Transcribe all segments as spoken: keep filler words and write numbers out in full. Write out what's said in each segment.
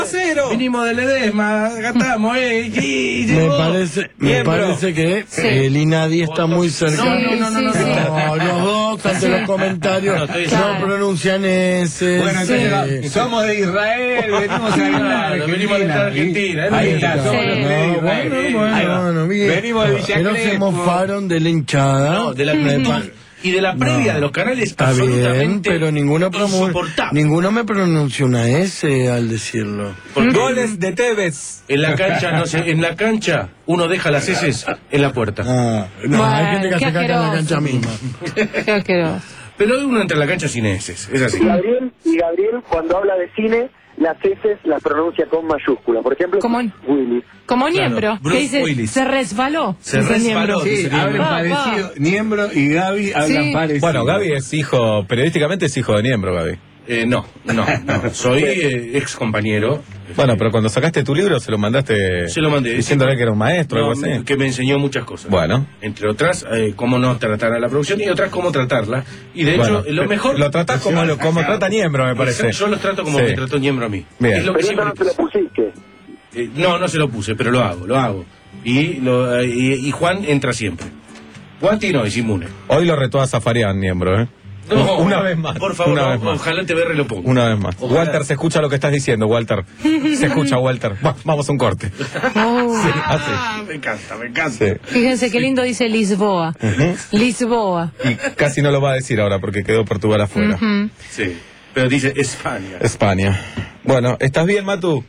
Cero. Vinimos de Ledesma, gastamos, eh. Y me parece, me parece que sí. el INADI está muy cerca. No, no, no, no, no, sí, sí. no, los dos ante sí. los comentarios no, claro. no pronuncian ese. Bueno, entonces sí. somos de Israel, venimos a claro, venimos de Argentina. Ahí está, somos los de Israel. Bueno, bueno, bueno, bien. Venimos de Villa Pero se mofaron de la hinchada. No, de la actitud. Y de la previa no, de los canales está absolutamente bien, pero ninguno, ninguno me pronunció una S al decirlo. Porque goles de Tevez. En la cancha, no sé, en la cancha uno deja las S en la puerta. Ah, no, bueno, hay gente que hace caca en la cancha misma. Qué asqueroso. Pero uno entra en la cancha sin S, es así. Y Gabriel, y Gabriel cuando habla de cine, las S las pronuncia con mayúscula. Por ejemplo, como Willis. Como Niembro, claro, que dice, Willis. se resbaló. Se resbaló. Sí, hablan parecido. Niembro y Gaby hablan sí. parecido. Bueno, Gaby es hijo, periodísticamente es hijo de Niembro, Gaby. Eh, no, no, no. Soy eh, ex compañero. Bueno, pero cuando sacaste tu libro se lo mandaste. Se lo mandé. Diciéndole que era un maestro o no, algo así. Que me enseñó muchas cosas. Bueno. Entre otras, eh, cómo no tratar a la producción y otras, cómo tratarla. Y de bueno, hecho, lo mejor. Lo tratás como, lo, como trata Niembro, me parece. Yo los trato como sí. me trató Niembro a mí. Bien. Es lo que pero no se lo pusiste. Eh, no, no se lo puse, pero lo hago, lo hago. Y, lo, eh, y, y Juan entra siempre. Guanti no, es inmune. Hoy lo retó a Zafarian, Niembro, ¿eh? No, una vez más. Por favor, una no, vez más. Ojalá te verre lo pongo. Una vez más. Ojalá. Walter, se escucha lo que estás diciendo, Walter. Se escucha, Walter. Va, vamos a un corte. Oh. Sí, ah, me encanta, me encanta. Sí. Fíjense qué lindo dice Lisboa. Uh-huh. Lisboa. Y casi no lo va a decir ahora porque quedó Portugal afuera. Uh-huh. Sí, pero dice España. España. Bueno, ¿estás bien, Matu?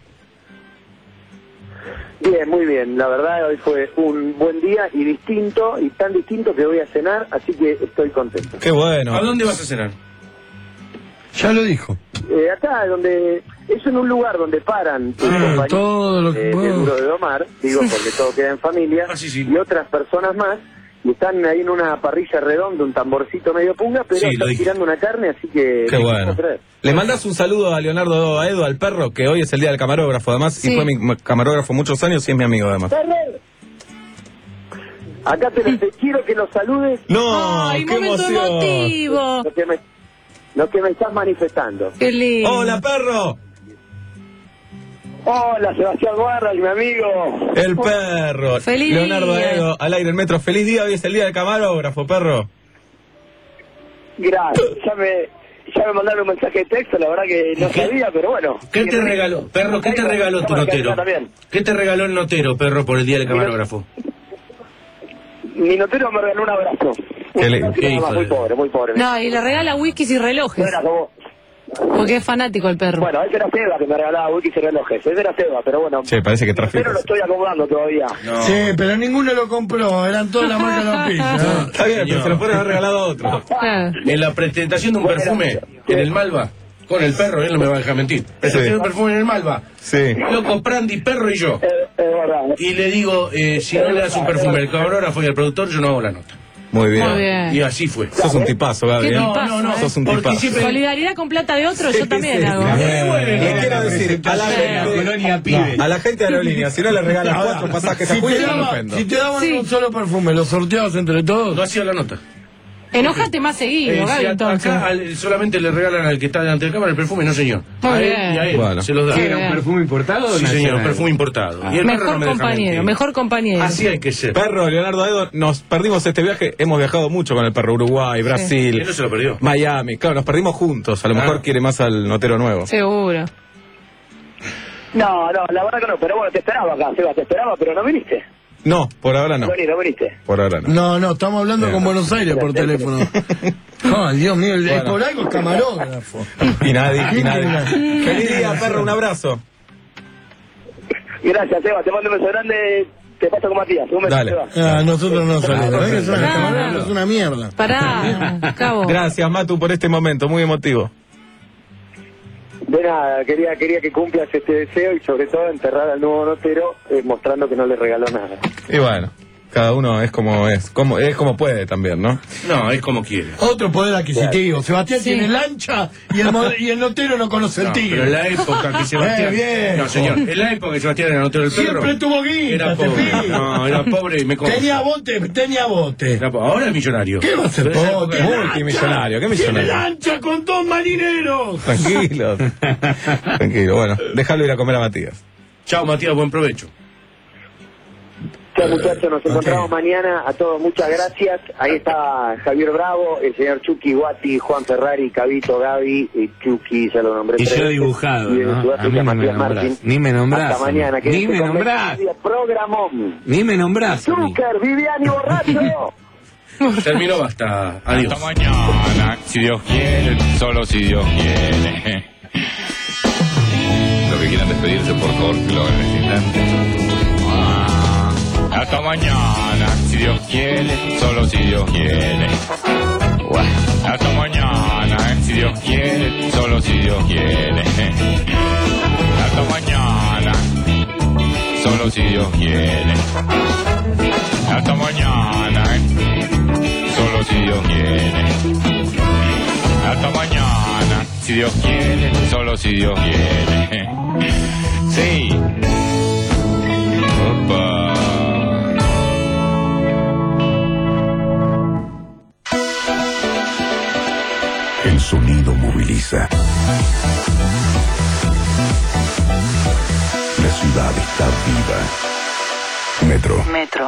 Bien, muy bien. La verdad, hoy fue un buen día y distinto, y tan distinto que voy a cenar, así que estoy contento. Qué bueno. ¿A dónde vas a cenar? Ya lo dijo. Eh, acá, donde es en un lugar donde paran ah, todo lo que... eh, de Duro de Domar, digo, porque todo queda en familia, ah, sí, sí. y otras personas más, y están ahí en una parrilla redonda, un tamborcito medio punga, pero sí, están tirando una carne, así que... Qué bueno. Le mandas un saludo a Leonardo Aedo, al perro, que hoy es el día del camarógrafo, además, sí. y fue mi camarógrafo muchos años y es mi amigo, además. Acá te, te quiero que lo saludes. ¡No! ¡Ay, qué momento emoción! emotivo! Lo que, me, lo que me estás manifestando. ¡Qué lindo! ¡Hola, perro! Hola, Sebastián Guarra, mi amigo. El perro. ¡Feliz Leonardo día! Aedo, al aire, el metro. ¡Feliz día! Hoy es el día del camarógrafo, perro. Gracias. Ya me, ya me mandaron un mensaje de texto, la verdad que no ¿Qué? sabía, pero bueno. ¿Qué te regaló? Perro, ¿qué te regaló tu notero? ¿Qué te regaló el notero, perro, por el día del camarógrafo? Mi notero me regaló un abrazo. Qué lindo. Qué hijo muy de... pobre, muy pobre. No, y le regala whiskies y relojes. Era como... Porque es fanático el perro. Bueno, ese era Seba que me regalaba wikis y relojes. Ese era Seba, pero bueno. Sí, parece que trafica. Pero lo estoy acomodando todavía. No. Sí, pero ninguno lo compró. Eran todas las marcas de la pizza. No, está bien, pero se lo pueden haber regalado a otro. En la presentación de un bueno, perfume en el Malva, con el perro, él no me va a dejar mentir. Presentación de un perfume en el Malva. Sí. Loco, Prandi, perro y yo. Eh, es verdad. Y le digo, eh, si no le das un perfume al camarógrafo y al productor, yo no hago la nota. Muy bien. Muy bien. Y así fue. Sos un tipazo, Gaby. ¿Qué ¿eh? tipazo, No, no, no. eh? Sos un Porque tipazo. siempre... Solidaridad con plata de otro, yo también sí, hago. sí. Bueno, Le quiero decir a la gente, Colonia Pibe. a la gente de Aerolínea, si no le regalas cuatro pasajes a Si te, juicio, no me daba, ofendo. si te daban Sí. un solo perfume, ¿lo sorteabas entre todos? No hacía la nota. Enójate más seguido, Eh, Gaby, si a- entonces. acá al- solamente le regalan al que está delante de la cámara el perfume, no señor. Muy A él bien. y a él Bueno. se los da. Sí, ¿Era un bien. perfume importado o Sí, señor, nacional? un perfume importado. Y el perro Mejor no me deja compañero, mentir. mejor compañero. Así hay que ser. Perro, Leonardo Aedo, nos perdimos este viaje, hemos viajado mucho con el perro, Uruguay, Brasil, Él no se lo perdió. Miami, claro, nos perdimos juntos, a lo Ah. mejor quiere más al notero nuevo. Seguro. No, no, la verdad que no. Pero bueno, te esperaba acá, Seba, te esperaba, pero no viniste. No, por ahora no, No viniste, no viniste. por ahora no. No, no, estamos hablando Bien. con Buenos Aires por teléfono. Ay, Dios mío, el Bueno. por algo es camarógrafo. Y nadie, y nadie. Feliz día, perro, un abrazo. Gracias, Seba, te mando un beso grande. Te paso con Matías. Un beso, Dale. Seba. Ah, nosotros no salimos. ¿Eh? Son Claro. camarógrafos, es una mierda. Pará, cabo. Gracias, Matu, por este momento, muy emotivo. De nada, quería, quería que cumplas este deseo y sobre todo enterrar al nuevo notero eh, mostrando que no le regaló nada. Y bueno, Cada uno es como es, como es como puede también, ¿no? No, es como quiere. Otro poder adquisitivo. Sebastián sí. tiene lancha y el, y el notero no conoce no, el tigre. Pero en la época que Sebastián... Eh, bien. No, señor, en la época que Sebastián era notero del perro... Siempre tuvo guita, era pobre. No, era pobre y me conoce. Tenía bote, tenía bote. Era pobre. Ahora es millonario. ¿Qué va a ser bote? Multimillonario, ¿qué millonario? Tiene lancha con dos marineros. Tranquilo. Tranquilo, bueno, déjalo ir a comer a Matías. Chao, Matías, buen provecho. Chao, muchachos, nos encontramos okay. mañana. A todos, muchas gracias. Ahí está Javier Bravo, el señor Chucky, Guati, Juan Ferrari, Cabito, Gaby, y Chucky, ya lo nombré. Y yo dibujado, y ¿no? A mí no me nombrás. Ni me nombrás. Hasta mañana. Que Ni me nombrás. Programón. Ni me nombrás. Zucker, Viviani, borracho. Terminó, basta. Adiós. Hasta mañana, si Dios quiere, solo si Dios quiere. Los que quieran despedirse, por favor, que lo hagan en este instante. Hasta mañana, si Dios quiere, solo si Dios quiere. Hasta mañana, si Dios quiere, solo si Dios quiere. Hasta mañana, solo si Dios quiere. Hasta mañana, solo si Dios quiere. Hasta mañana, si Dios quiere, solo si Dios quiere. Sí. Opa. El sonido moviliza. La ciudad está viva. Metro. Metro.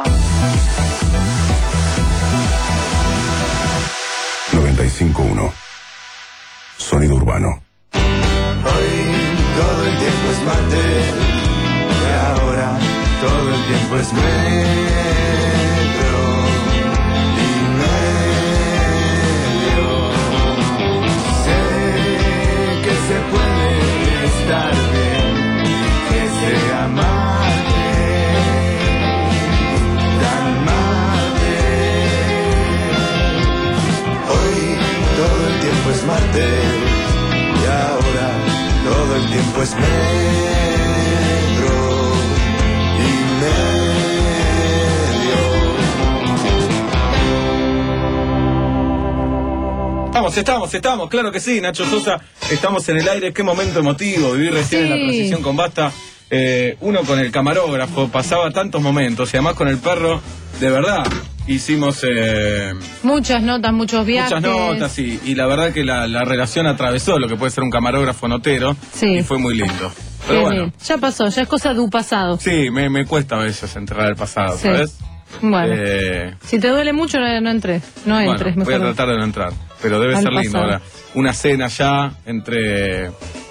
noventa y cinco punto uno. Sonido urbano. Hoy todo el tiempo es martes. Y ahora todo el tiempo es metro. Se puede estar bien, que sea martes, tan martes. Hoy todo el tiempo es martes y ahora todo el tiempo es metro y medio. Estamos, estamos, estamos, claro que sí, Nacho Sosa, estamos en el aire, qué momento emotivo, vivir recién sí. en la transición con Basta, eh, uno con el camarógrafo, pasaba tantos momentos, y además con el perro, de verdad, hicimos... Eh, muchas notas, muchos viajes. Muchas notas, y, y la verdad que la, la relación atravesó lo que puede ser un camarógrafo notero, sí. y fue muy lindo. Pero Qué bueno. Bien. Ya pasó, ya es cosa de un pasado. Sí, me, me cuesta a veces enterrar el pasado, sí. ¿sabes? Bueno, eh, si te duele mucho, no, no entres, no bueno, entres. Mejor voy a tratar de no entrar, pero debe ser lindo ahora. Una cena ya entre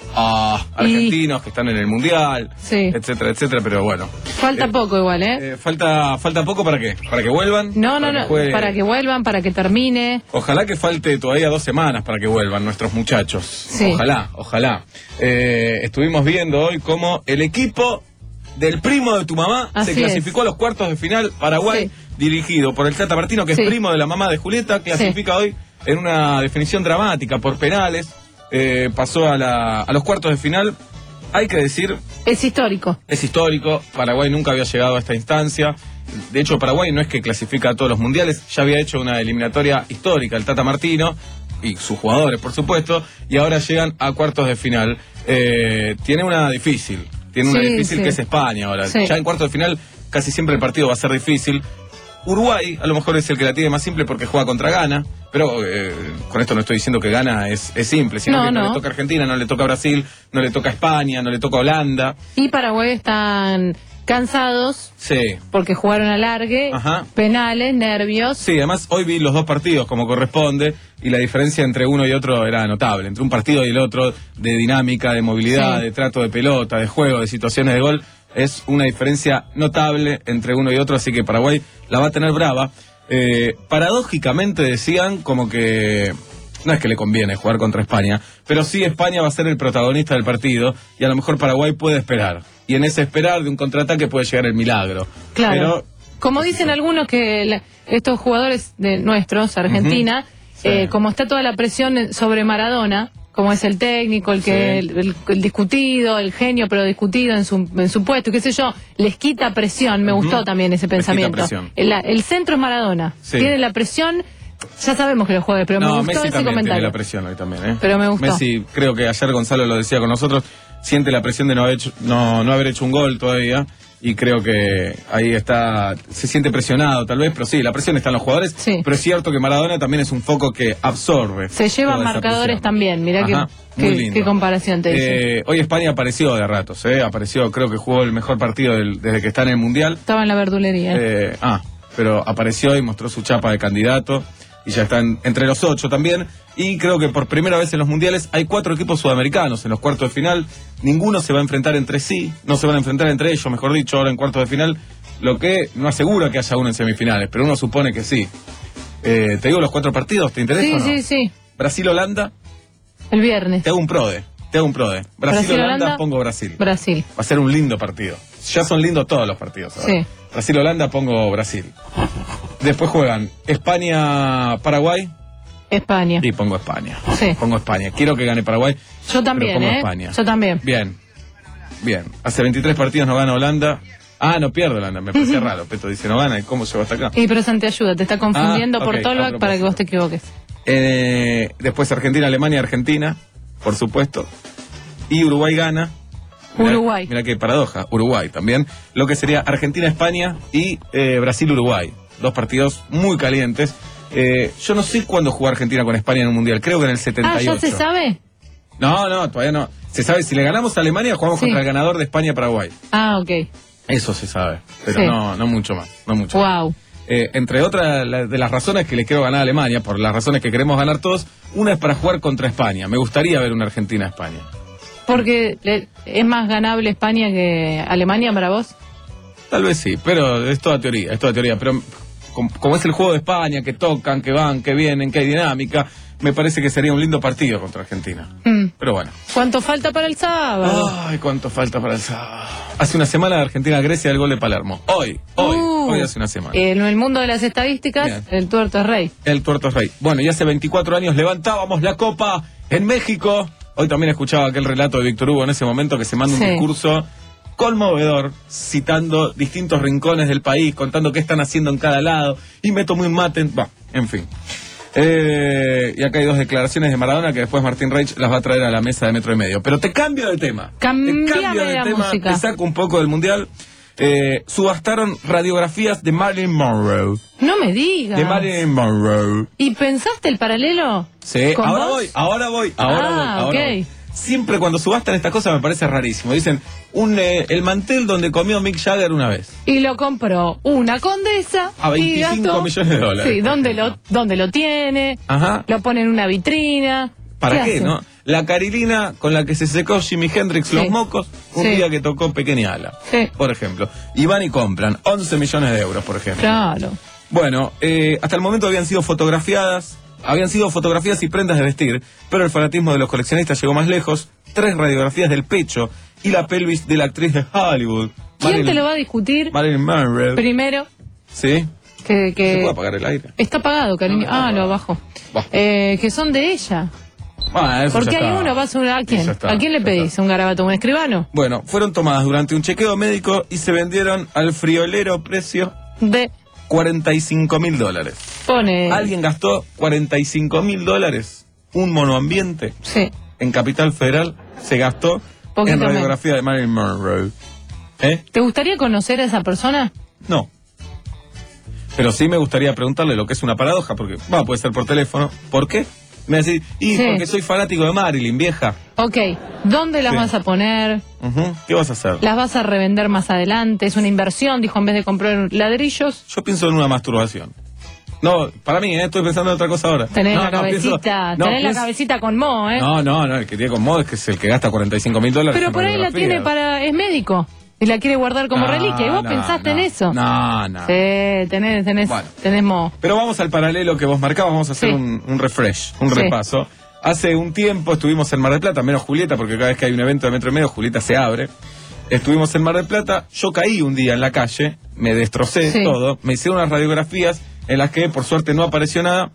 ah, argentinos y... que están en el Mundial, sí. etcétera, etcétera, pero bueno. Falta eh, poco igual, ¿eh? eh falta, ¿Falta poco para qué? ¿Para que vuelvan? No, no, no, juegue... para que vuelvan, para que termine. Ojalá que falte todavía dos semanas para que vuelvan nuestros muchachos. Sí. Ojalá, ojalá. Eh, estuvimos viendo hoy cómo el equipo... del primo de tu mamá Así se clasificó es. a los cuartos de final. Paraguay, sí. dirigido por el Tata Martino, que sí. es primo de la mamá de Julieta, clasifica sí. hoy en una definición dramática por penales. Eh, pasó a, la, a los cuartos de final. Hay que decir... Es histórico. Es histórico. Paraguay nunca había llegado a esta instancia. De hecho, Paraguay no es que clasifica a todos los mundiales. Ya había hecho una eliminatoria histórica el Tata Martino y sus jugadores, por supuesto. Y ahora llegan a cuartos de final. Eh, tiene una difícil. Tiene una sí, difícil sí. que es España ahora. Sí. Ya en cuartos de final casi siempre el partido va a ser difícil. Uruguay a lo mejor es el que la tiene más simple porque juega contra Ghana. Pero eh, con esto no estoy diciendo que Ghana es, es simple. Sino no, que no, no le toca a Argentina, no le toca a Brasil, no le toca a España, no le toca a Holanda. Y Paraguay están cansados. Sí. Porque jugaron alargue, Ajá. penales, nervios. Sí, además hoy vi los dos partidos como corresponde. Y la diferencia entre uno y otro era notable. Entre un partido y el otro, de dinámica, de movilidad, sí. de trato de pelota, de juego, de situaciones de gol, es una diferencia notable entre uno y otro, así que Paraguay la va a tener brava. Eh, paradójicamente decían como que no es que le conviene jugar contra España, pero sí España va a ser el protagonista del partido y a lo mejor Paraguay puede esperar. Y en ese esperar de un contraataque puede llegar el milagro. Claro. Pero, como dicen algunos que la, estos jugadores de nuestros, Argentina... Uh-huh. Sí. Eh, como está toda la presión sobre Maradona, como es el técnico, el que Sí. el, el- el discutido, el genio pero discutido en su, en su puesto, qué sé yo, les quita presión. Me Ujú. gustó también ese Les quita pensamiento. presión. El, el centro es Maradona, Sí. tiene la presión, ya sabemos que lo juegue, pero me No, gustó Messi ese también tiene comentario. la presión hoy también, ¿eh? Pero me gustó. Messi, creo que ayer Gonzalo lo decía con nosotros, siente la presión de no haber hecho, no, no haber hecho un gol todavía. Y creo que ahí está, se siente presionado tal vez, pero sí, la presión está en los jugadores. Sí. Pero es cierto que Maradona también es un foco que absorbe. Se llevan toda esa marcadores presión. también, mirá Ajá, qué, muy qué, lindo. qué comparación te dice. Eh, hoy España apareció de ratos, ¿eh? Apareció, creo que jugó el mejor partido del- desde que está en el Mundial. Estaba en la verdulería. Eh, ah, pero apareció y mostró su chapa de candidato y ya están entre los ocho también. Y creo que por primera vez en los mundiales hay cuatro equipos sudamericanos en los cuartos de final. Ninguno se va a enfrentar entre sí, no se van a enfrentar entre ellos, mejor dicho, ahora en cuartos de final. Lo que no asegura que haya uno en semifinales, pero uno supone que sí. Eh, ¿Te digo los cuatro partidos? ¿Te interesa Sí, o no? sí, sí. Brasil-Holanda, El viernes. te hago un prode. Te hago un prode. Brasil-Holanda, Brasil-Holanda, pongo Brasil. Brasil. Va a ser un lindo partido. Ya son lindos todos los partidos. ahora. Sí. Brasil-Holanda, pongo Brasil. Después juegan España-Paraguay España. y pongo España. Sí. Pongo España. Quiero que gane Paraguay. Yo también, pero pongo ¿eh? España. Yo también. Bien. Bien. Hace veintitrés partidos no gana Holanda. Ah, no pierde Holanda. Me parece raro. Peto dice no gana. ¿Y cómo llegó hasta acá? Y pero Santi ayuda, te está confundiendo Ah, por ok, todo a lo para que propósito. vos te equivoques. Eh, después Argentina, Alemania, Argentina. Por supuesto. Y Uruguay gana. Mirá- Uruguay. Mira qué paradoja. Uruguay también. Lo que sería Argentina-España y eh, Brasil-Uruguay. Dos partidos muy calientes. Eh, yo no sé cuándo jugó Argentina con España en un mundial. Creo que en el setenta y ocho. Ah, ¿ya se sabe? No, no, todavía no. Se sabe, si le ganamos a Alemania, jugamos Sí. contra el ganador de España-Paraguay. Ah, ok. Eso se sabe. Pero Sí. no, no mucho más. No mucho más. Wow. Eh, entre otras la- de las razones que le quiero ganar a Alemania, por las razones que queremos ganar todos, una es para jugar contra España. Me gustaría ver una Argentina-España. Porque le- es más ganable España que Alemania para vos. Tal vez sí, pero es toda teoría, es toda teoría. Pero com- como es el juego de España, que tocan, que van, que vienen, que hay dinámica, me parece que sería un lindo partido contra Argentina. Mm. Pero bueno. ¿Cuánto falta para el sábado? Ay, cuánto falta para el sábado. Hace una semana Argentina-Grecia el gol de Palermo. Hoy, hoy, Uh, hoy hace una semana. En el mundo de las estadísticas, Bien. el tuerto es rey. El tuerto es rey. Bueno, y hace veinticuatro años levantábamos la copa en México. Hoy también escuchaba aquel relato de Víctor Hugo en ese momento que se manda un Sí. discurso conmovedor, citando distintos rincones del país, contando qué están haciendo en cada lado, y me tomé un mate, va, en fin. Eh, y acá hay dos declaraciones de Maradona que después Martín Reich las va a traer a la mesa de Metro y Medio. Pero te cambio de tema. Cambiame te cambio de la tema, música. te saco un poco del Mundial. Eh, subastaron radiografías de Marilyn Monroe. No me digas. De Marilyn Monroe. ¿Y pensaste el paralelo? Sí, ¿Con ahora vos? voy, ahora voy, ahora Ah, voy, ahora ok. voy. Siempre cuando subastan estas cosas me parece rarísimo. Dicen, un eh, el mantel donde comió Mick Jagger una vez. Y lo compró una condesa. A y veinticinco gastó- millones de dólares, Sí, por ¿dónde ejemplo. lo, dónde lo tiene? Ajá. Lo pone en una vitrina. ¿Para qué, hace? no? La carilina con la que se secó Jimi Hendrix Sí. los mocos un Sí. día que tocó Pequeña Ala, Sí. por ejemplo. Y van y compran once millones de euros, por ejemplo. Claro. Bueno, eh, hasta el momento habían sido fotografiadas, habían sido fotografías y prendas de vestir, pero el fanatismo de los coleccionistas llegó más lejos. Tres radiografías del pecho y la pelvis de la actriz de Hollywood. ¿Quién Marilyn- te lo va a discutir? Marilyn Monroe. Primero, ¿Sí? que... ¿Se que puede apagar el aire? está apagado, cariño. No, no, ah, no. lo abajo. Bah. Eh, que son de ella. Bueno, eso Porque ya hay está. uno, vas a un... ¿A quién? Ya está, ¿A quién le ya pedís? está. ¿Un garabato, un escribano? Bueno, fueron tomadas durante un chequeo médico y se vendieron al friolero precio De... cuarenta y cinco mil dólares. Pone... ¿Alguien gastó cuarenta y cinco mil dólares? Un monoambiente Sí. en Capital Federal se gastó Poquito en menos. radiografía de Marilyn Monroe. ¿Eh? ¿Te gustaría conocer a esa persona? No. Pero sí me gustaría preguntarle lo que es una paradoja, porque va, puede ser por teléfono. ¿Por qué? Me va a decir, y Sí. porque soy fanático de Marilyn, vieja. Ok. ¿Dónde las Sí. vas a poner? Ujú. ¿Qué vas a hacer? ¿Las vas a revender más adelante? ¿Es una inversión? Dijo, en vez de comprar ladrillos. Yo pienso en una masturbación. No, para mí, ¿eh? Estoy pensando en otra cosa ahora. Tenés No, la no, pienso- cabecita, no, tenés la pienso- cabecita con mo, ¿eh? No, no, no, el que tiene con modo es que es el que gasta cuarenta y cinco mil dólares. Pero en por ahí la radiografía. tiene para... es médico. Y la quiere guardar como No, reliquia. ¿Y vos no, pensaste no. en eso? No, no. Sí, tenés, tenés, Bueno. tenés mo. Pero vamos al paralelo que vos marcabas, vamos a hacer Sí. un, un refresh, un Sí. repaso. Hace un tiempo estuvimos en Mar del Plata, menos Julieta, porque cada vez que hay un evento de Metro y Medio, Julieta se abre. Estuvimos en Mar del Plata, yo caí un día en la calle, me destrocé Sí. todo, me hicieron unas radiografías en las que por suerte no apareció nada,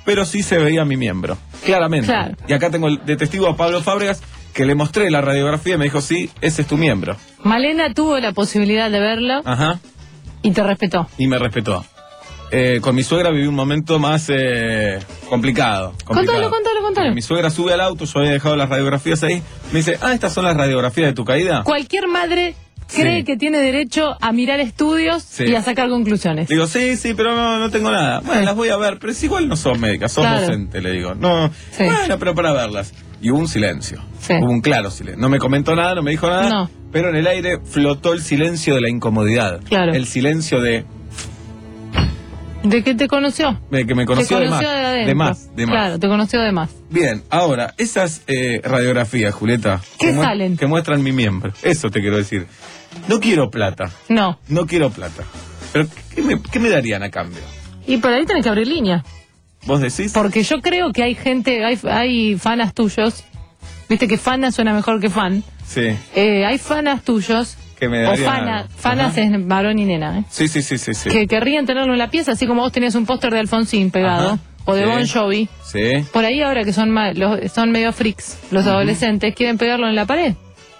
pero sí se veía mi miembro, claramente. Claro. Y acá tengo el, de testigo a Pablo Fábregas, que le mostré la radiografía y me dijo, sí, ese es tu miembro. Malena tuvo la posibilidad de verlo Ajá. y te respetó. Y me respetó. Eh, con mi suegra viví un momento más eh, complicado, complicado. Contalo, contalo, contalo. Mi suegra sube al auto, yo había dejado las radiografías ahí, me dice, ah, estas son las radiografías de tu caída. Cualquier madre cree Sí. que tiene derecho a mirar estudios Sí. y a sacar conclusiones. Digo, sí, sí, pero no, no tengo nada. Bueno, Sí. las voy a ver, pero si igual no sos médica, sos Claro. docente, le digo. No, Sí. bueno, pero para verlas. Y hubo un silencio. Sí. Hubo un claro silencio. No me comentó nada, no me dijo nada, No. pero en el aire flotó el silencio de la incomodidad. Claro. El silencio de, ¿De qué te conoció? de que me Te conoció, conoció de más. de adentro. De más, de más. Claro, te conoció de más. Bien, ahora, esas eh, radiografías, Julieta, ¿Qué que, mu- salen? que muestran mi miembro, eso te quiero decir. No quiero plata, No. no quiero plata. Pero, ¿qué me, qué me darían a cambio? Y por ahí tenés que abrir línea. ¿Vos decís? Porque yo creo que hay gente, hay, hay fanas tuyos. Viste que fana suena mejor que fan. Sí. Eh, hay fanas tuyos. Que me O darían fana, algo. fanas Ajá. es varón y nena, ¿eh? Sí, sí, sí, sí, sí. Que querrían tenerlo en la pieza, así como vos tenías un póster de Alfonsín pegado. Ajá. O de Sí. Bon Jovi. Sí. Por ahí ahora que son, ma- los, son medio freaks, los adolescentes, quieren pegarlo en la pared.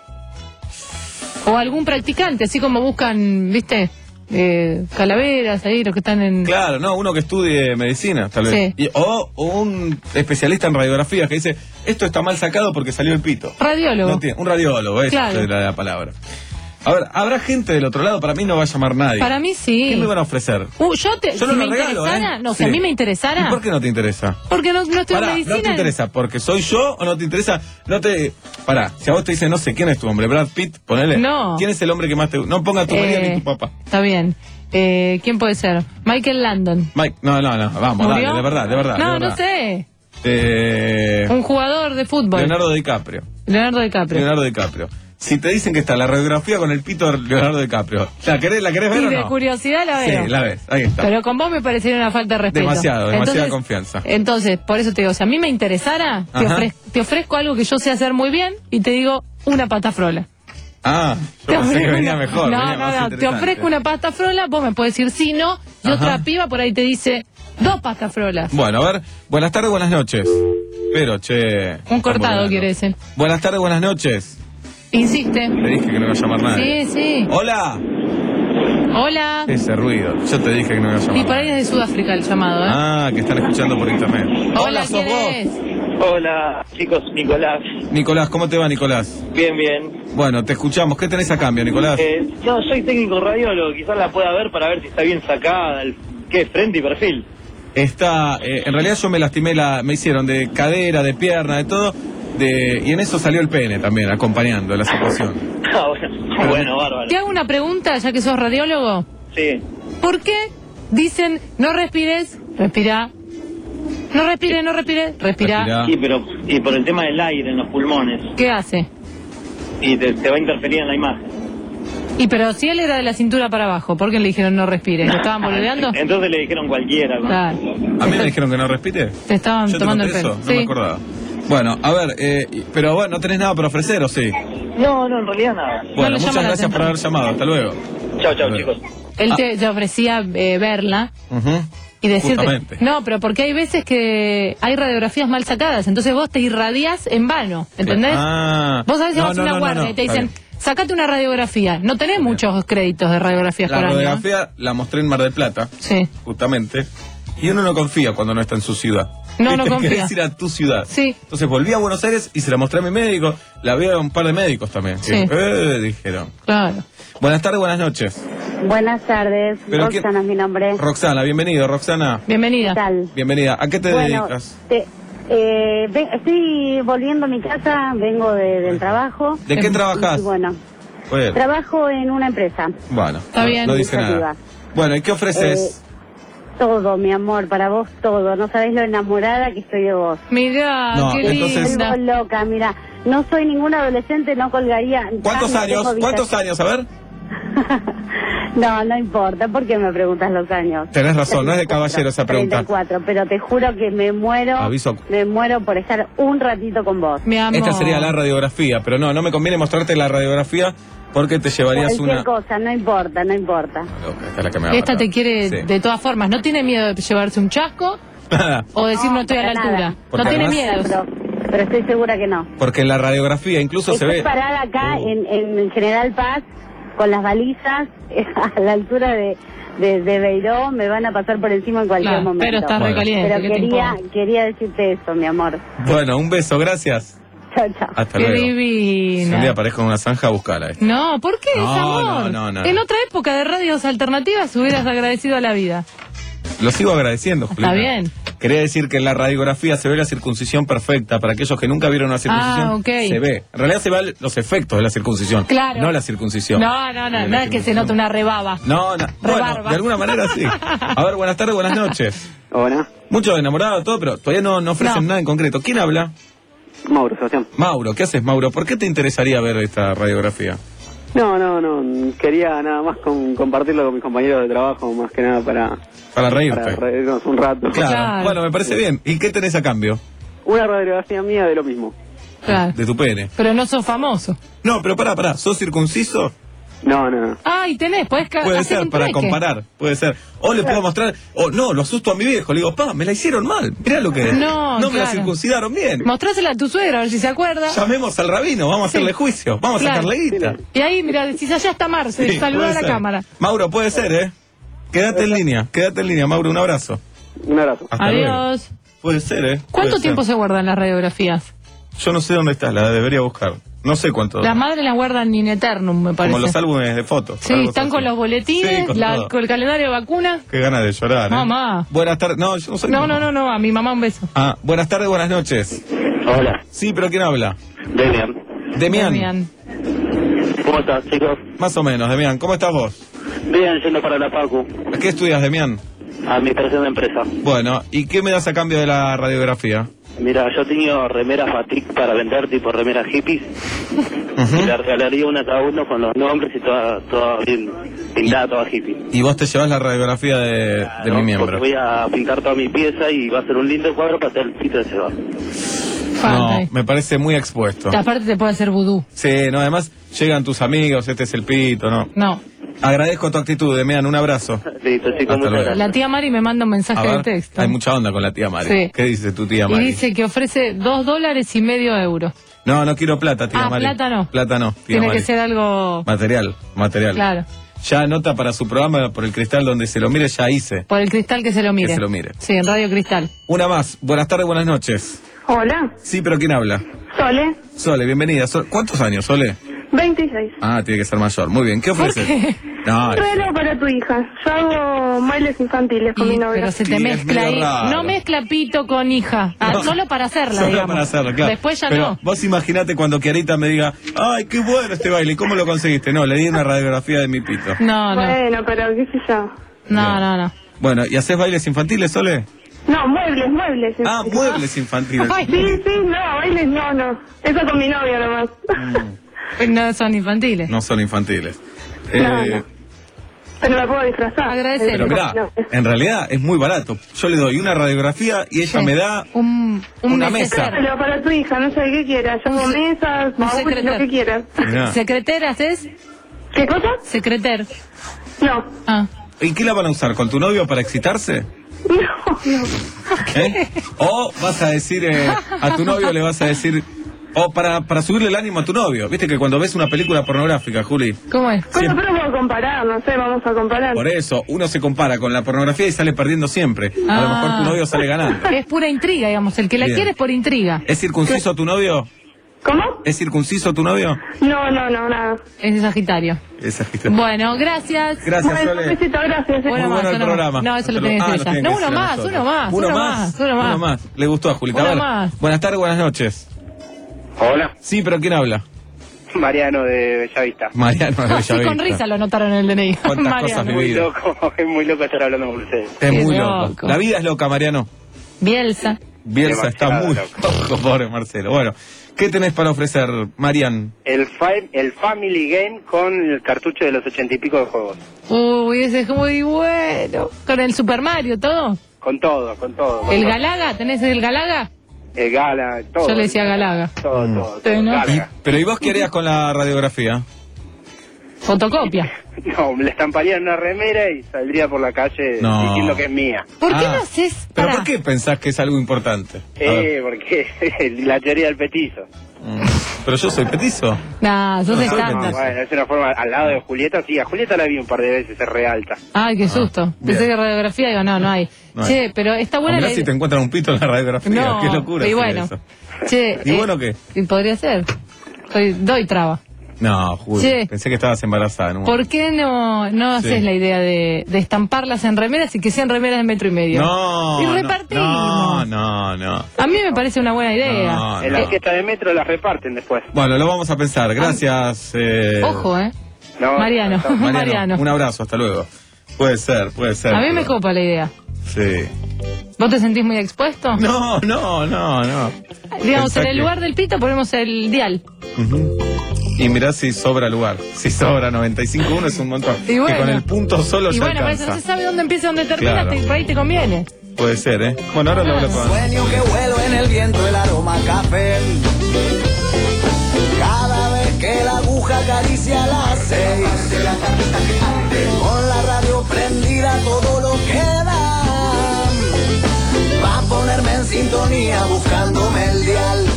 O algún practicante, así como buscan, viste, eh, calaveras ahí, los que están en... Claro, no, uno que estudie medicina, tal vez. Sí. Y- o, o un especialista en radiografías que dice, esto está mal sacado porque salió el pito. Radiólogo. No entiendo, un radiólogo, esa Claro. es la, la palabra. A ver, ¿habrá gente del otro lado? Para mí no va a llamar nadie. Para mí sí. ¿Qué me van a ofrecer? Uh, yo te, Yo si no me lo regalo, interesara, ¿eh? no, si Sí. a mí me interesara, ¿Y por qué no te interesa? porque no, no estoy Pará, en medicina. no te interesa, porque soy yo o no te interesa, no te... Pará, si a vos te dicen, no sé, ¿quién es tu hombre? Brad Pitt, ponele. No. ¿Quién es el hombre que más te... No ponga a tu marido Eh, ni tu papá. Está bien. Eh, ¿Quién puede ser? Michael Landon. Mike, no, no, no, vamos, ¿Murió? dale, de verdad, de verdad. No, de no verdad. sé. Eh, Un jugador de fútbol. Leonardo DiCaprio. Leonardo DiCaprio. Leonardo DiCaprio. Si te dicen que está la radiografía con el pito de Leonardo DiCaprio, ¿la querés, la querés ver Y o de no? curiosidad la veo. Sí, la ves, ahí está. Pero con vos me parecería una falta de respeto. Demasiado, demasiada Entonces- confianza. Entonces, por eso te digo, si a mí me interesara, te, Ajá. ofrez- te ofrezco algo que yo sé hacer muy bien y te digo una pata frola. Ah, yo Te pensé que ofrezco venía una- mejor. No, venía no, más no, te interesante. ofrezco una pasta frola, vos me puedes decir sí, no, y Ajá. otra piba por ahí te dice dos pastas frolas. Bueno, a ver, buenas tardes, buenas noches. Pero, che... Un cortado estamos quiere hablando. decir. Buenas tardes, buenas noches. Insiste. Te dije que no iba a llamar nadie. Sí, sí. Hola. Hola. Ese ruido. Yo te dije que no iba a llamar Y por ahí nadie. es de Sudáfrica el llamado, ¿eh? Ah, que están escuchando por internet. Hola, sos ¿quién vos. es? Hola, chicos, Nicolás. Nicolás, ¿cómo te va, Nicolás? Bien, bien. Bueno, te escuchamos. ¿Qué tenés a cambio, Nicolás? Eh, no, soy técnico radiólogo, quizás la pueda ver para ver si está bien sacada, el, ¿qué? Frente y perfil. Está, eh, en realidad yo me lastimé la, me hicieron de cadera, de pierna, de todo, de, y en eso salió el pene también, acompañando la situación. Ah, bueno, bueno, bárbaro. Te hago una pregunta, ya que sos radiólogo. Sí. ¿Por qué dicen no respires, respira? No respires, no respires, respira. Respirá. Sí, pero y por el tema del aire en los pulmones, ¿Qué hace? y te, te va a interferir en la imagen. Y pero si él era de la cintura para abajo, ¿por qué le dijeron no respires? ¿Lo estaban boludeando? Entonces le dijeron cualquiera. ¿no? Claro. ¿A mí me dijeron que no respire? Te estaban ¿Yo te tomando el conté pelo. eso? No me acordaba. Bueno, a ver, eh, pero bueno, ¿no tenés nada para ofrecer o sí? No, no, en realidad nada. Bueno, le muchas llama la gracias por haber llamado. Hasta luego. Chao, chao, Bueno. chicos. Él te, te ofrecía eh, verla Ujú. y decirte... Justamente. No, pero porque hay veces que hay radiografías mal sacadas, entonces vos te irradiás en vano, ¿entendés? Ah. Vos sabés si No, vas a no, una no, no, guardia no, y te está dicen, bien. sacate una radiografía. No tenés muchos créditos de radiografías La por año. ¿eh? radiografía la mostré en Mar del Plata, Sí. justamente, y uno no confía cuando no está en su ciudad. No, no Te confía. querés ir a tu ciudad. Sí. Entonces volví a Buenos Aires y se la mostré a mi médico. La vi a un par de médicos también. Sí. Que, eh, dijeron. Claro. Buenas tardes, buenas noches. Buenas tardes, Pero Roxana quién- es mi nombre. Roxana, bienvenido, Roxana. Bienvenida. ¿Qué tal? Bienvenida. ¿A qué te Bueno, dedicas? te- eh, ven- estoy volviendo a mi casa, vengo de- del trabajo. ¿De qué trabajás? Y bueno, Bueno, trabajo en una empresa. bueno, Está no, bien. no dice nada. Administrativa. Bueno, ¿y qué ofreces? Todo, mi amor, para vos todo. No sabés lo enamorada que estoy de vos. Mirá, No, qué entonces- linda. Vuelvo loca, mira. No soy ninguna adolescente, no colgaría. ¿Cuántos Ah, no años? tengo ¿Cuántos visa- años? A ver. No, no importa. ¿Por qué me preguntas los años? Tenés razón, no es de caballero esa pregunta. treinta y cuatro, pero te juro que me muero. Aviso. Me muero por estar un ratito con vos. Mi amor. Esta sería la radiografía, pero no, no me conviene mostrarte la radiografía porque te llevarías Cualquier una... cosa, no importa, no importa. Ok, esta es la que me va a Esta matar. te quiere Sí. de todas formas. No tiene miedo de llevarse un chasco Nada. O decir no estoy a la para altura. nada. Porque No tiene además- miedo. Pero, pero estoy segura que no. Porque en la radiografía incluso Estoy se ve... parada acá en, en General Paz con las balizas a la altura de, de, de Beiró. Me van a pasar por encima en cualquier Claro, momento. pero está Bueno. recaliente. Pero ¿qué te quería, importa? quería decirte eso, mi amor. Bueno, un beso, gracias. Chao, chao. Hasta Qué luego. Si un divina. día aparezco en una zanja, buscala. eh. No, ¿por qué? No, es amor. no, no, no, En no. otra época de radios alternativas hubieras agradecido a la vida. Lo sigo agradeciendo, Julieta. Está bien. Quería decir que en la radiografía se ve la circuncisión perfecta. Para aquellos que nunca vieron una circuncisión, Ah, ok. se ve. En realidad se ven los efectos de la circuncisión, Claro. no la circuncisión. No, no, no, De no la es que se circuncisión. note una rebaba. No, no. Bueno, Rebarba. de alguna manera sí. A ver, buenas tardes, buenas noches. Hola. Muchos enamorados, todo, pero todavía no, no ofrecen No. nada en concreto. ¿Quién habla? Mauro, Sebastián. Mauro, ¿qué haces, Mauro? ¿Por qué te interesaría ver esta radiografía? No, no, no. Quería nada más con, compartirlo con mis compañeros de trabajo, más que nada para, Para reírte. para reírnos un rato. Claro. Claro. Bueno, me parece bien. ¿Y qué tenés a cambio? Una radiografía mía de lo mismo. Claro. De tu pene. Pero no sos famoso. No, pero pará, pará. ¿Sos circunciso? No, no, no. Ah, y tenés, podés ca- Puede hacer ser, un para trueque. comparar. Puede ser. O le puedo mostrar. O no, lo asusto a mi viejo. Le digo, pa, me la hicieron mal. Mirá lo que es. No, No me la claro. circuncidaron bien. Mostrásela a tu suegra, a ver si se acuerda. Llamemos al rabino, vamos a hacerle Sí. juicio. Vamos Claro. a sacarle guita. Y ahí, mira, decís, allá está Marce, Sí, saluda puede a la ser. cámara. Mauro, puede ser, ¿eh? Quédate en línea, quédate en línea, Mauro, un abrazo. Un abrazo. Hasta luego. Adiós. Puede ser, ¿eh? ¿Cuánto Puede tiempo ser. se guardan las radiografías? Yo no sé dónde está, la debería buscar. No sé cuánto. Las madres las guardan in eternum, me parece. Como los álbumes de fotos. Sí, algo están así. con los boletines, Sí, con la- todo. con el calendario de vacuna. Qué ganas de llorar, ¿eh? Mamá. Buenas tardes. No, yo no soy No, mamá. no, no, no, a mi mamá un beso. Ah, buenas tardes, buenas noches. Hola. Sí, pero ¿quién habla? Demian. Demián. Demian. ¿Cómo estás, chicos? Más o menos, Demián. ¿Cómo estás vos? Bien, yendo para la Facu. ¿Qué estudias, Demián? Administración de empresa. Bueno, ¿y qué me das a cambio de la radiografía? Mira, yo tengo remeras batik para vender, tipo remeras hippies. Y le regalaría una a cada uno con los nombres y toda, toda bien pintada, toda hippie. Y vos te llevas la radiografía de, de mi miembro. Porque voy a pintar toda mi pieza y va a ser un lindo cuadro para hacer el sitio de Seba. No, me parece muy expuesto. Aparte te puede hacer vudú. Sí, no, además llegan tus amigos, este es el pito, ¿no? No. Agradezco tu actitud, Demián, un abrazo. Listo, chicos, Hasta muchas luego. gracias. La tía Mari me manda un A mensaje ver, de texto. hay mucha onda con la tía Mari. Sí. ¿Qué dice tu tía Y Mari? dice que ofrece dos dólares y medio euro. No, no quiero plata, tía Ah, Mari. plata no. Plata no, tía Tiene Mari. que ser algo... Material, material. Claro. Ya anota para su programa por el cristal donde se lo mire, ya hice. Por el cristal que se lo mire. Que se lo mire. Sí, en Radio Cristal. Una más. Buenas tardes, buenas noches. Hola, Sí, pero ¿quién habla? Sole, Sole, bienvenida. Sol- ¿Cuántos años, Sole? veintiséis. Ah, tiene que ser mayor. Muy bien. ¿Qué ofreces? No, es- Regalo para tu hija. Yo hago bailes infantiles con mi novio. Pero se te Sí, mezcla es ahí. medio raro. No mezcla pito con hija. Ah, No. solo para hacerla, Solo digamos. para hacerlo, claro. Después ya Pero no. vos imaginate cuando Kiarita me diga, ay, qué bueno este baile, ¿y cómo lo conseguiste? No, le di una radiografía de mi pito. No, no. Bueno, pero qué sé yo. No, no, no. Bueno, ¿y haces bailes infantiles, Sole? No, muebles, muebles. Ah, muebles infantiles. Sí, sí, no, bailes no, no. Eso con mi novio nomás. No son infantiles. No son infantiles. No, Eh, no. Pero la puedo disfrazar. Agradecer. Pero mirá, No. en realidad es muy barato. Yo le doy una radiografía y ella Sí. me da Un, un Una neceser. mesa. Pero para tu hija, no sé qué quieras. Yo hago mesas, un baúles, secreter. lo que quieras. Mirá. ¿Secreteras es? ¿Qué cosa? Secreter. No. Ah. ¿Y qué la van a usar? ¿Con tu novio para excitarse? No, no. ¿Eh? O vas a decir, eh, a tu novio le vas a decir, o para, para subirle el ánimo a tu novio. Viste que cuando ves una película pornográfica, Juli, ¿Cómo es? Bueno, pero puedo comparar, no sé, vamos a comparar. por eso uno se compara con la pornografía y sale perdiendo siempre. A lo Ah. mejor tu novio sale ganando. Es pura intriga, digamos. El que la Bien. quiere es por intriga. ¿Es circunciso tu novio? ¿Cómo? ¿Es circunciso tu novio? No, no, no, nada. Es de Sagitario. Es Bueno, gracias. Gracias, Bueno, un Sole. besito, gracias. Uno Muy más, bueno el uno programa. más. No, eso lo Hasta tenés luego. que Ah, decir lo ella. tienen No, que uno decir a más, nosotros. uno más, Uno uno más, más, uno más. uno más. Le gustó a Julita. Uno A ver, más. buenas tardes, buenas noches. Hola, Sí, pero ¿quién habla? Mariano de Bellavista. Mariano de Ah, sí, con Bellavista. risa lo notaron en el D N I. Cuántas Mariano. cosas Muy vividas. loco, es muy loco estar hablando con ustedes. Es Qué muy loco. loco. La vida es loca, Mariano. Bielsa. Bielsa está Demasiado muy loco. loco, pobre Marcelo. Bueno, ¿qué tenés para ofrecer, Marian? El, fi- el Family Game con el cartucho de los ochenta y pico de juegos. Uy, ese es muy bueno. Con el Super Mario, todo. Con todo, con todo. con ¿El todo. Galaga? ¿Tenés el Galaga? El Gala, todo. Yo le decía Galaga. Todo, todo. Sí, todo. ¿no? Galaga. Pero ¿y vos qué harías con la radiografía? Fotocopia. No, le estamparía en una remera y saldría por la calle No. diciendo que es mía. ¿Por qué Ah, no haces? ¿Pero Pará. por qué pensás que es algo importante? A ver. Eh, porque la teoría del petizo. Mm. Pero yo soy petizo. Nah, sos No, de soy estándar. petizo. Bueno, es una forma al lado de Julieta. Sí, a Julieta la vi un par de veces, es re alta. Ay, qué susto. Pensé bien. que radiografía, digo, no, no hay. No hay. Che, pero está O buena mirá la si te encuentran un pito en la radiografía. No, Qué locura. y es bueno. eso. Che, ¿Y eh, bueno qué? y podría ser. Soy, doy traba. No, Juli, Che. pensé que estabas embarazada. En un ¿Por qué no, no Sí. haces la idea de, de estamparlas en remeras y que sean remeras de metro y medio? No, Y no, repartimos. no, no, no. A mí me parece una buena idea. No, En no. la orquesta de metro las reparten después. Bueno, lo vamos a pensar. Gracias. eh, Ojo, ¿eh? No, Mariano, no, Mariano. Un abrazo, hasta luego. Puede ser, puede ser. A mí me pero- copa la idea. Sí. ¿Vos te sentís muy expuesto? No, no, no, no. Digamos, Pensá en el que- lugar del pito ponemos el dial. Ujú. Y mirá si sobra lugar. Si sobra noventa y cinco punto uno es un montón. Y bueno. Que con el punto solo Y ya bueno, por eso alcanza. no se sabe dónde empieza y dónde termina, Claro. te- por ahí te conviene. Puede ser, ¿eh? Bueno, ahora lo hablo con... Sueño que vuelo en el viento, el aroma a café. Cada vez que la aguja acaricia las seis. Con la radio prendida todo lo que da. Va a ponerme en sintonía buscándome el dial.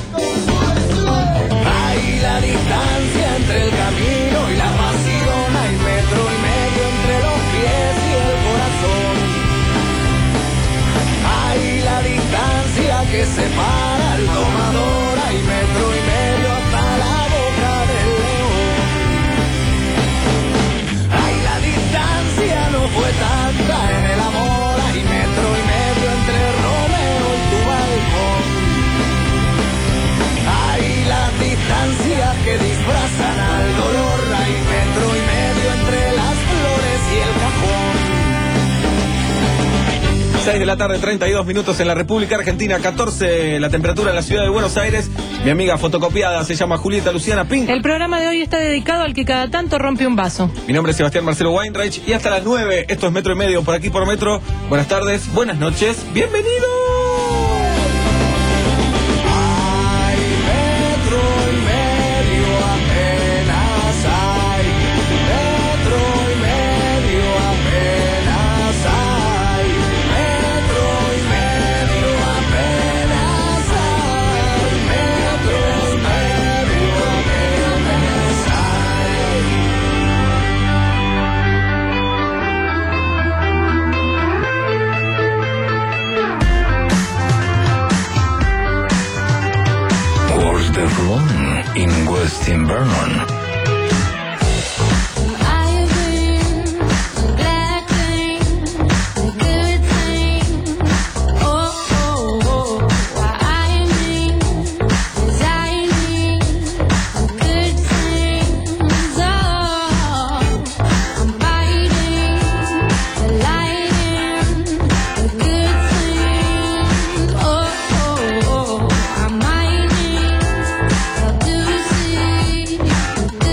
Hay la distancia entre el camino y la pasión. Hay metro y medio entre los pies y el corazón. Hay la distancia que separa al domador. Hay metro y medio hasta la boca del león. Hay la distancia no fue tanta en el amor. Hay metro y medio entre Romeo y tu balcón. Hay las distancias que disfrazan al dolor. Hay metro y medio entre las flores y el cajón. seis de la tarde, treinta y dos minutos en la República Argentina, catorce la temperatura en la ciudad de Buenos Aires. Mi amiga fotocopiada se llama Julieta Luciana Pink. El programa de hoy está dedicado al que cada tanto rompe un vaso. Mi nombre es Sebastián Marcelo Weinreich y hasta las nueve, esto es Metro y Medio, por aquí por Metro. Buenas tardes, buenas noches, bienvenidos. Hay metro y medio apenas hay. Metro y medio apenas hay. Metro y medio apenas hay. Metro y medio apenas Where's the Room in West Invernon? Oh,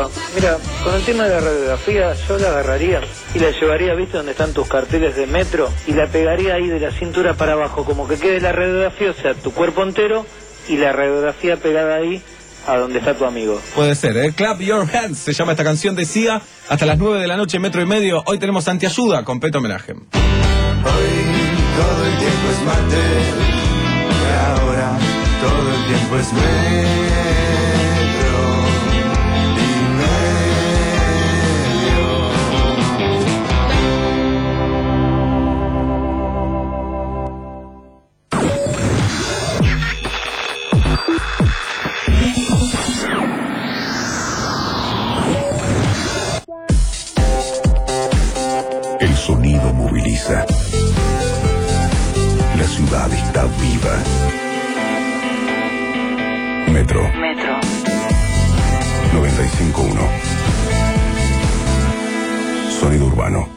disculpa. Mira, con el tema de la radiografía, yo la agarraría y la llevaría, ¿viste? Donde están tus carteles de metro, y la pegaría ahí de la cintura para abajo, como que quede la radiografía, o sea, tu cuerpo entero, y la radiografía pegada ahí a donde está tu amigo. Puede ser, ¿eh? Clap Your Hands se llama esta canción de Sia. Hasta las nueve de la noche, Metro y Medio. Hoy tenemos Antiayuda, completo homenaje. Hoy todo el tiempo es martes, y ahora todo el tiempo es metro y El sonido moviliza. La ciudad está viva. Metro. Metro. noventa y cinco punto uno. Sonido urbano.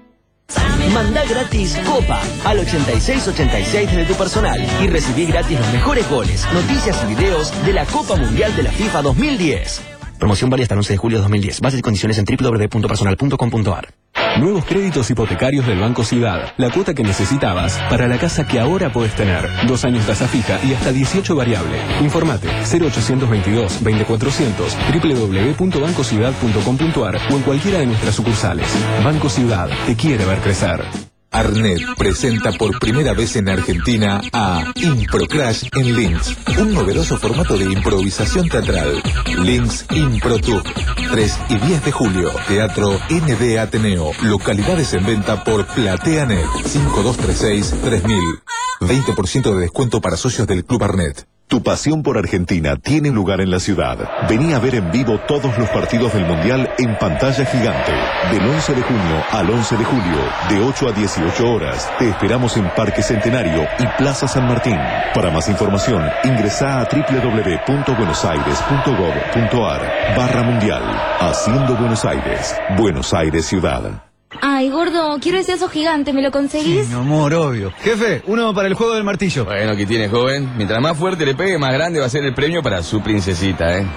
Mandá gratis Copa al ochenta y seis ochenta y seis de tu personal y recibí gratis los mejores goles, noticias y videos de la Copa Mundial de la FIFA dos mil diez. Promoción válida hasta el once de julio de dos mil diez. Bases y condiciones en doble u doble u doble u punto personal punto com punto a r. Nuevos créditos hipotecarios del Banco Ciudad. La cuota que necesitabas para la casa que ahora podés tener. Dos años tasa fija y hasta dieciocho variable. Informate cero ochocientos veintidós veinte cuatrocientos, doble u doble u doble u punto banco ciudad punto com punto a r o en cualquiera de nuestras sucursales. Banco Ciudad te quiere ver crecer. Arnet presenta por primera vez en Argentina a Improcrash en Links, un novedoso formato de improvisación teatral. Links ImproTube, tres y diez de julio, Teatro N D Ateneo, localidades en venta por PlateaNet, cinco dos tres seis tres mil. veinte por ciento de descuento para socios del Club Arnet. Tu pasión por Argentina tiene lugar en la ciudad. Vení a ver en vivo todos los partidos del Mundial en pantalla gigante. Del once de junio al once de julio, de ocho a dieciocho horas. Te esperamos en Parque Centenario y Plaza San Martín. Para más información, ingresá a doble u doble u doble u punto buenos aires punto gob punto a r barra mundial. Haciendo Buenos Aires. Buenos Aires Ciudad. Ay, gordo, quiero ese oso gigante, ¿me lo conseguís? Sí, mi amor, obvio. Jefe, uno para el juego del martillo. Bueno, aquí tienes, joven. Mientras más fuerte le pegue, más grande va a ser el premio para su princesita, ¿eh?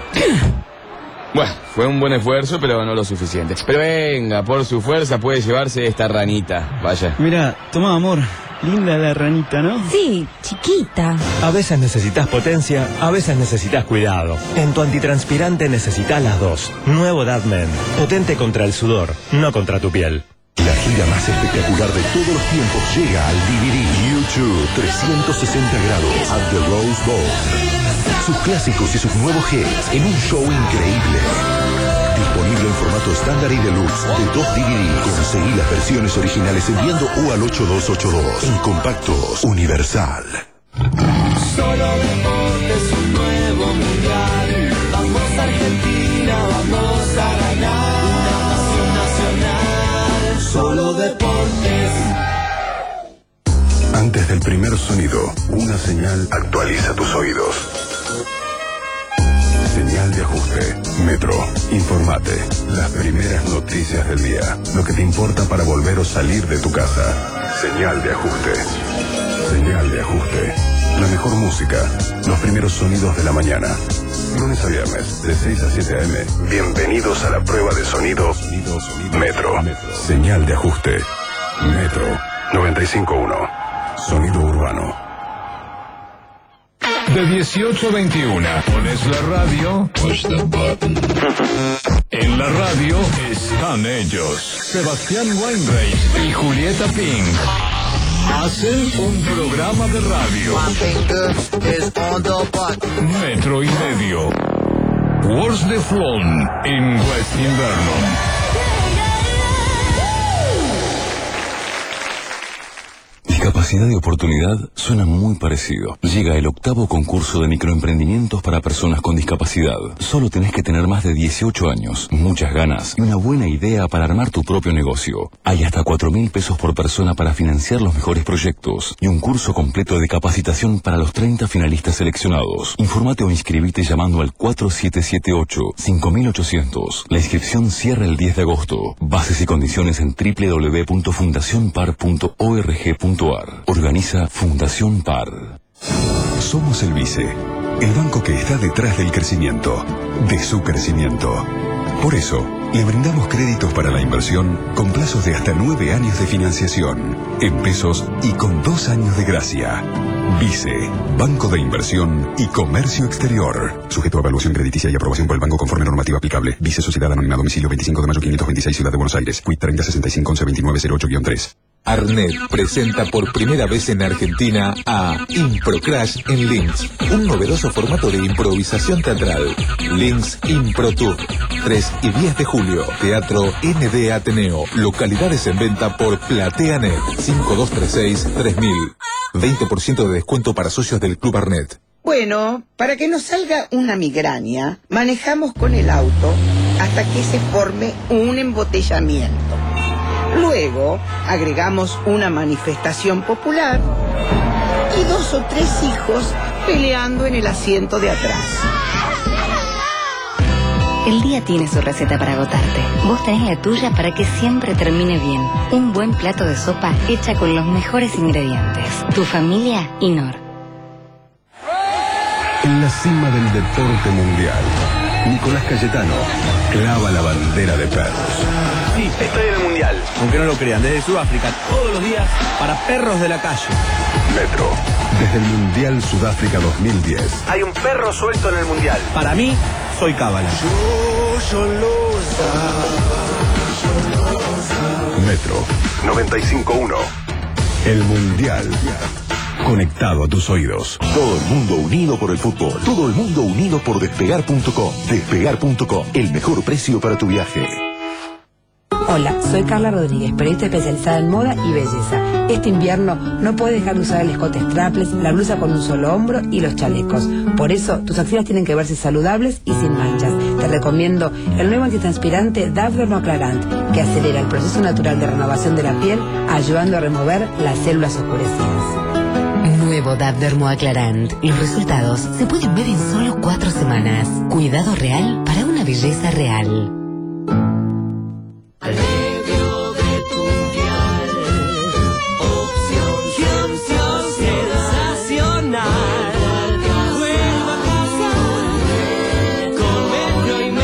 Bueno, fue un buen esfuerzo, pero no lo suficiente. Pero venga, por su fuerza puede llevarse esta ranita. Vaya. Mira, toma, amor. Linda la ranita, ¿no? Sí, chiquita. A veces necesitas potencia, a veces necesitas cuidado. En tu antitranspirante necesitas las dos. Nuevo Dadmen. Potente contra el sudor, no contra tu piel. La gira más espectacular de todos los tiempos llega al D V D YouTube trescientos sesenta grados at the Rose Bowl. Sus clásicos y sus nuevos hits en un show increíble. Disponible en formato estándar y deluxe de dos D V D. Conseguí las versiones originales enviando U al ocho dos ocho dos en compactos Universal. Solo deportes, un nuevo mundial. Vamos Argentina, vamos a ganar. Una nación nacional. Solo deportes. Antes del primer sonido, una señal actualiza tus oídos. Señal de ajuste. Metro. Informate. Las primeras noticias del día. Lo que te importa para volver o salir de tu casa. Señal de ajuste. Señal de ajuste. La mejor música. Los primeros sonidos de la mañana. Lunes a viernes, de seis a siete a eme. Bienvenidos a la prueba de sonido. Metro. Señal de ajuste. Metro. noventa y cinco punto uno. Sonido urbano. De dieciocho a veintiuno, pones la radio. Push the button. En la radio están ellos, Sebastián Weinreich y Julieta Pink. Hacen un programa de radio. Metro y Medio. Wars de Flon en West Inverno. Discapacidad y oportunidad suenan muy parecido. Llega el octavo concurso de microemprendimientos para personas con discapacidad. Solo tenés que tener más de dieciocho años, muchas ganas y una buena idea para armar tu propio negocio. Hay hasta cuatro mil pesos por persona para financiar los mejores proyectos y un curso completo de capacitación para los treinta finalistas seleccionados. Informate o inscribite llamando al cuatro siete siete ocho cinco ocho cero cero. La inscripción cierra el diez de agosto. Bases y condiciones en doble u doble u doble u punto fundación par punto org punto a r. Organiza Fundación Par. Somos el Vice, el banco que está detrás del crecimiento, de su crecimiento. Por eso, le brindamos créditos para la inversión con plazos de hasta nueve años de financiación, en pesos y con dos años de gracia. Vice, Banco de Inversión y Comercio Exterior. Sujeto a evaluación crediticia y aprobación por el banco conforme normativa aplicable. Vice Sociedad Anónima Domicilio veinticinco de mayo quinientos veintiséis Ciudad de Buenos Aires. Quit treinta sesenta y cinco once veintinueve cero ocho guion tres. Arnet presenta por primera vez en Argentina a Improcrash en Links, un novedoso formato de improvisación teatral. Links Improtour, tres y diez de julio, Teatro N D Ateneo, localidades en venta por PlateaNet, cinco dos tres seis tres mil. veinte por ciento de descuento para socios del Club Arnet. Bueno, para que nos salga una migraña, manejamos con el auto hasta que se forme un embotellamiento. Luego, agregamos una manifestación popular y dos o tres hijos peleando en el asiento de atrás. El día tiene su receta para agotarte. Vos tenés la tuya para que siempre termine bien. Un buen plato de sopa hecha con los mejores ingredientes. Tu familia y Nor. En la cima del deporte mundial, Nicolás Cayetano clava la bandera de perros. Sí, estoy en el mundial, aunque no lo crean, desde Sudáfrica, todos los días, para perros de la calle. Metro, desde el Mundial Sudáfrica dos mil diez. Hay un perro suelto en el mundial. Para mí, soy cábala. Metro, noventa y cinco punto uno. El Mundial. Conectado a tus oídos. Todo el mundo unido por el fútbol. Todo el mundo unido por despegar punto com. Despegar punto com, el mejor precio para tu viaje. Hola, soy Carla Rodríguez, periodista especializada en moda y belleza. Este invierno no puedes dejar de usar el escote strapless, la blusa con un solo hombro y los chalecos. Por eso, tus axilas tienen que verse saludables y sin manchas. Te recomiendo el nuevo antitranspirante Dove Dermoclarant, que acelera el proceso natural de renovación de la piel, ayudando a remover las células oscurecidas. Nuevo Dove Dermoaclarant. Los resultados se pueden ver en solo cuatro semanas. Cuidado real para una belleza real. Al medio de tu dial, opción, opción sensacional. Vuelvo a casa con metro y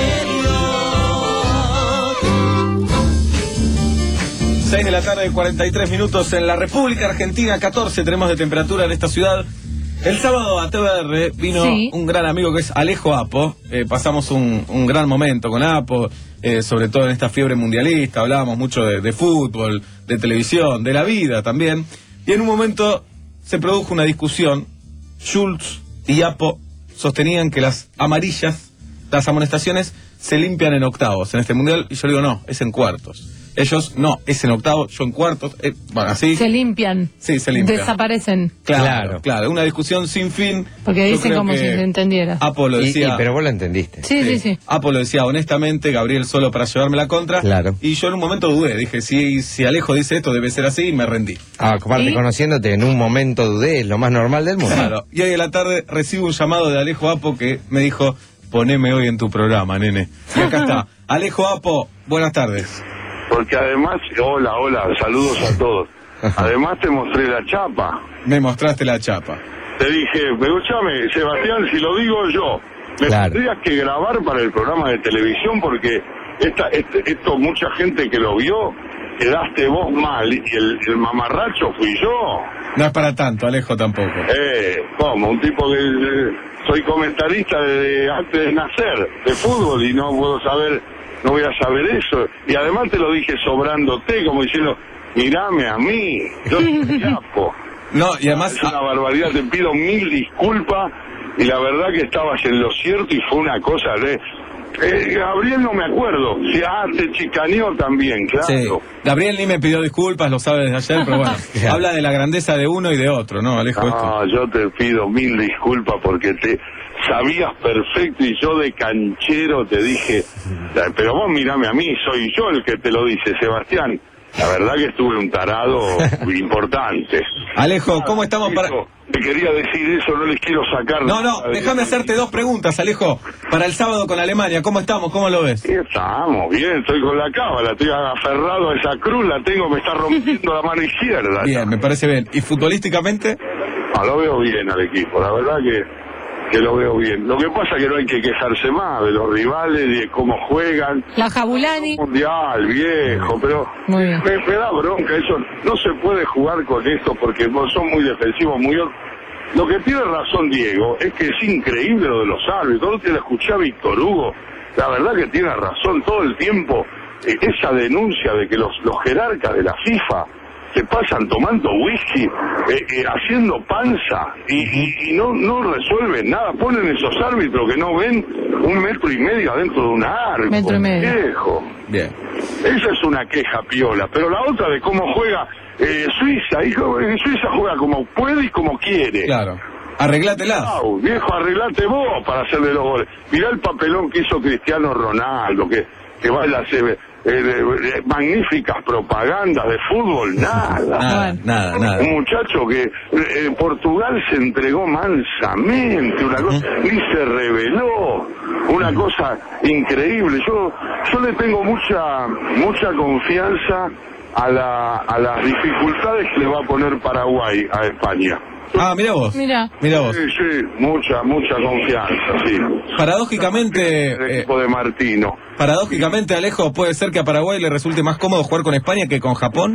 medio. seis de la tarde, cuarenta y tres minutos en la República Argentina, catorce tenemos de temperatura en esta ciudad. El sábado a T V R vino sí. un gran amigo que es Alejo Apo. Eh, pasamos un, un gran momento con Apo, eh, sobre todo en esta fiebre mundialista. Hablábamos mucho de, de fútbol, de televisión, de la vida también. Y en un momento se produjo una discusión. Schultz y Apo sostenían que las amarillas, las amonestaciones, se limpian en octavos en este mundial. Y yo digo, no, es en cuartos. Ellos, no, es en octavo, yo en cuartos, eh, bueno, así. Se limpian. Sí, se limpian. Desaparecen. Claro, claro, claro, una discusión sin fin. Porque dicen como si se entendiera. Apo lo decía. Y, y, pero vos lo entendiste. Sí, sí, sí. Apo lo decía honestamente, Gabriel solo para llevarme la contra. Claro. Y yo en un momento dudé, dije, si, si Alejo dice esto debe ser así, y me rendí. Ah, aparte, conociéndote, en un momento dudé, es lo más normal del mundo. Claro. Y hoy en la tarde recibo un llamado de Alejo Apo que me dijo, poneme hoy en tu programa, nene. Y acá está. Alejo Apo, buenas tardes. Porque además, hola, hola, saludos a todos. Además te mostré la chapa. Me mostraste la chapa. Te dije, escúchame, Sebastián, si lo digo yo, me claro. tendrías que grabar para el programa de televisión porque esta, este, esto, mucha gente que lo vio, quedaste vos mal y el, el mamarracho fui yo. No es para tanto, Alejo tampoco. Eh, ¿cómo? Un tipo que eh, soy comentarista desde antes de nacer, de fútbol, y no puedo saber... No voy a saber eso. Y además te lo dije sobrándote, como diciendo, mirame a mí, yo soy Apo. No, y además... Es una barbaridad, te pido mil disculpas, y la verdad que estabas en lo cierto y fue una cosa de... Eh, Gabriel no me acuerdo, si ah, te chicaneó también, claro. Sí. Gabriel ni me pidió disculpas, lo sabe desde ayer, pero bueno, habla de la grandeza de uno y de otro, ¿no, Alejo? No, esto? Yo te pido mil disculpas porque te... Sabías perfecto y yo de canchero te dije, pero vos mirame a mí, soy yo el que te lo dice, Sebastián. La verdad que estuve un tarado importante. Alejo, ¿cómo estamos para...? Te quería decir eso, no les quiero sacar... No, no, déjame hacerte dos preguntas, Alejo. Para el sábado con Alemania, ¿cómo estamos? ¿Cómo lo ves? Sí, estamos bien, estoy con la cábala, estoy aferrado a esa cruz, la tengo, me está rompiendo la mano izquierda. Bien, me parece bien. ¿Y futbolísticamente? No, lo veo bien al equipo, la verdad que... que lo veo bien. Lo que pasa es que no hay que quejarse más de los rivales, de cómo juegan. La Jabulani. Mundial, viejo, pero Muy bien. me, me da bronca eso. No se puede jugar con esto porque son muy defensivos, muy... Lo que tiene razón Diego es que es increíble lo de los árbitros. Te lo escuché a Víctor Hugo. La verdad que tiene razón todo el tiempo. Eh, esa denuncia de que los, los jerarcas de la FIFA se pasan tomando whisky, eh, eh, haciendo panza y, y, y no no resuelven nada. Ponen esos árbitros que no ven un metro y medio adentro de un arco. Metro y medio. Viejo. Bien. Esa es una queja piola. Pero la otra de cómo juega eh, Suiza. Hijo, en Suiza juega como puede y como quiere. Claro. Arreglátela. Au, viejo, arreglate vos para hacerle los goles. Mirá el papelón que hizo Cristiano Ronaldo, que, que vaya a hacer... Eh, eh, magníficas propagandas de fútbol, nada. Nada, nada, nada. Un muchacho que eh, en Portugal se entregó mansamente, una cosa, y se reveló, una cosa increíble. Yo yo le tengo mucha mucha confianza a la a las dificultades que le va a poner Paraguay a España. Ah, mira vos. Mira. Mira vos. Sí, sí, mucha, mucha confianza, sí. Paradójicamente, el equipo de Martino. Paradójicamente, Alejo, ¿puede ser que a Paraguay le resulte más cómodo jugar con España que con Japón?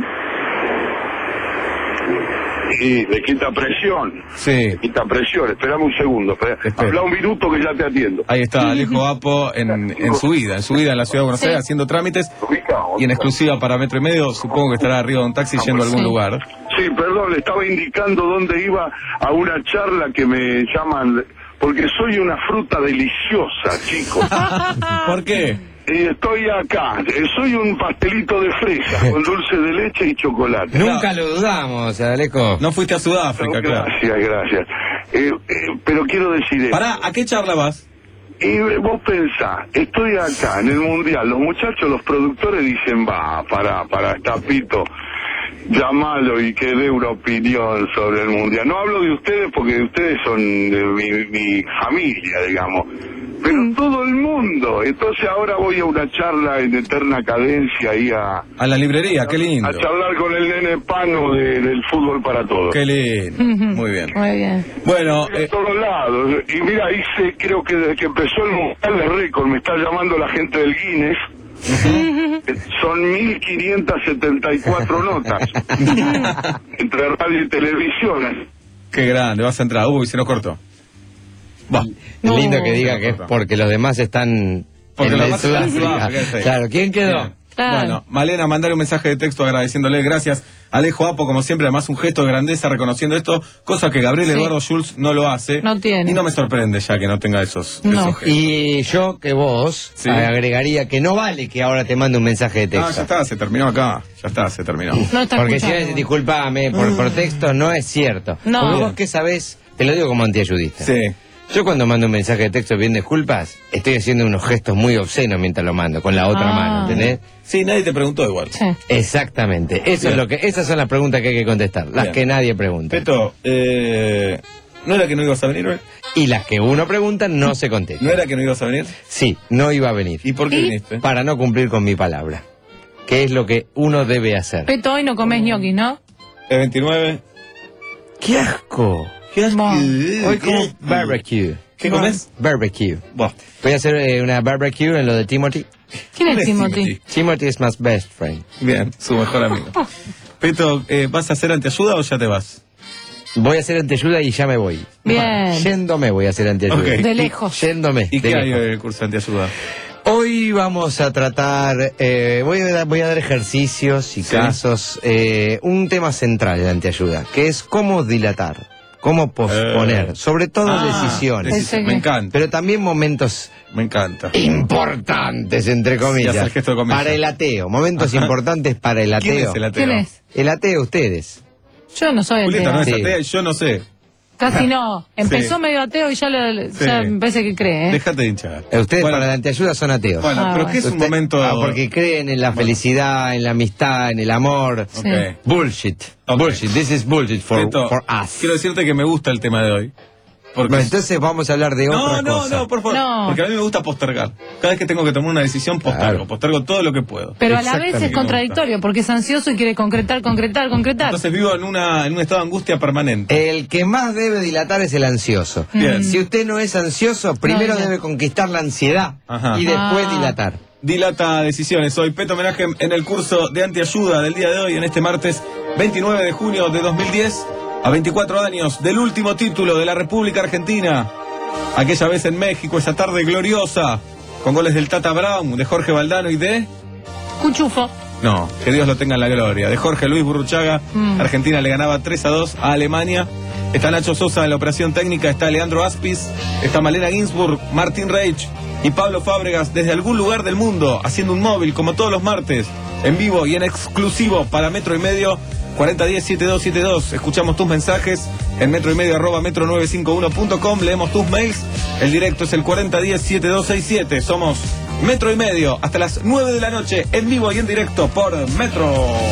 Y le quita presión. Sí. Le quita presión. Esperame un segundo. Espera. Habla un minuto que ya te atiendo. Ahí está, Alejo Apo en, en su vida, en su vida en la ciudad de Buenos Aires, haciendo trámites. Y en exclusiva para Metro y Medio, supongo que estará arriba de un taxi yendo a algún lugar. Sí, perdón, le estaba indicando dónde iba a una charla que me llaman, porque soy una fruta deliciosa, chicos. ¿Por qué? Y estoy acá, eh, soy un pastelito de fresa con dulce de leche y chocolate. Nunca lo dudamos, Alejo. No fuiste a Sudáfrica, No, claro. gracias, gracias. Eh, eh, pero quiero decir esto. Pará, ¿a qué charla vas? Y vos pensás, estoy acá en el Mundial, los muchachos, los productores dicen, va, pará, pará, Tapito, llamalo y que dé una opinión sobre el Mundial. No hablo de ustedes porque ustedes son de mi, mi familia, digamos, pero todo el mundo. Entonces ahora voy a una charla en eterna cadencia ahí a... A la librería, qué lindo. A charlar con el nene Pano de, del fútbol para todos. Qué lindo, muy bien. Muy bien. Bueno, de todos lados. Y mira, hice, creo que desde que empezó el Mundial de Récord, me está llamando la gente del Guinness. Son mil quinientas setenta y cuatro notas entre radio y televisión. Qué grande, vas a entrar. Uy, se nos cortó. Va. Es lindo que diga que es porque los demás están Porque en los el demás están en Sudáfrica. Sudáfrica, sí. Claro, ¿quién quedó? Bien. Bueno, Malena, mandar un mensaje de texto agradeciéndole, gracias. Alejo Apo, como siempre, además un gesto de grandeza reconociendo esto, cosa que Gabriel Sí. Eduardo Schulz no lo hace. No tiene. Y no me sorprende ya que no tenga esos, No. esos gestos. Y yo que vos Sí. agregaría que no vale que ahora te mande un mensaje de Ah, texto. ya está, se terminó acá. Ya está, se terminó. No está Porque si escuchando. es, disculpame, por, por texto no es cierto. No. Porque vos qué sabés, te lo digo como antiayudista. Sí. Yo cuando mando un mensaje de texto bien disculpas, estoy haciendo unos gestos muy obscenos mientras lo mando, con la otra Ah. mano, ¿entendés? Sí, nadie te preguntó igual. Sí. Exactamente. Eso Bien. es lo que, esas son las preguntas que hay que contestar, las Bien. que nadie pregunta. Peto, eh, ¿no era que no ibas a venir hoy? Y las que uno pregunta no se contestan. ¿No era que no ibas a venir? Sí, no iba a venir. ¿Y por qué ¿Y? viniste? Para no cumplir con mi palabra. Que es lo que uno debe hacer. Peto, hoy no comes ñoquis, ¿no? El veintinueve. ¡Qué asco! ¿Qué asco? Hoy como barbecue. ¿Qué comes? Barbecue. Buah. Voy a hacer eh, una barbecue en lo de Timothy. ¿Quién es es Timothy? Timothy? Timothy is my best friend. Bien, su mejor amigo. Peto, eh, ¿vas a hacer anteayuda o ya te vas? Voy a hacer anteayuda y ya me voy. Bien. Yéndome voy a hacer anteayuda. Ok. De lejos. Yéndome. ¿Y de qué hay lejos. en el curso de anteayuda? Hoy vamos a tratar, eh, voy, a, dar- voy a dar ejercicios y Sí. casos, eh, un tema central de anteayuda, que es cómo dilatar, cómo posponer, Eh. sobre todo Ah, decisiones, decisión. Me encanta, pero también momentos me encanta. importantes, entre Sí, hace comillas, el gesto de comillas. para el ateo, momentos Ajá. importantes para el ateo. ¿Quién es el ateo? ¿Quién es? El ateo, ustedes. Yo no soy Julieta no ateo. es Sí. atea y yo no sé. Casi no. Empezó Sí. medio ateo y ya, lo, ya Sí. me parece que cree, ¿eh? Déjate de hinchar. Eh, Ustedes Bueno, para la anteayuda son ateos. Bueno, Ah, pero bueno. ¿qué es un Usted- momento...? Ah, porque creen en la felicidad, en la amistad, en el amor. Sí. Ok. Bullshit. Ok. Bullshit. This is bullshit for, Peto, for us. quiero decirte que me gusta el tema de hoy. Porque... Bueno, entonces vamos a hablar de no, otra no, cosa. No, no, por favor. No. Porque a mí me gusta postergar. Cada vez que tengo que tomar una decisión, postergo. Claro. Postergo todo lo que puedo. Pero a la vez es contradictorio, porque es ansioso y quiere concretar, concretar, concretar. Entonces vivo en, una, en un estado de angustia permanente. El que más debe dilatar es el ansioso. Bien. Si usted no es ansioso, primero No, ya. debe conquistar la ansiedad Ajá. y después Ah. dilatar. Dilata decisiones. Hoy Peto homenaje en el curso de antiayuda del día de hoy, en este martes veintinueve de junio de dos mil diez, a veinticuatro años del último título de la República Argentina. Aquella vez en México, esa tarde gloriosa, con goles del Tata Brown, de Jorge Valdano y de... Cuchufo. No, que Dios lo tenga en la gloria. De Jorge Luis Burruchaga, Mm. Argentina le ganaba tres a dos a Alemania. Está Nacho Sosa en la operación técnica, está Leandro Aspis, está Malena Ginsburg, Martín Reich y Pablo Fábregas desde algún lugar del mundo, haciendo un móvil como todos los martes, en vivo y en exclusivo para Metro y Medio, cuarenta diez setenta y dos setenta y dos. Escuchamos tus mensajes en metro y medio arroba metro nueve cinco uno punto com, leemos tus mails. El directo es el cuarenta diez setenta y dos sesenta y siete. Somos Metro y Medio hasta las nueve de la noche, en vivo y en directo por Metro.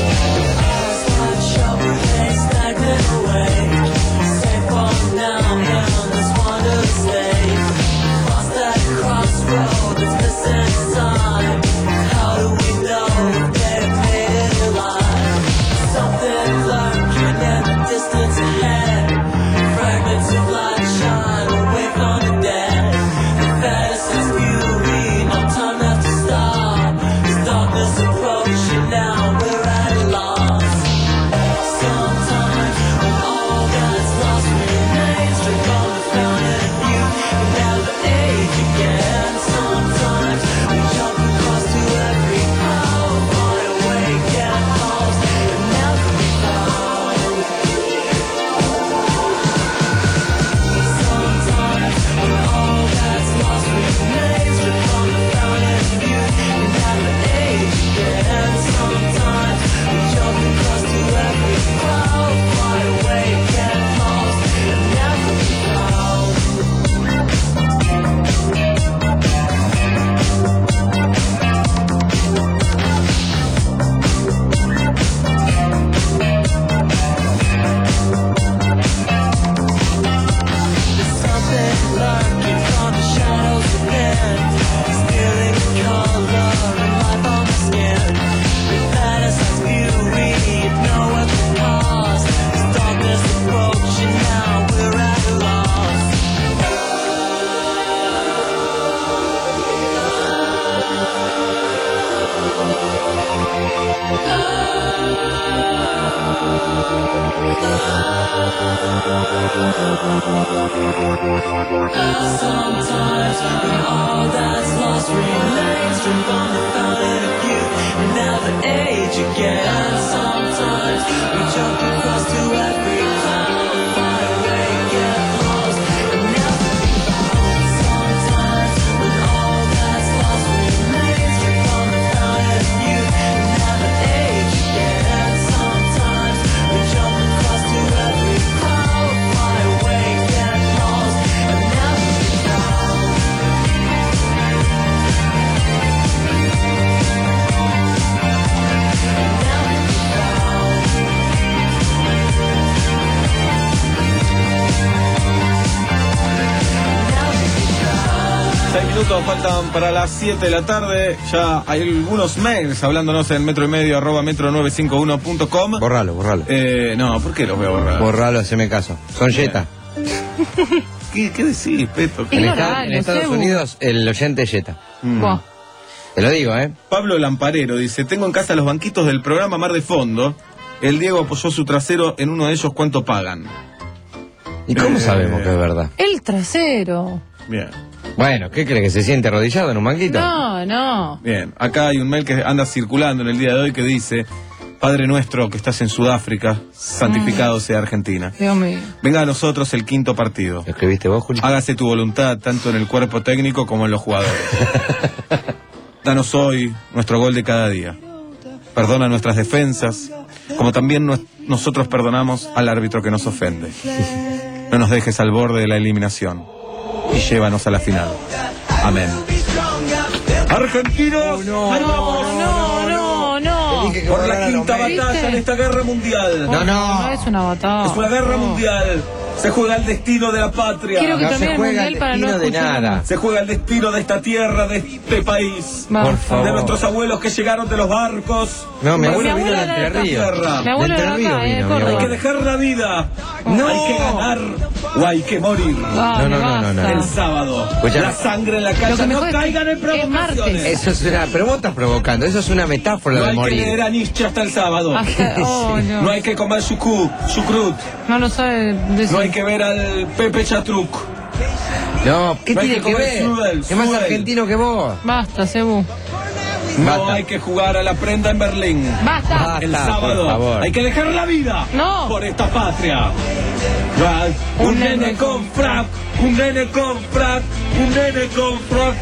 Sometimes when all that's lost remains from the fountain of youth and never age again. Sometimes we jump across to every cloud, fly away, get lost and never be found. Sometimes when all that's lost remains from the fountain of youth and never age again. Sometimes we jump across to every cloud, fly away, get lost and never be found. Seis minutos faltan para las siete de la tarde. Ya hay algunos mails hablándonos en metro y medio arroba metro nueve cinco uno punto com. Borralo, borralo. Eh, no, ¿por qué los voy a borrar? Borralo, haceme caso. Son Jetta. ¿Qué, qué decís, Peto? En, esta- en Estados Unidos, el oyente es Jetta. Mm. Buah. Te lo digo, ¿eh? Pablo Lamparero dice, tengo en casa los banquitos del programa Mar de Fondo. El Diego apoyó su trasero en uno de ellos, ¿cuánto pagan? ¿Y cómo Eh, sabemos que es verdad? El trasero. Bien. Bueno, ¿qué cree? ¿Que se siente arrodillado en un banquito? No, no. Bien, acá hay un mail que anda circulando en el día de hoy que dice, Padre nuestro que estás en Sudáfrica, santificado sea Argentina. Dios mío. Venga a nosotros el quinto partido. ¿Lo escribiste vos, Juli? Hágase tu voluntad tanto en el cuerpo técnico como en los jugadores. Danos hoy nuestro gol de cada día. Perdona nuestras defensas, como también nos- nosotros perdonamos al árbitro que nos ofende. No nos dejes al borde de la eliminación y llévanos a la final. Amén. Argentinos, ahí vamos. No, no, no. Por la quinta ¿Viste? batalla en esta guerra mundial. No, no. No es una batalla. Es una guerra mundial. Se juega el destino de la patria. Quiero que No termine se el juega mundial el para no destino de escuchar nada. más. Se juega el destino de esta tierra, de este país. Va. Por favor. De nuestros abuelos que llegaron de los barcos. No, mi De abuelo vino de esta Entre Ríos. tierra. Mi abuelo De era Entre acá, Ríos eh, vino, mi Córdoba. Hay abuelo. que dejar la vida. No. Hay que ganar o hay que morir. Dale, No, no, no, no, no. El basta. sábado. Escuchá. La sangre en la Lo calle. que No mejor es que caigan en es martes. provocaciones. Eso es una... Pero vos estás provocando. Eso es una metáfora No de hay que morir. leer a Nietzsche hasta el sábado. Hasta- oh, no. No hay que comer chucrut. chucrut. No lo sabe decir. No hay que ver al Pepe Chatruc. No, ¿qué No hay tiene que que comer ver? strudel, Es más strudel. argentino que vos. Basta, Cebu. No Basta. hay que jugar a la prenda en Berlín. Basta. El Basta, sábado por favor. hay que dejar la vida No. por esta patria. Va, Un, Un nene nene con frac, un nene con frac, un nene con frac.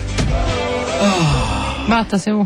Basta, Cebu.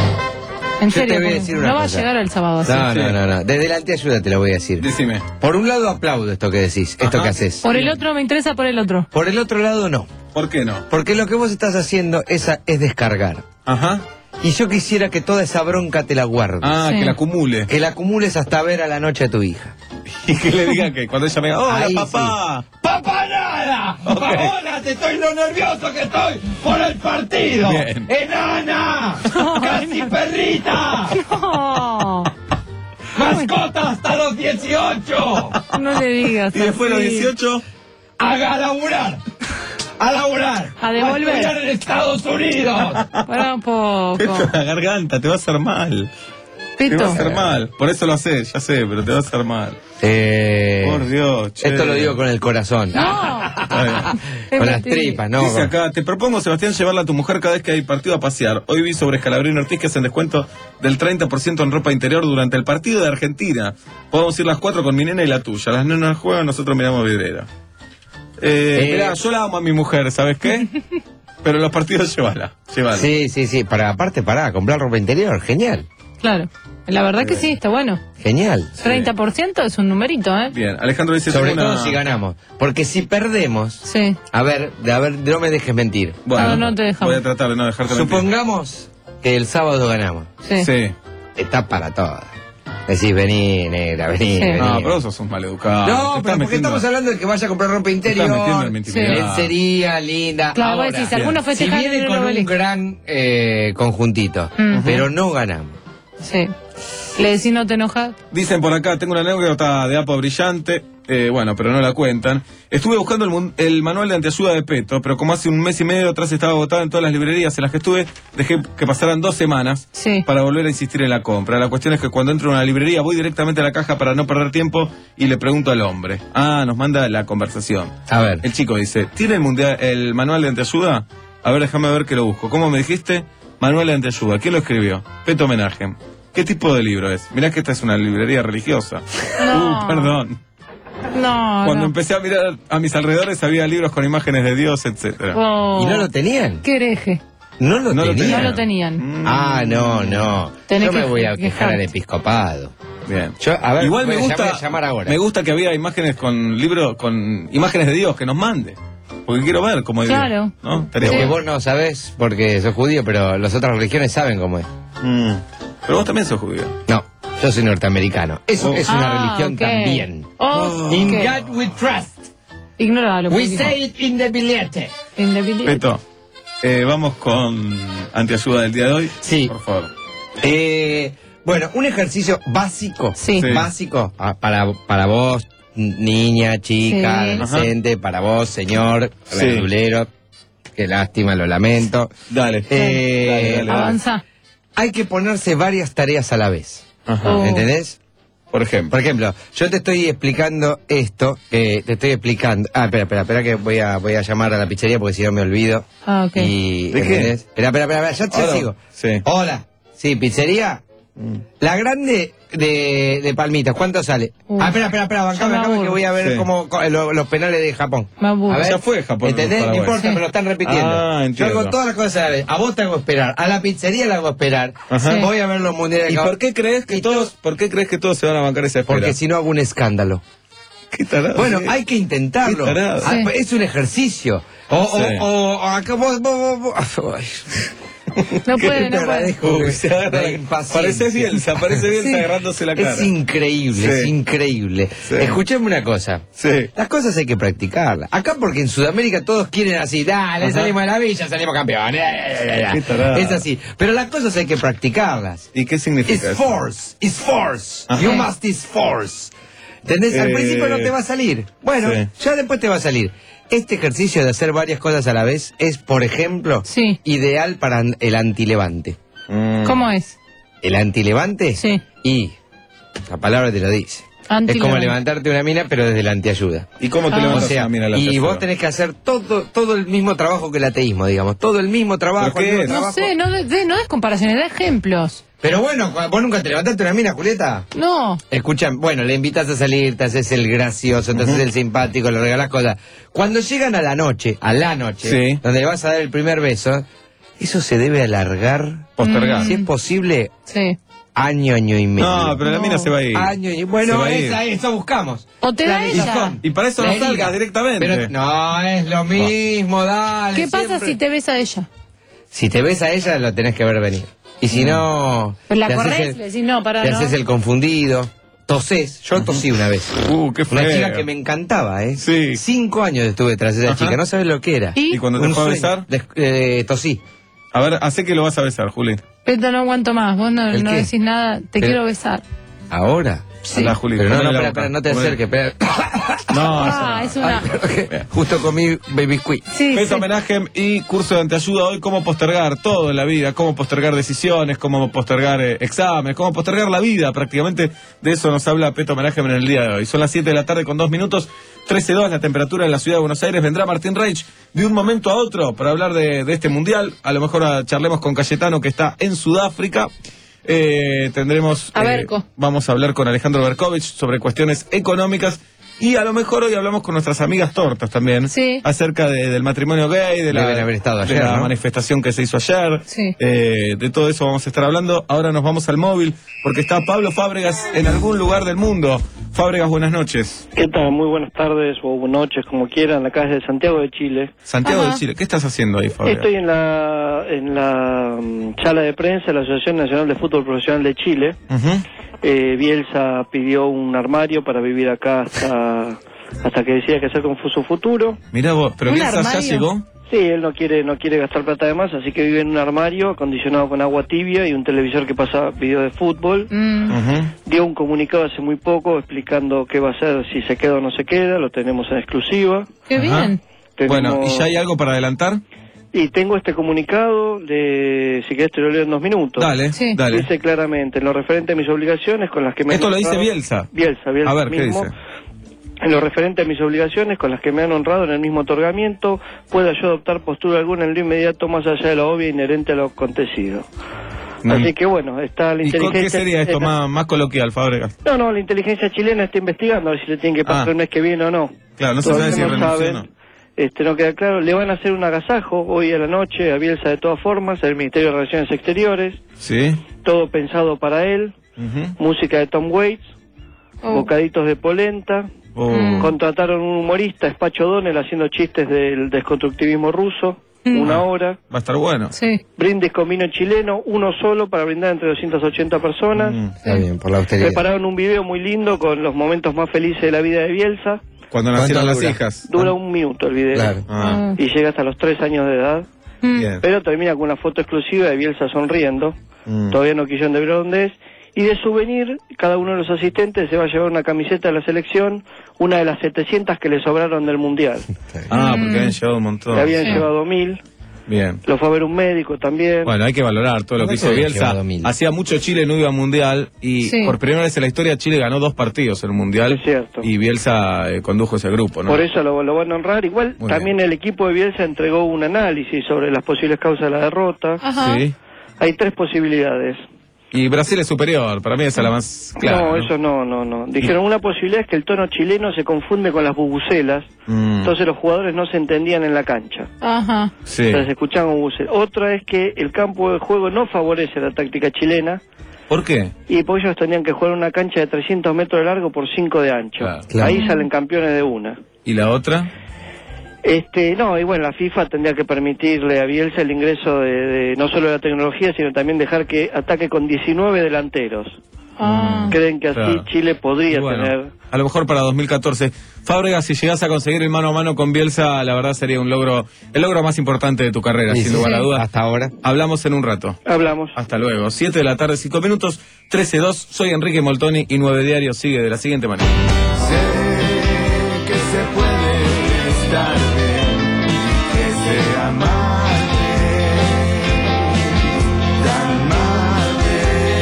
En Yo te serio, voy a porque decir una no va a cosa. llegar el sábado así. No, no, no, no. Desde la anteayuda te lo voy a decir. Decime. Por un lado aplaudo esto que decís, esto Ajá. que haces. Por el otro me interesa por el otro. Por el otro lado no. ¿Por qué no? Porque lo que vos estás haciendo es, a- es descargar. Ajá. Y yo quisiera que toda esa bronca te la guardes. Ah, Sí. que la acumule. Que la acumules hasta ver a la noche a tu hija. Y que le diga que cuando ella me diga, hola Ahí papá. ¡Papá nada! Ok. ¡Ahora te estoy lo nervioso que estoy por el partido! Bien. ¡Enana! ¡Casi perrita! No. ¡Mascota hasta los dieciocho! No le digas. Y después de los así. dieciocho, ¡haga a laburar! ¡A laburar! A devolver. estudiar en Estados Unidos! Para un poco. Esto es la garganta, te va a hacer mal. Te va Pito. a hacer mal. Por eso lo haces, ya sé, pero te va a hacer mal. Eh, Por Dios, che. Esto lo digo con el corazón. No. Está bien. Con las Sí. tripas, ¿no? Dice acá, te propongo, Sebastián, llevarla a tu mujer cada vez que hay partido a pasear. Hoy vi sobre Scalabrini Ortiz que hacen descuento del treinta por ciento en ropa interior durante el partido de Argentina. Podemos ir las cuatro con mi nena y la tuya. Las nenas juegan, nosotros miramos vidriera. Eh, Eh, mirá, yo la amo a mi mujer, ¿sabes qué? Pero en los partidos llévala, llévala. Sí, sí, sí. Para, aparte, para comprar ropa interior. Genial. Claro. La verdad que sí, está bueno. Genial. treinta por ciento es un numerito, ¿eh? Bien, Alejandro dice... Sobre tengo todo una- si ganamos. Porque si perdemos... Sí. A ver, a ver, no me dejes mentir. Bueno, No, no te dejamos. voy a tratar de no dejarte mentir. Supongamos que el sábado ganamos. Sí. Sí. Está para todo. Decís, vení, negra, vení, Sí. vení. No, pero vos sos un maleducado. No, Te pero estás porque metiendo- estamos hablando de que vaya a comprar ropa te estás metiendo interior, en mi intimidad. lencería linda. Claro, vos Ahora, decís, algunos si festejan en viene el con un obelisco. gran eh, conjuntito, Ujú. pero no ganamos. Sí. Le decís no te enojas. Dicen por acá, tengo una anécdota de Apo brillante, eh, bueno, pero no la cuentan. Estuve buscando el, mun- el manual de antiayuda de Peto, pero como hace un mes y medio atrás estaba agotado en todas las librerías en las que estuve, dejé que pasaran dos semanas Sí. para volver a insistir en la compra. La cuestión es que cuando entro a una librería voy directamente a la caja para no perder tiempo y le pregunto al hombre. Ah, nos manda la conversación. A ver. El chico dice, ¿tiene el, mundial, el manual de antiayuda? A ver, déjame ver que lo busco. ¿Cómo me dijiste? Manual de antiayuda. ¿Quién lo escribió? Peto Homenaje. ¿Qué tipo de libro es? Mirá que esta es una librería religiosa. No. Uh, perdón. No. Cuando no. empecé a mirar a mis alrededores había libros con imágenes de Dios, etcétera. Oh. ¿Y no lo tenían? Qué hereje. No lo No lo tenían. No lo tenían. Ah, no, no. Tenés Yo me que voy a quejarte. quejar al episcopado. Bien. Yo, a ver, Igual me voy a gusta, llamar- llamar ahora. me gusta que había imágenes con libros, con imágenes de Dios que nos mande. Porque quiero ver cómo es Claro. Dios, ¿no? Estaría Porque bueno. vos no sabés porque sos judío, pero las otras religiones saben cómo es. Mm. Pero vos también sos judío. No, yo soy norteamericano. Eso Oh. es una Ah, religión ok. también. Oh, In ok. God we trust. Ignóralo. We porque- say it in the billete. In the village. Peto, eh, vamos con antiayuda del día de hoy. Sí. Por favor. Eh, bueno, un ejercicio básico, Sí. Sí. básico ah, para, para vos, n- niña, chica, Sí. adolescente, para vos, señor, Sí. verdulero. Qué lástima, lo lamento. Dale. Eh, Dale, dale, dale. Avanza. Hay que ponerse varias tareas a la vez. Ajá. Oh. ¿Entendés? Por ejemplo. Por ejemplo, yo te estoy explicando esto, eh, te estoy explicando. Ah, espera, espera, espera que voy a, voy a llamar a la pizzería porque si no me olvido. Ah, ok. Y, ¿De qué? ¿entendés? Espera, espera, espera, ya te Hola. sigo. Sí. Hola, sí, pizzería. La grande de, de Palmitas, ¿cuánto sale? Uf. Ah, espera, espera, espera, Ya bancame, me bancame que aburro. voy a ver Sí. cómo co- lo- los penales de Japón. Me aburro. A ver, Ya fue Japón, ¿entendés? No Paraguay. importa, Sí. me lo están repitiendo. Ah, Yo entiendo. hago todas las cosas a la vez. A vos te hago esperar, a la pizzería la hago esperar. Ajá. Sí. Voy a ver los mundiales de ¿Y Japón. por qué crees que Y todos, por qué crees que todos se van a bancar esa espera? Porque si no hago un escándalo. ¿Qué tarado? Bueno, ¿Qué? hay que intentarlo. Qué tarado. Ah, Sí. Es un ejercicio. O, o- Sí. o- o acá vos, vos, vos- vos- Ay. No puede, no puede. Uy, se agarra la- impaciencia. parece Bielsa, parece Bielsa Sí. agarrándose la cara. Es increíble, Sí. es increíble. Sí. Escuchame una cosa. Sí. Las cosas hay que practicarlas. Acá porque en Sudamérica todos quieren así, dale, Ajá. salimos de la villa, salimos campeones. Qué tarada. Es así. Pero las cosas hay que practicarlas. ¿Y qué significa It's eso? force, it's force. Ajá. You must is force. ¿Entendés? Al Eh, principio no te va a salir. Bueno, sí. ya después te va a salir. Este ejercicio de hacer varias cosas a la vez es, por ejemplo, Sí. ideal para el antilevante. Mm. ¿Cómo es? ¿El antilevante? Sí. Y la palabra te lo dice. Es como Antilevante. levantarte una mina, pero desde la antiayuda. ¿Y cómo te Ah. O levantas sea, una mina a la y tercera? vos tenés que hacer todo todo el mismo trabajo que el ateísmo, digamos. Todo el mismo trabajo. ¿Pero qué el mismo es? No trabajo. sé, no, de- de- no es comparaciones, da ejemplos. Pero bueno, vos nunca te levantaste una mina, Julieta. No. Escuchan, bueno, le invitas a salir, te haces el gracioso, te haces el simpático, le regalás cosas. Cuando llegan a la noche, a la noche, Sí. donde le vas a dar el primer beso, eso se debe alargar, Postergar. si es posible, Sí. año, año y medio. No, pero la mina se va a ir. Año y Se bueno, va a ir. esa, eso buscamos. O te da Planificación. ella. Y para eso La no herida. salgas directamente. Pero no, es lo mismo, dale. ¿Qué pasa siempre. si te ves a ella? Si te ves a ella, lo tenés que ver venir. Y si no... Pues la te haces corres, el- le decís, no, para Te no. haces el confundido, tosés. Yo tosí una vez. Uh, qué Una feo. chica que me encantaba, ¿eh? Sí. Cinco años estuve tras esa Ajá. chica, no sabes lo que era. ¿Y? ¿Y cuando te Un fue a sueño. besar? Des- eh, tosí. A ver, hace que lo vas a besar, Juli. Pero no aguanto más, vos no, ¿El no qué? decís nada, te Pero- quiero besar. ¿Ahora? Sí. Andá, Juli, Pero no, ponele no, la espera, boca. espera, no te Ponele- acerques, espera. No, eso Ah, no. es una... Justo comí baby squid. Sí, Beto sí. homenaje y curso de anteayuda hoy, cómo postergar todo en la vida, cómo postergar decisiones, cómo postergar eh, exámenes, cómo postergar la vida, prácticamente de eso nos habla Beto homenaje en el día de hoy. Son las siete de la tarde con dos minutos, trece dos la temperatura en la ciudad de Buenos Aires. Vendrá Martín Reich de un momento a otro para hablar de, de este mundial. A lo mejor ah, charlemos con Cayetano, que está en Sudáfrica. Eh, tendremos A eh, Berco. vamos a hablar con Alejandro Berkovich sobre cuestiones económicas. Y a lo mejor hoy hablamos con nuestras amigas tortas también, Sí. acerca de- del matrimonio gay, de la, Deben haber estado de ayer, la ¿no? manifestación que se hizo ayer, Sí. eh, de todo eso vamos a estar hablando. Ahora nos vamos al móvil, porque está Pablo Fábregas en algún lugar del mundo. Fábregas, buenas noches. ¿Qué tal? Muy buenas tardes o buenas noches, como quieran, acá desde Santiago de Chile. Santiago Ajá. de Chile, ¿qué estás haciendo ahí, Fábregas? Estoy en la en la mm, sala de prensa de la Asociación Nacional de Fútbol Profesional de Chile. Ujú. Eh, Bielsa pidió un armario para vivir acá hasta hasta que decida qué hacer con su futuro. Mirá vos, pero ¿Un Bielsa ya armario? llegó. Sí, él no quiere no quiere gastar plata de más, así que vive en un armario acondicionado con agua tibia y un televisor que pasa video de fútbol. Mm. Ujú. Dio un comunicado hace muy poco explicando qué va a hacer, si se queda o no se queda, lo tenemos en exclusiva. Qué Ajá. bien. Bueno, ¿y Tenemos- ya hay algo para adelantar? Y tengo este comunicado, de, si querés te lo leo en dos minutos. Dale, Sí. dale. Dice claramente, en lo referente a mis obligaciones con las que me Esto han lo dice honrado- Bielsa. Bielsa, Bielsa A ver, ¿qué mismo. dice? En lo referente a mis obligaciones con las que me han honrado en el mismo otorgamiento, pueda yo adoptar postura alguna en lo inmediato más allá de lo obvio e inherente a lo acontecido. No. Así que bueno, está la ¿Y co- inteligencia... qué sería esto chilena- más, más coloquial, Fábregas? No, no, la inteligencia chilena está investigando a ver si le tienen que pasar Ah. el mes que viene o no. Claro, no se Todavía sabe si no renunció o saben. no. Este, no queda claro. Le van a hacer un agasajo hoy a la noche a Bielsa de todas formas, al Ministerio de Relaciones Exteriores, Sí. todo pensado para él, Ujú. música de Tom Waits, Oh. bocaditos de polenta, Oh. Mm. contrataron un humorista, Spacho O'Donnell, haciendo chistes del desconstructivismo ruso, Mm. una hora, Va a estar bueno. Sí. brindis con vino chileno, uno solo para brindar entre doscientas ochenta personas, Mm. Está bien, por la austeridad. prepararon un video muy lindo con los momentos más felices de la vida de Bielsa, Cuando nacieron las dura? hijas. dura un minuto el video, Claro. Ah, y llega hasta los tres años de edad, Mm. bien. pero termina con una foto exclusiva de Bielsa sonriendo, Mm. todavía no quisieron de ver dónde es, y de souvenir, cada uno de los asistentes se va a llevar una camiseta de la selección, una de las setecientas que le sobraron del Mundial. Ah, Mm. porque habían llevado un montón. Le habían Sí. llevado mil, Bien. lo fue a ver un médico también. Bueno, hay que valorar todo lo ¿Cómo que es hizo que habían Bielsa. llevado mil? Hacía mucho Chile no iba al Mundial y Sí. por primera vez en la historia Chile ganó dos partidos en el Mundial. Es cierto. Y Bielsa eh, condujo ese grupo, ¿no? Por eso lo, lo van a honrar. Igual Muy también el equipo de Bielsa entregó un análisis sobre las posibles causas de la derrota. Ajá. Sí. Hay tres posibilidades. Y Brasil es superior, para mí esa es la más clara. no, eso no, no, no. Dijeron una posibilidad es que el tono chileno se confunde con las bubucelas, Mm, entonces los jugadores no se entendían en la cancha. Ajá. sí. Entonces escuchaban bubucelas. Otra es que el campo de juego no favorece la táctica chilena ¿Por qué? y pues ellos tenían que jugar una cancha de trescientos metros de largo por cinco de ancho. Claro. Claro. Ahí salen campeones de una. ¿Y la otra? Este, no, y bueno, la FIFA tendría que permitirle a Bielsa el ingreso de, de no solo de la tecnología, sino también dejar que ataque con diecinueve delanteros. Ah. Creen que así Claro. Chile podría Bueno, tener... a lo mejor para dos mil catorce. Fábregas, si llegás a conseguir el mano a mano con Bielsa, la verdad sería un logro, el logro más importante de tu carrera, Sí, sin sí, lugar a sí. dudas. Hasta ahora. Hablamos en un rato. Hablamos. Hasta luego. siete de la tarde, cinco minutos, trece dos. Soy Enrique Moltoni y nueve Diario sigue de la siguiente manera. Sé que se puede estar bien, que se amarte, tan amarte.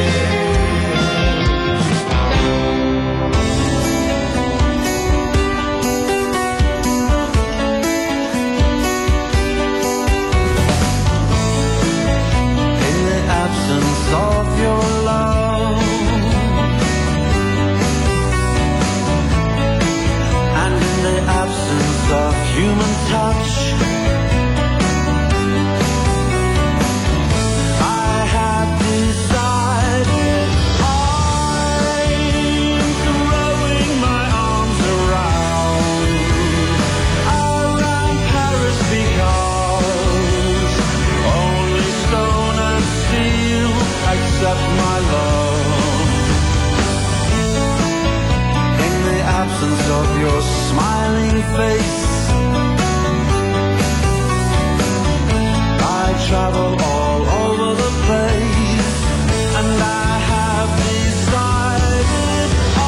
In the absence of your love, and in the absence of human touch, I have decided I'm throwing my arms around, around Paris, because only stone and steel accept my love. In the absence of your smiling face, I travel all over the place, and I have decided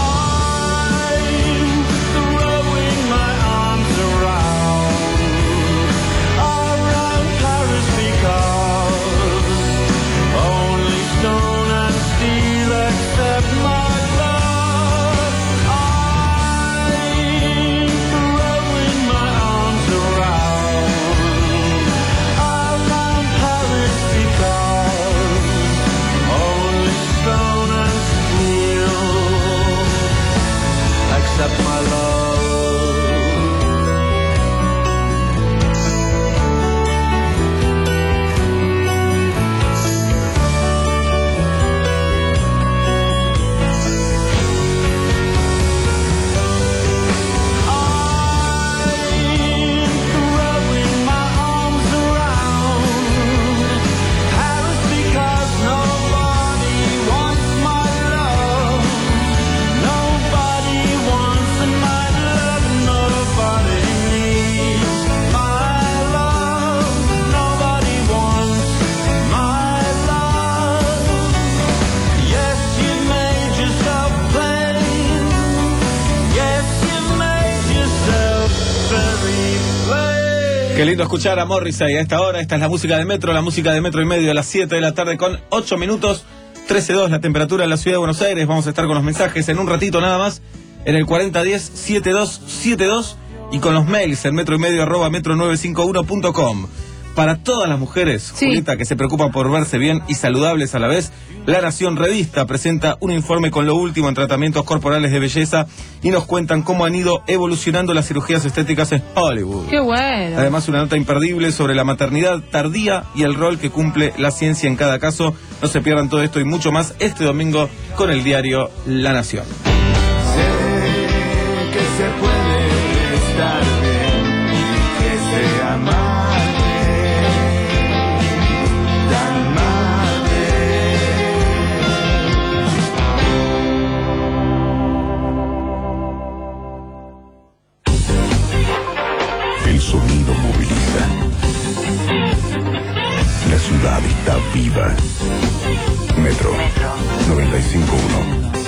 I'm throwing my arms around, around Paris, because only stone and steel accept my love. I'm throwing my arms around, around Paris, because only stone and steel accept my love. Throwing my arms around Paris, because nobody wants my love. Nobody wants my love. Nobody needs my love. Nobody wants my love. Yes, you made yourself plain. Yes, you made yourself very plain. Qué lindo escuchar a Morrissey a esta hora. Esta es la música de Metro, la música de Metro y Medio a las siete de la tarde con ocho minutos. trece dos la temperatura en la ciudad de Buenos Aires. Vamos a estar con los mensajes en un ratito nada más. En el cuarenta diez setenta y dos setenta y dos y con los mails en metro y medio arroba metro nueve cinco uno punto com. Para todas las mujeres, Sí. Julieta, que se preocupan por verse bien y saludables a la vez, La Nación Revista presenta un informe con lo último en tratamientos corporales de belleza y nos cuentan cómo han ido evolucionando las cirugías estéticas en Hollywood. Qué bueno. Además, una nota imperdible sobre la maternidad tardía y el rol que cumple la ciencia en cada caso. No se pierdan todo esto y mucho más este domingo con el diario La Nación. Sé que se puede estar bien, que se amarte, tan amarte. El sonido moviliza. La ciudad está viva. Metro noventa y cinco punto uno.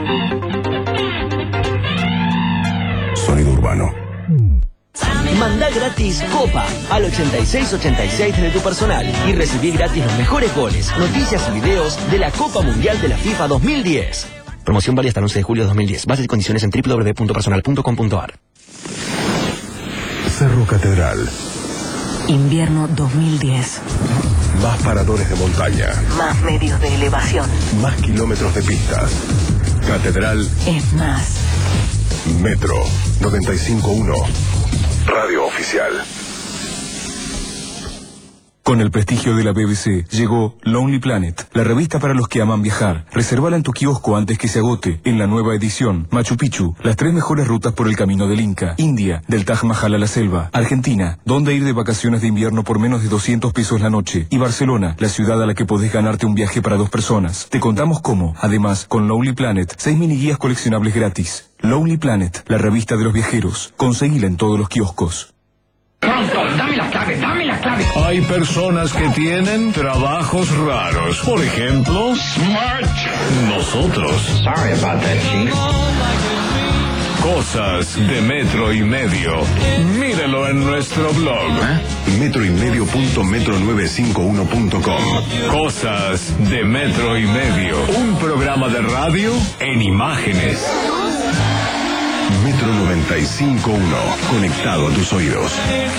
Sonido urbano. Manda gratis Copa al ochenta y seis ochenta y seis de tu personal y recibí gratis los mejores goles, noticias y videos de la Copa Mundial de la FIFA dos mil diez. Promoción válida hasta el once de julio de dos mil diez. Bases y condiciones en doble u doble u doble u punto personal punto com punto a r. Cerro Catedral. Invierno dos mil diez. Más paradores de montaña. Más medios de elevación. Más kilómetros de pistas. Catedral Es más. Metro noventa y cinco punto uno. Radio oficial. Con el prestigio de la B B C llegó Lonely Planet, la revista para los que aman viajar. Reservala en tu kiosco antes que se agote. En la nueva edición, Machu Picchu, las tres mejores rutas por el camino del Inca. India, del Taj Mahal a la selva. Argentina, dónde ir de vacaciones de invierno por menos de doscientos pesos la noche. Y Barcelona, la ciudad a la que podés ganarte un viaje para dos personas. Te contamos cómo. Además, con Lonely Planet, seis mini guías coleccionables gratis. Lonely Planet, la revista de los viajeros. Conseguila en todos los kioscos. Pronto, dame la clave, dame la clave. Hay personas que tienen trabajos raros. Por ejemplo, Smart. Nosotros. Sorry about that, Chief. Cosas de metro y medio. Míralo en nuestro blog. ¿Eh? metro y medio punto metro novecientos cincuenta y uno punto com. Cosas de metro y medio. Un programa de radio en imágenes. Metro noventa y cinco punto uno, conectado a tus oídos.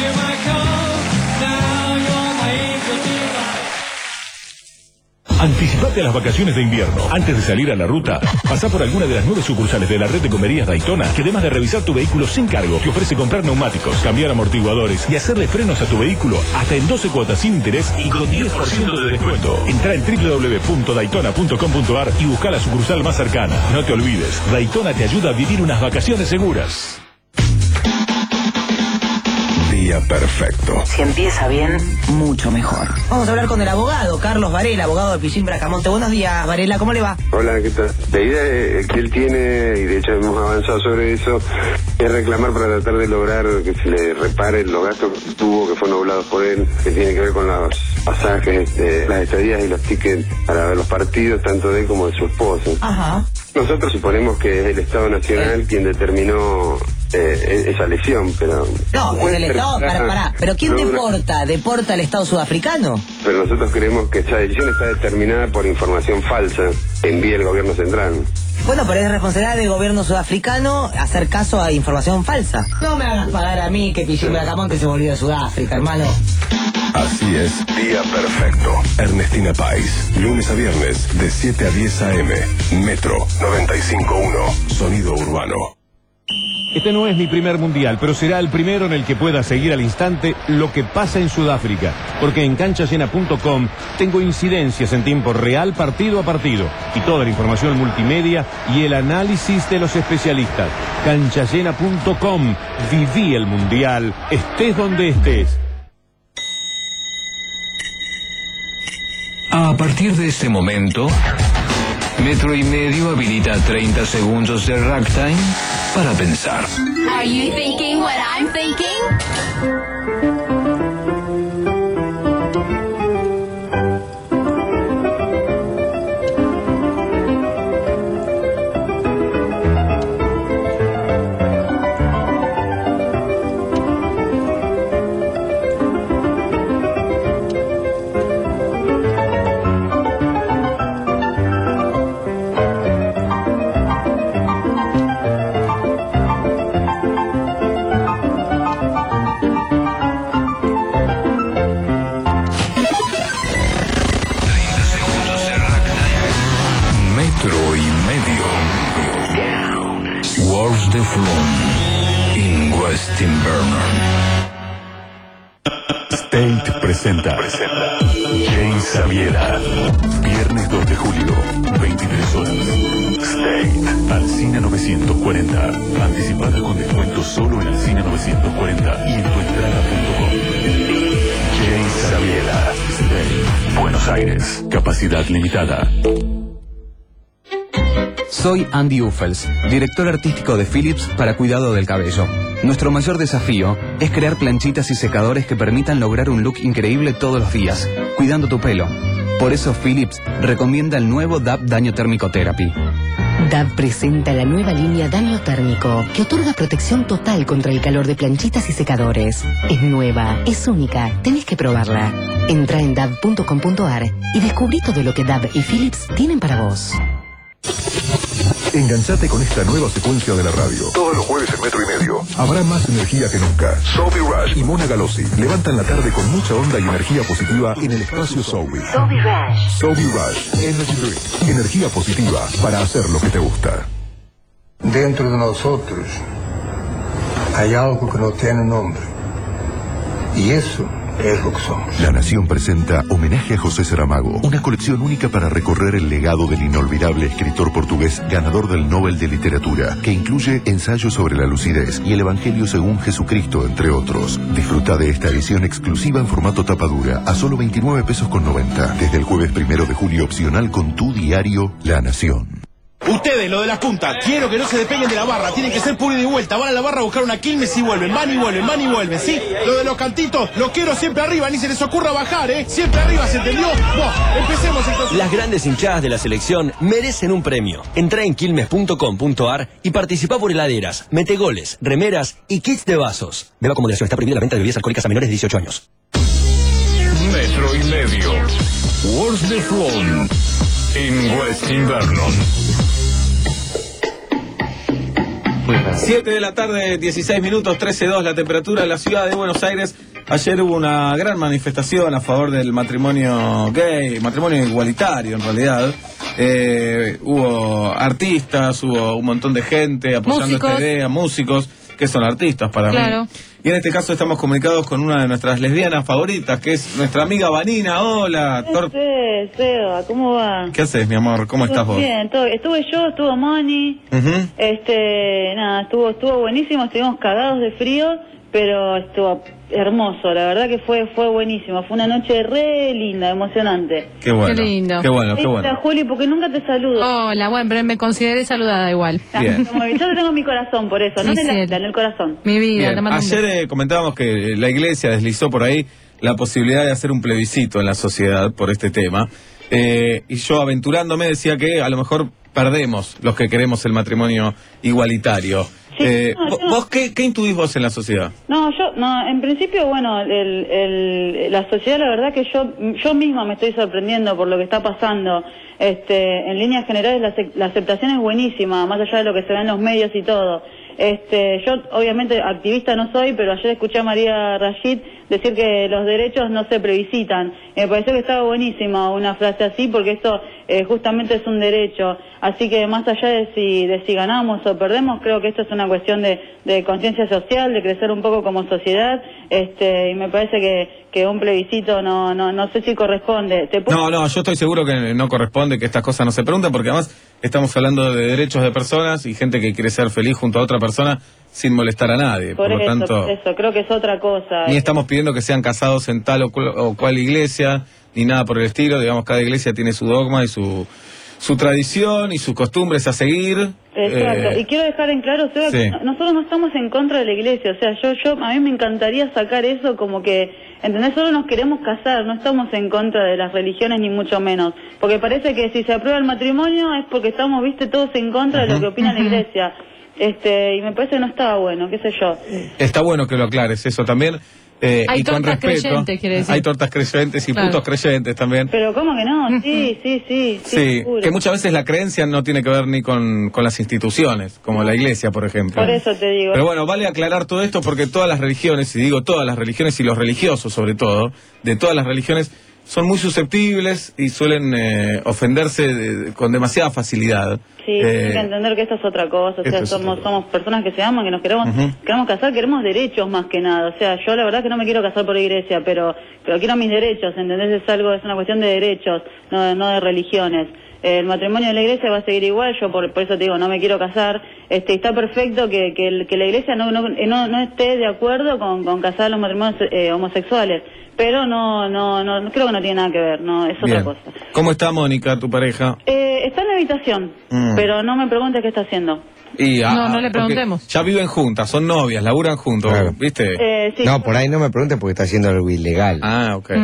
Anticipate a las vacaciones de invierno. Antes de salir a la ruta, pasá por alguna de las nueve sucursales de la red de comerías Daytona, que además de revisar tu vehículo sin cargo, te ofrece comprar neumáticos, cambiar amortiguadores y hacerle frenos a tu vehículo hasta en doce cuotas sin interés y con diez por ciento de descuento. Entrá en doble u doble u doble u punto daytona punto com punto a r y busca la sucursal más cercana. No te olvides, Daytona te ayuda a vivir unas vacaciones seguras. Día perfecto. Si empieza bien, mucho mejor. Vamos a hablar con el abogado, Carlos Varela, abogado de Pichín Bracamonte. Buenos días, Varela, ¿cómo le va? Hola, ¿qué tal? La idea que él tiene, y de hecho hemos avanzado sobre eso, es reclamar para tratar de lograr que se le reparen los gastos que tuvo, que fueron doblados por él, que tiene que ver con los pasajes, eh, las estadías y los tickets para ver los partidos, tanto de él como de su esposa. Ajá. Nosotros suponemos que es el Estado Nacional quien determinó eh, esa lesión, pero... No, es el Estado, para, para. ¿Pero quién deporta? ¿Deporta el Estado sudafricano? Pero nosotros creemos que esa decisión está determinada por información falsa que envía el gobierno central. Bueno, pero es responsabilidad del gobierno sudafricano hacer caso a información falsa. No me hagas pagar a mí que Pichín Bracamonte se volvió de Sudáfrica, hermano. Así es, día perfecto. Ernestina Pais, lunes a viernes de siete a diez a eme. Metro noventa y cinco punto uno, sonido urbano. Este no es mi primer mundial, pero será el primero en el que pueda seguir al instante lo que pasa en Sudáfrica, porque en cancha llena punto com tengo incidencias en tiempo real partido a partido y toda la información multimedia y el análisis de los especialistas. cancha llena punto com, viví el mundial, estés donde estés. A partir de este momento, Metro y Medio habilita treinta segundos de ragtime para pensar. Are you thinking what I'm thinking? State presenta, presenta Jay Sabiela. Viernes dos de julio, veintitrés horas. State, Alcina novecientos cuarenta. Anticipada con descuento solo en Alcina novecientos cuarenta y en tuentrada punto com. Jay Sabiela. State, Buenos Aires. Capacidad limitada. Soy Andy Uffels, director artístico de Philips para cuidado del cabello. Nuestro mayor desafío es crear planchitas y secadores que permitan lograr un look increíble todos los días, cuidando tu pelo. Por eso Philips recomienda el nuevo D A B Daño Térmico Therapy. D A B presenta la nueva línea Daño Térmico, que otorga protección total contra el calor de planchitas y secadores. Es nueva, es única, tenés que probarla. Entra en dab punto com punto ar y descubrí todo lo que D A B y Philips tienen para vos. Enganchate con esta nueva secuencia de la radio. Todos los jueves en Metro y Medio. Habrá más energía que nunca. Sophie Rush y Mona Galossi levantan la tarde con mucha onda y energía positiva en el espacio Sophie. Sophie Rush. Sophie Rush. Energy Drink. Energía positiva para hacer lo que te gusta. Dentro de nosotros hay algo que no tiene nombre. Y eso es lo que somos. La Nación presenta Homenaje a José Saramago, una colección única para recorrer el legado del inolvidable escritor portugués ganador del Nobel de Literatura, que incluye ensayos sobre la lucidez y el Evangelio según Jesucristo, entre otros. Disfruta de esta edición exclusiva en formato tapadura a solo veintinueve pesos con noventa, desde el jueves primero de julio, opcional con tu diario La Nación. Ustedes, lo de las puntas, quiero que no se despeguen de la barra, tienen que ser puro y de vuelta, van a la barra a buscar una Quilmes y vuelven, van y vuelven, van y vuelven, ¿sí? Lo de los cantitos, los quiero siempre arriba, ni se les ocurra bajar, ¿eh? Siempre arriba, ¿se entendió? No, empecemos entonces. Las grandes hinchadas de la selección merecen un premio. Entra en quilmes punto com punto ar y participa por heladeras, metegoles, remeras y kits de vasos. Beba con moderación, está prohibida la venta de bebidas alcohólicas a menores de dieciocho años. Metro y medio. World de Flown. En West Invernon. siete de la tarde, dieciséis minutos, trece dos la temperatura en la ciudad de Buenos Aires. Ayer hubo una gran manifestación a favor del matrimonio gay, matrimonio igualitario en realidad. Eh, hubo artistas, hubo un montón de gente apoyando músicos. esta idea, músicos, que son artistas para Claro. mí. Y en este caso estamos comunicados con una de nuestras lesbianas favoritas, que es nuestra amiga Vanina. Hola, Tor- Sí, Seba, ¿cómo va? ¿qué haces, mi amor? ¿Cómo estás vos? Bien, todo, estuve yo, estuvo Moni, Ujú. este, nada, estuvo, estuvo buenísimo, estuvimos cagados de frío, pero estuvo hermoso, la verdad que fue, fue buenísimo, fue una noche re linda, emocionante. Qué bueno. Qué lindo. Qué bueno, qué bueno. Hola, Juli, porque nunca te saludo. Hola, bueno, pero me consideré saludada igual. Bien. Como que yo te tengo en mi corazón, por eso, no Mi en la cielo. isla, en el corazón. Mi vida, Bien. te mando un Ayer beso. eh, comentábamos que la iglesia deslizó por ahí la posibilidad de hacer un plebiscito en la sociedad por este tema. Eh, y yo aventurándome decía que a lo mejor perdemos los que queremos el matrimonio igualitario. Sí, Eh, no, vo- yo no. ¿Vos qué, qué intuís vos en la sociedad? No, yo, no, en principio, bueno, el, el, la sociedad, la verdad que yo, yo misma me estoy sorprendiendo por lo que está pasando. Este, en líneas generales la, ace- la aceptación es buenísima, más allá de lo que se ve en los medios y todo. Este, yo obviamente activista no soy, pero ayer escuché a María Rashid decir que los derechos no se plebiscitan. Me pareció que estaba buenísima una frase así, porque esto eh, justamente es un derecho. Así que más allá de si, de si ganamos o perdemos, creo que esto es una cuestión de, de conciencia social, de crecer un poco como sociedad, este, y me parece que, que un plebiscito no, no, no sé si corresponde. ¿Te puedo- No, no, yo estoy seguro que no corresponde que estas cosas no se pregunten, porque además estamos hablando de derechos de personas y gente que quiere ser feliz junto a otra persona sin molestar a nadie. Por, Por lo eso, tanto, por eso, creo que es otra cosa. ni estamos pidiendo que sean casados en tal o cual, o cual iglesia, ni nada por el estilo. Digamos, cada iglesia tiene su dogma y su, su tradición y sus costumbres a seguir. Exacto, Eh, y quiero dejar en claro, Seba, sí. que no- nosotros no estamos en contra de la iglesia, o sea, yo, yo, a mí me encantaría sacar eso como que, ¿entendés? Solo nos queremos casar, no estamos en contra de las religiones ni mucho menos, porque parece que si se aprueba el matrimonio es porque estamos, viste, todos en contra de lo que opina la iglesia, este, y me parece que no estaba bueno, qué sé yo. Está bueno que lo aclares eso también. eh, Hay y con tortas respeto. creyentes, quiere decir. Hay tortas creyentes y Claro. putos creyentes también. Pero ¿cómo que no? Sí, sí, sí, sí, Sí, seguro. que muchas veces la creencia no tiene que ver ni con, con las instituciones, como la iglesia, por ejemplo. Por eso te digo. Pero bueno, vale aclarar todo esto porque todas las religiones, y digo todas las religiones y los religiosos sobre todo, de todas las religiones, son muy susceptibles y suelen eh, ofenderse de- con demasiada facilidad. Sí, Eh, hay que entender que esto es otra cosa, o sea, esto es somos somos personas que se aman, que nos queremos Ujú. queremos casar, queremos derechos más que nada, o sea, yo la verdad que no me quiero casar por iglesia, pero pero quiero mis derechos, ¿entendés? Es algo, es una cuestión de derechos, no de, no de religiones. El matrimonio de la iglesia va a seguir igual, yo por, por eso te digo, no me quiero casar, este, está perfecto que, que, el- que la iglesia no, no, no, no esté de acuerdo con, con casar los matrimonios eh, homosexuales, pero no, no, no, creo que no tiene nada que ver, no, es otra bien. cosa. ¿Cómo está Mónica, tu pareja? Eh, está en la habitación, Mm. pero no me preguntes qué está haciendo. Y, No, ah, no le porque preguntemos. Ya viven juntas, son novias, laburan juntos, ¿viste? Eh, sí. No, por ahí no me pregunte porque está haciendo algo ilegal. Ah, ok.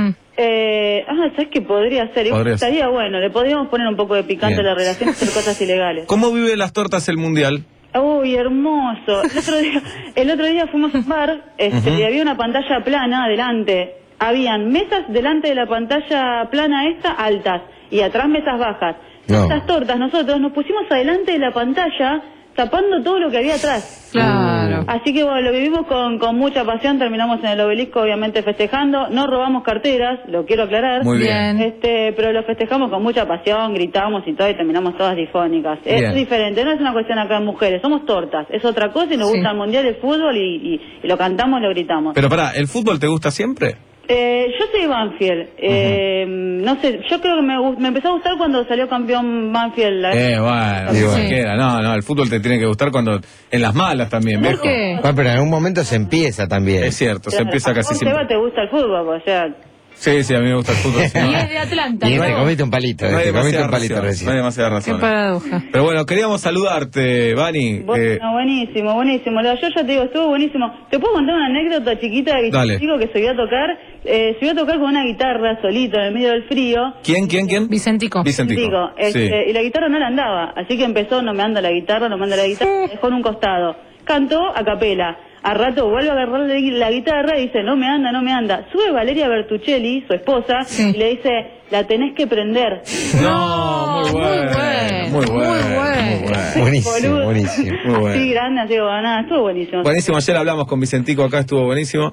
Eh, ah, ¿sabes qué podría ser? Igual Podría ser. estaría bueno, le podríamos poner un poco de picante Bien. a la relación y hacer cosas ilegales. ¿Cómo vive las tortas el mundial? Uy, hermoso. El otro día, el otro día fuimos a un bar este, Ujú. y había una pantalla plana adelante. Habían mesas delante de la pantalla plana esta, altas, y atrás mesas bajas. No. Estas tortas, nosotros nos pusimos adelante de la pantalla tapando todo lo que había atrás. Claro. Así que bueno, lo vivimos con, con mucha pasión, terminamos en el obelisco obviamente festejando, no robamos carteras, lo quiero aclarar. Muy bien. Este, pero lo festejamos con mucha pasión, gritamos y todo y terminamos todas difónicas. Bien. Es diferente, no es una cuestión acá de mujeres, somos tortas, es otra cosa y nos Sí. gusta el mundial de fútbol y, y, y lo cantamos, lo gritamos. Pero pará, ¿el fútbol te gusta siempre? Eh, yo soy Banfield. Eh, uh-huh. No sé, yo creo que me, me empezó a gustar cuando salió campeón Banfield. La eh, bueno, sí. cualquiera. No, no, el fútbol te tiene que gustar cuando en las malas también, ¿Por viejo. qué? Ah, pero en algún momento se empieza también. Es cierto, se empieza casi ¿Vos, siempre. Seba, te gusta el fútbol? O sea... Sí, sí, a mí me gusta el fútbol. Si no, Y es de Atlanta. Y ¿no? te comiste un palito, no hay te comiste demasiada un palito razón, recién. no hay demasiada Qué razón. paradoja. Pero bueno, queríamos saludarte, Vani. Bueno, Eh, buenísimo, buenísimo. Yo ya te digo, estuvo buenísimo. ¿Te puedo contar una anécdota chiquita que Dale. te digo que se iba a tocar? Eh, se iba a tocar con una guitarra solito en el medio del frío. ¿Quién, quién, quién? Vicentico. Vicentico. Digo, este, Sí. y la guitarra no le andaba, así que empezó, no me anda la guitarra, no me anda la guitarra, me dejó en un costado. Cantó a capela. A rato vuelve a agarrar la, la guitarra y dice, no me anda, no me anda. Sube Valeria Bertuccelli, su esposa, Sí. y le dice, la tenés que prender. No, muy bueno. Muy bueno. Muy bueno. Buenísimo, Boludo. buenísimo. Muy bueno. Así grande, así, bueno, nada, estuvo buenísimo. Buenísimo, ayer hablamos con Vicentico acá, estuvo buenísimo.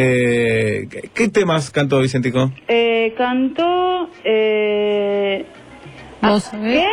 Eh, ¿qué, ¿Qué temas cantó Vicentico? Eh, cantó... Eh, ¿Vos sabés? ¿Qué?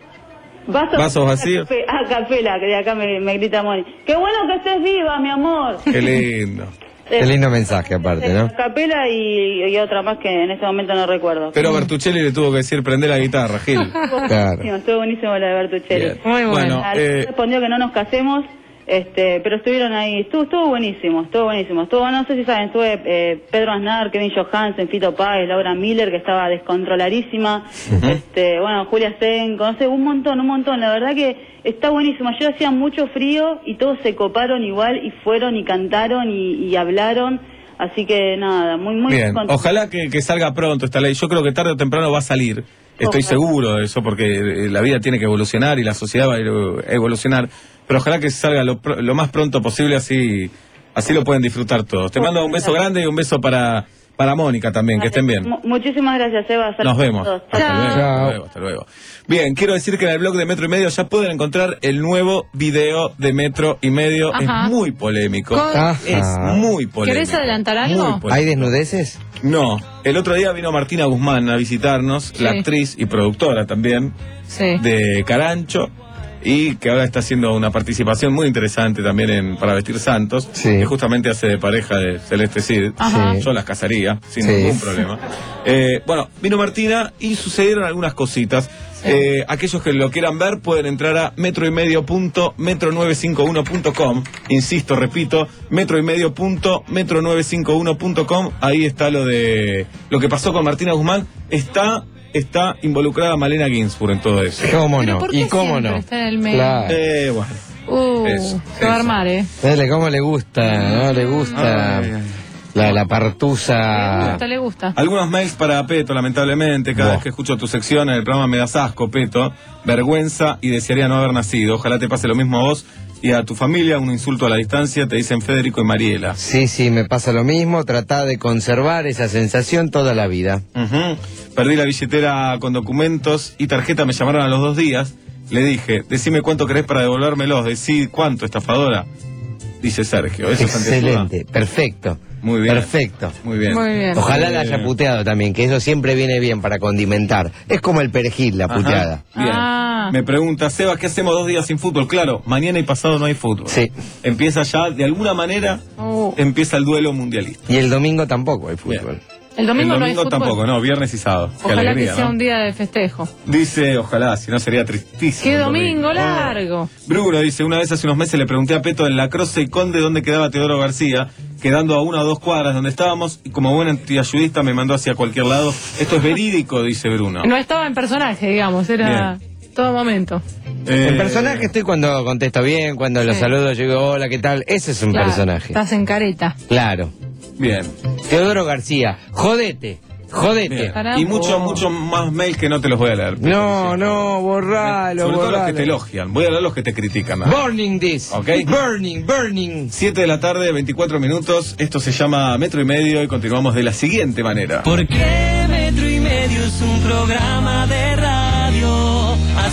Vasos, Vasos vacíos. A capela, que de acá me, me grita Moni. ¡Qué bueno que estés viva, mi amor! Qué lindo. Qué lindo mensaje aparte, ¿no? A capela y, y otra más que en este momento no recuerdo. Pero Bertuccelli le tuvo que decir prender la guitarra, Gil. Estuvo Claro. buenísimo, estuvo buenísimo la de Bertuccelli. Bien. Muy bueno. Bueno, Al- eh, respondió que no nos casemos, este, pero estuvieron ahí, estuvo, estuvo buenísimo, estuvo buenísimo. Estuvo, no sé si saben, estuve eh, Pedro Aznar, Kevin Johansen, Fito Páez, Laura Miller, que estaba descontroladísima, este, bueno, Julia Stenco, no sé, un montón, un montón. La verdad que está buenísimo. Ayer hacía mucho frío y todos se coparon igual y fueron y cantaron y, y hablaron. Así que nada, muy, muy bien, contento. ojalá que, que salga pronto esta ley. Yo creo que tarde o temprano va a salir. Estoy Ojalá. seguro de eso porque eh, la vida tiene que evolucionar y la sociedad va a evo- evolucionar. Pero ojalá que salga lo, pr- lo más pronto posible, así así lo pueden disfrutar todos. Te mando un beso grande y un beso para, para Mónica también, que estén bien. Mu- Muchísimas gracias, Eva. Nos vemos. Saludos. Hasta luego, Chao. hasta luego, hasta luego. Bien, quiero decir que en el blog de Metro y Medio ya pueden encontrar el nuevo video de Metro y Medio. Ajá. Es muy polémico. Con- Ajá. Es muy polémico. ¿Querés adelantar algo? Muy polémico. ¿Hay desnudeces? No, el otro día vino Martina Guzmán a visitarnos, Sí. la actriz y productora también Sí. de Carancho, y que ahora está haciendo una participación muy interesante también en Para Vestir Santos, Sí. que justamente hace de pareja de Celeste Cid. Ajá. Yo las casaría, sin Sí. ningún problema. Eh, bueno, vino Martina y sucedieron algunas cositas. Eh, aquellos que lo quieran ver pueden entrar a metro y medio punto metro nueve cinco uno punto com. Insisto, repito, metro y medio punto metro nueve cinco uno punto com. Ahí está lo de lo que pasó con Martina Guzmán. Está está involucrada Malena Ginsburg en todo eso. ¿Cómo ¿Pero no? por qué ¿Y cómo siempre no? está en el medio? Claro. Eh, bueno. Uh, Eso, se va a eso. armar, ¿eh? Dale, ¿cómo le gusta? ¿No? Le gusta Ay, ay. la, la Le partusa. gusta, le gusta. Algunos mails para Peto, lamentablemente. Cada Buah. vez que escucho tu sección en el programa me das asco, Peto. Vergüenza y desearía no haber nacido. Ojalá te pase lo mismo a vos y a tu familia. Un insulto a la distancia, te dicen Federico y Mariela. Sí, sí, me pasa lo mismo. Tratá de conservar esa sensación toda la vida. Ujú. Perdí la billetera con documentos y tarjeta, me llamaron a los dos días. Le dije, decime cuánto querés para devolvérmelos. Decí cuánto, estafadora. Dice Sergio. Eso es Excelente, perfecto. Muy bien. Perfecto. Muy bien. Muy bien. Ojalá la Eh, haya puteado también, que eso siempre viene bien para condimentar. Es como el perejil, la Ajá. puteada. Bien. Ah. Me pregunta, Seba, ¿qué hacemos dos días sin fútbol? Claro, mañana y pasado no hay fútbol. Sí. Empieza ya, de alguna manera, Uh. empieza el duelo mundialista. Y el domingo tampoco hay fútbol. El domingo, el no hay domingo fútbol. tampoco, no, viernes y sábado. Qué Ojalá alegría, que sea ¿no? un día de festejo. Dice, ojalá, si no sería tristísimo. ¡Qué el domingo largo! Bruno dice, una vez hace unos meses le pregunté a Peto en la Croce y Conde dónde quedaba Teodoro García, quedando a una o dos cuadras donde estábamos, y como buen antiayudista me mandó hacia cualquier lado. Esto es verídico, dice Bruno. No estaba en personaje, digamos, era todo momento. Eh, El personaje estoy cuando contesto bien, cuando los Sí. saludo, yo digo, hola, ¿qué tal? Ese es un Claro, personaje. Estás en careta. Claro. Bien. Teodoro García, jodete, jodete. Bien. Caramba. Y muchos, muchos más mails que no te los voy a leer. Peto, No, sí. no, borralo, Sobre todo los que borralo. te elogian. Voy a leer los que te critican. ¿no? Burning this. Ok. Burning, burning. siete de la tarde, veinticuatro minutos. Esto se llama Metro y Medio y continuamos de la siguiente manera. Porque Metro y Medio es un programa de radio. A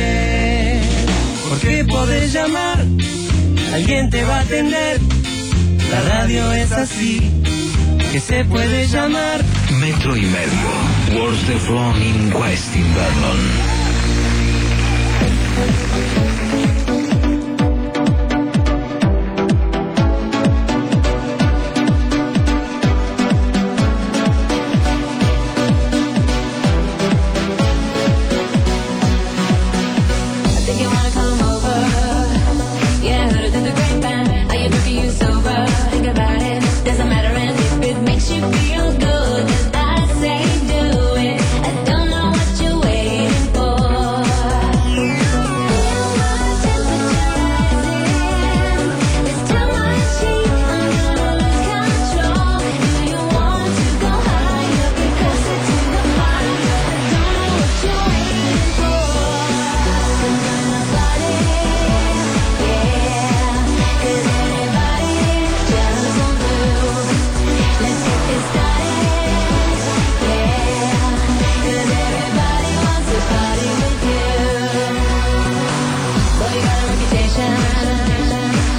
saber, ¿por qué podés llamar? Alguien te va a atender. La radio es así, que se puede llamar. Metro y Medio. What's the wrong in West Invernon?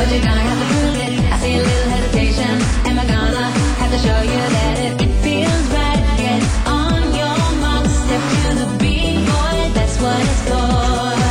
you're gonna have to prove it. I see a little hesitation. Am I gonna have to show you that it feels right? Get on your mark, step to the beat, boy, that's what it's for.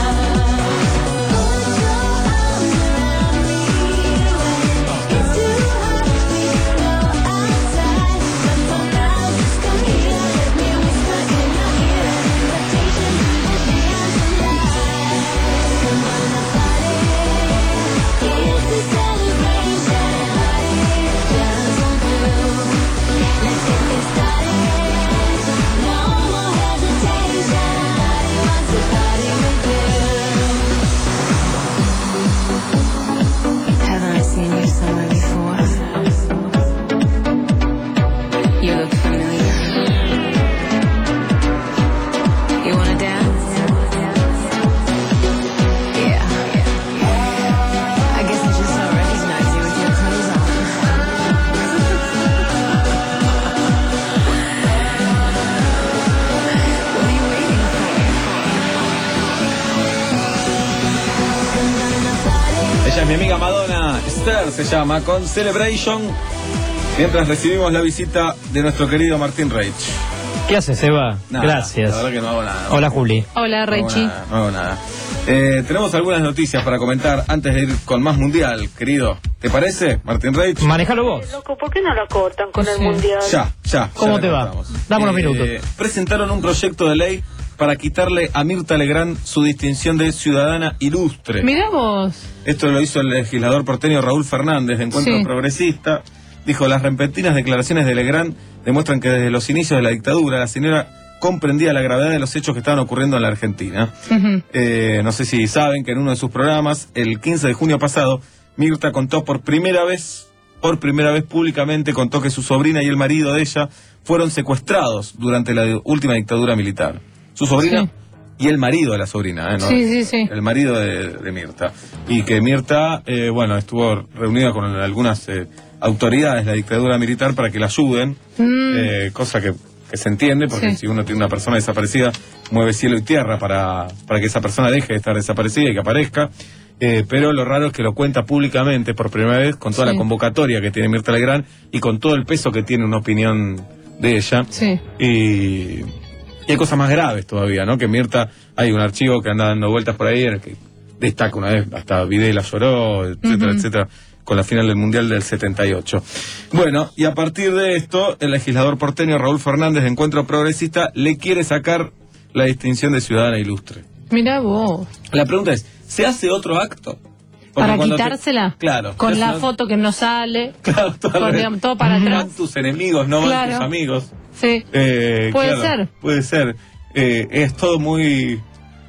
Mi amiga Madonna, Esther se llama, con Celebration, mientras recibimos la visita de nuestro querido Martín Reich. ¿Qué haces, Eva? Nada, Gracias. La verdad que no hago nada. Hola, Juli. Hola, Reichi. No hago nada. No hago nada. Eh, tenemos algunas noticias para comentar antes de ir con más mundial, querido. ¿Te parece, Martín Reich? Manejalo vos. Loco, ¿por qué no la cortan con el mundial? Ya, ya. ¿Cómo ya te va? cortamos. Dame unos Eh, minutos. Presentaron un proyecto de ley para quitarle a Mirta Legrand su distinción de ciudadana ilustre. Mirá vos. Esto lo hizo el legislador porteño Raúl Fernández de Encuentro Sí. Progresista. Dijo, las repentinas declaraciones de Legrand demuestran que desde los inicios de la dictadura la señora comprendía la gravedad de los hechos que estaban ocurriendo en la Argentina. Ujú. Eh, no sé si saben que en uno de sus programas, el quince de junio pasado, Mirta contó por primera vez, por primera vez públicamente, contó que su sobrina y el marido de ella fueron secuestrados durante la última dictadura militar. Su sobrina Sí. y el marido de la sobrina, ¿eh? ¿No? Sí, sí, sí. El marido de, de Mirta. Y que Mirta, eh, bueno, estuvo reunida con algunas eh, autoridades de la dictadura militar para que la ayuden, Mm. eh, cosa que, que se entiende, porque Sí. si uno tiene una persona desaparecida, mueve cielo y tierra para, para que esa persona deje de estar desaparecida y que aparezca. Eh, pero lo raro es que lo cuenta públicamente por primera vez, con toda Sí. la convocatoria que tiene Mirta Legrand y con todo el peso que tiene una opinión de ella. Sí. Y... Y hay cosas más graves todavía, ¿no? Que Mirta, hay un archivo que anda dando vueltas por ahí en el que destaca una vez, hasta Videla lloró, etcétera, Ujú. etcétera, con la final del Mundial del setenta y ocho. Bueno, y a partir de esto, el legislador porteño Raúl Fernández de Encuentro Progresista le quiere sacar la distinción de ciudadana ilustre. Mirá vos. La pregunta es, ¿se hace otro acto? Porque Para cuando te- quitársela. Claro. Con se la hace una- foto que no sale. Claro, todo, al con, revés. digamos, todo para atrás. Van tus enemigos, no van Claro. tus amigos. Sí. Eh, Puede claro, ser. Puede ser. Eh, es todo muy...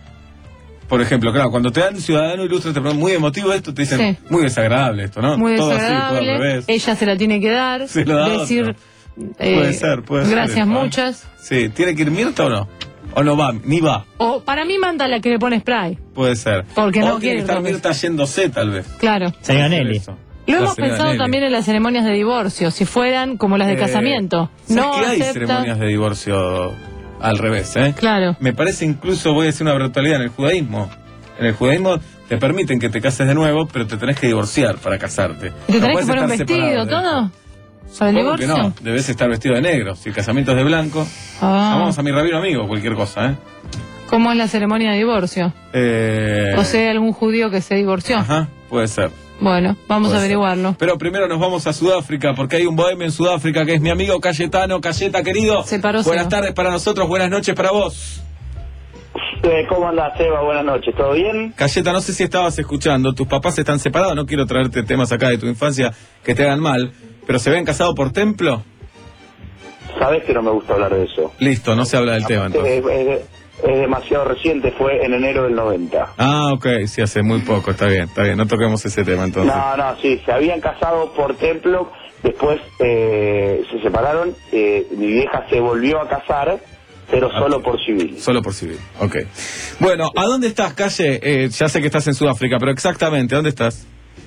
Por ejemplo, claro, cuando te dan ciudadano ilustre, te ponen muy emotivo esto, te dicen Sí. muy desagradable esto, ¿no? Muy todo así, todo al desagradable. revés. Ella se la tiene que dar. Se lo da decir. eh, Puede ser, puede ser Gracias, eso, ¿eh? muchas. Sí, ¿tiene que ir Mirta o no? ¿O no va? Ni va. O para mí manda la que le pone spray. Puede ser. Porque o no tiene quiere que estar Robles. Mirta yéndose, tal vez. Claro. Puede ser eso. Lo La hemos señora pensado Nelly. también en las ceremonias de divorcio, si fueran como las de Eh, casamiento. ¿sabes No que hay acepta. ceremonias de divorcio al revés, eh? Claro. Me parece incluso, voy a decir una brutalidad, en el judaísmo. En el judaísmo te permiten que te cases de nuevo, pero te tenés que divorciar para casarte. ¿Y te No tenés que puedes poner un estar vestido, separado de todo? eso. ¿Para el Supongo que divorcio? no, debes estar vestido de negro. Si el casamiento es de blanco, Ah. vamos a mi rabino amigo, cualquier cosa, ¿eh? ¿Cómo es la ceremonia de divorcio? Eh, O sea, algún judío que se divorció. Ajá, puede ser. Bueno, vamos Puede a averiguarlo. Pero primero nos vamos a Sudáfrica, porque hay un bohemio en Sudáfrica que es mi amigo Cayetano. Cayeta, querido. Se paró Buenas Seba. tardes para nosotros, buenas noches para vos. Eh, ¿Cómo andás, Seba? Buenas noches, ¿todo bien? Cayeta, no sé si estabas escuchando, tus papás están separados, no quiero traerte temas acá de tu infancia que te hagan mal, pero ¿se habían casado por templo? Sabés que no me gusta hablar de eso. Listo, no se habla del tema entonces. Es, es- es demasiado reciente, fue en enero del noventa. Ah, ok, sí, hace muy poco, está bien, está bien, no toquemos ese tema entonces. No, no, sí, se habían casado por templo, después eh, se separaron, eh, mi vieja se volvió a casar, pero solo por civil. Solo por civil, ok. Bueno, ¿a dónde estás, Calle? Eh, ya sé que estás en Sudáfrica, pero exactamente, ¿dónde estás?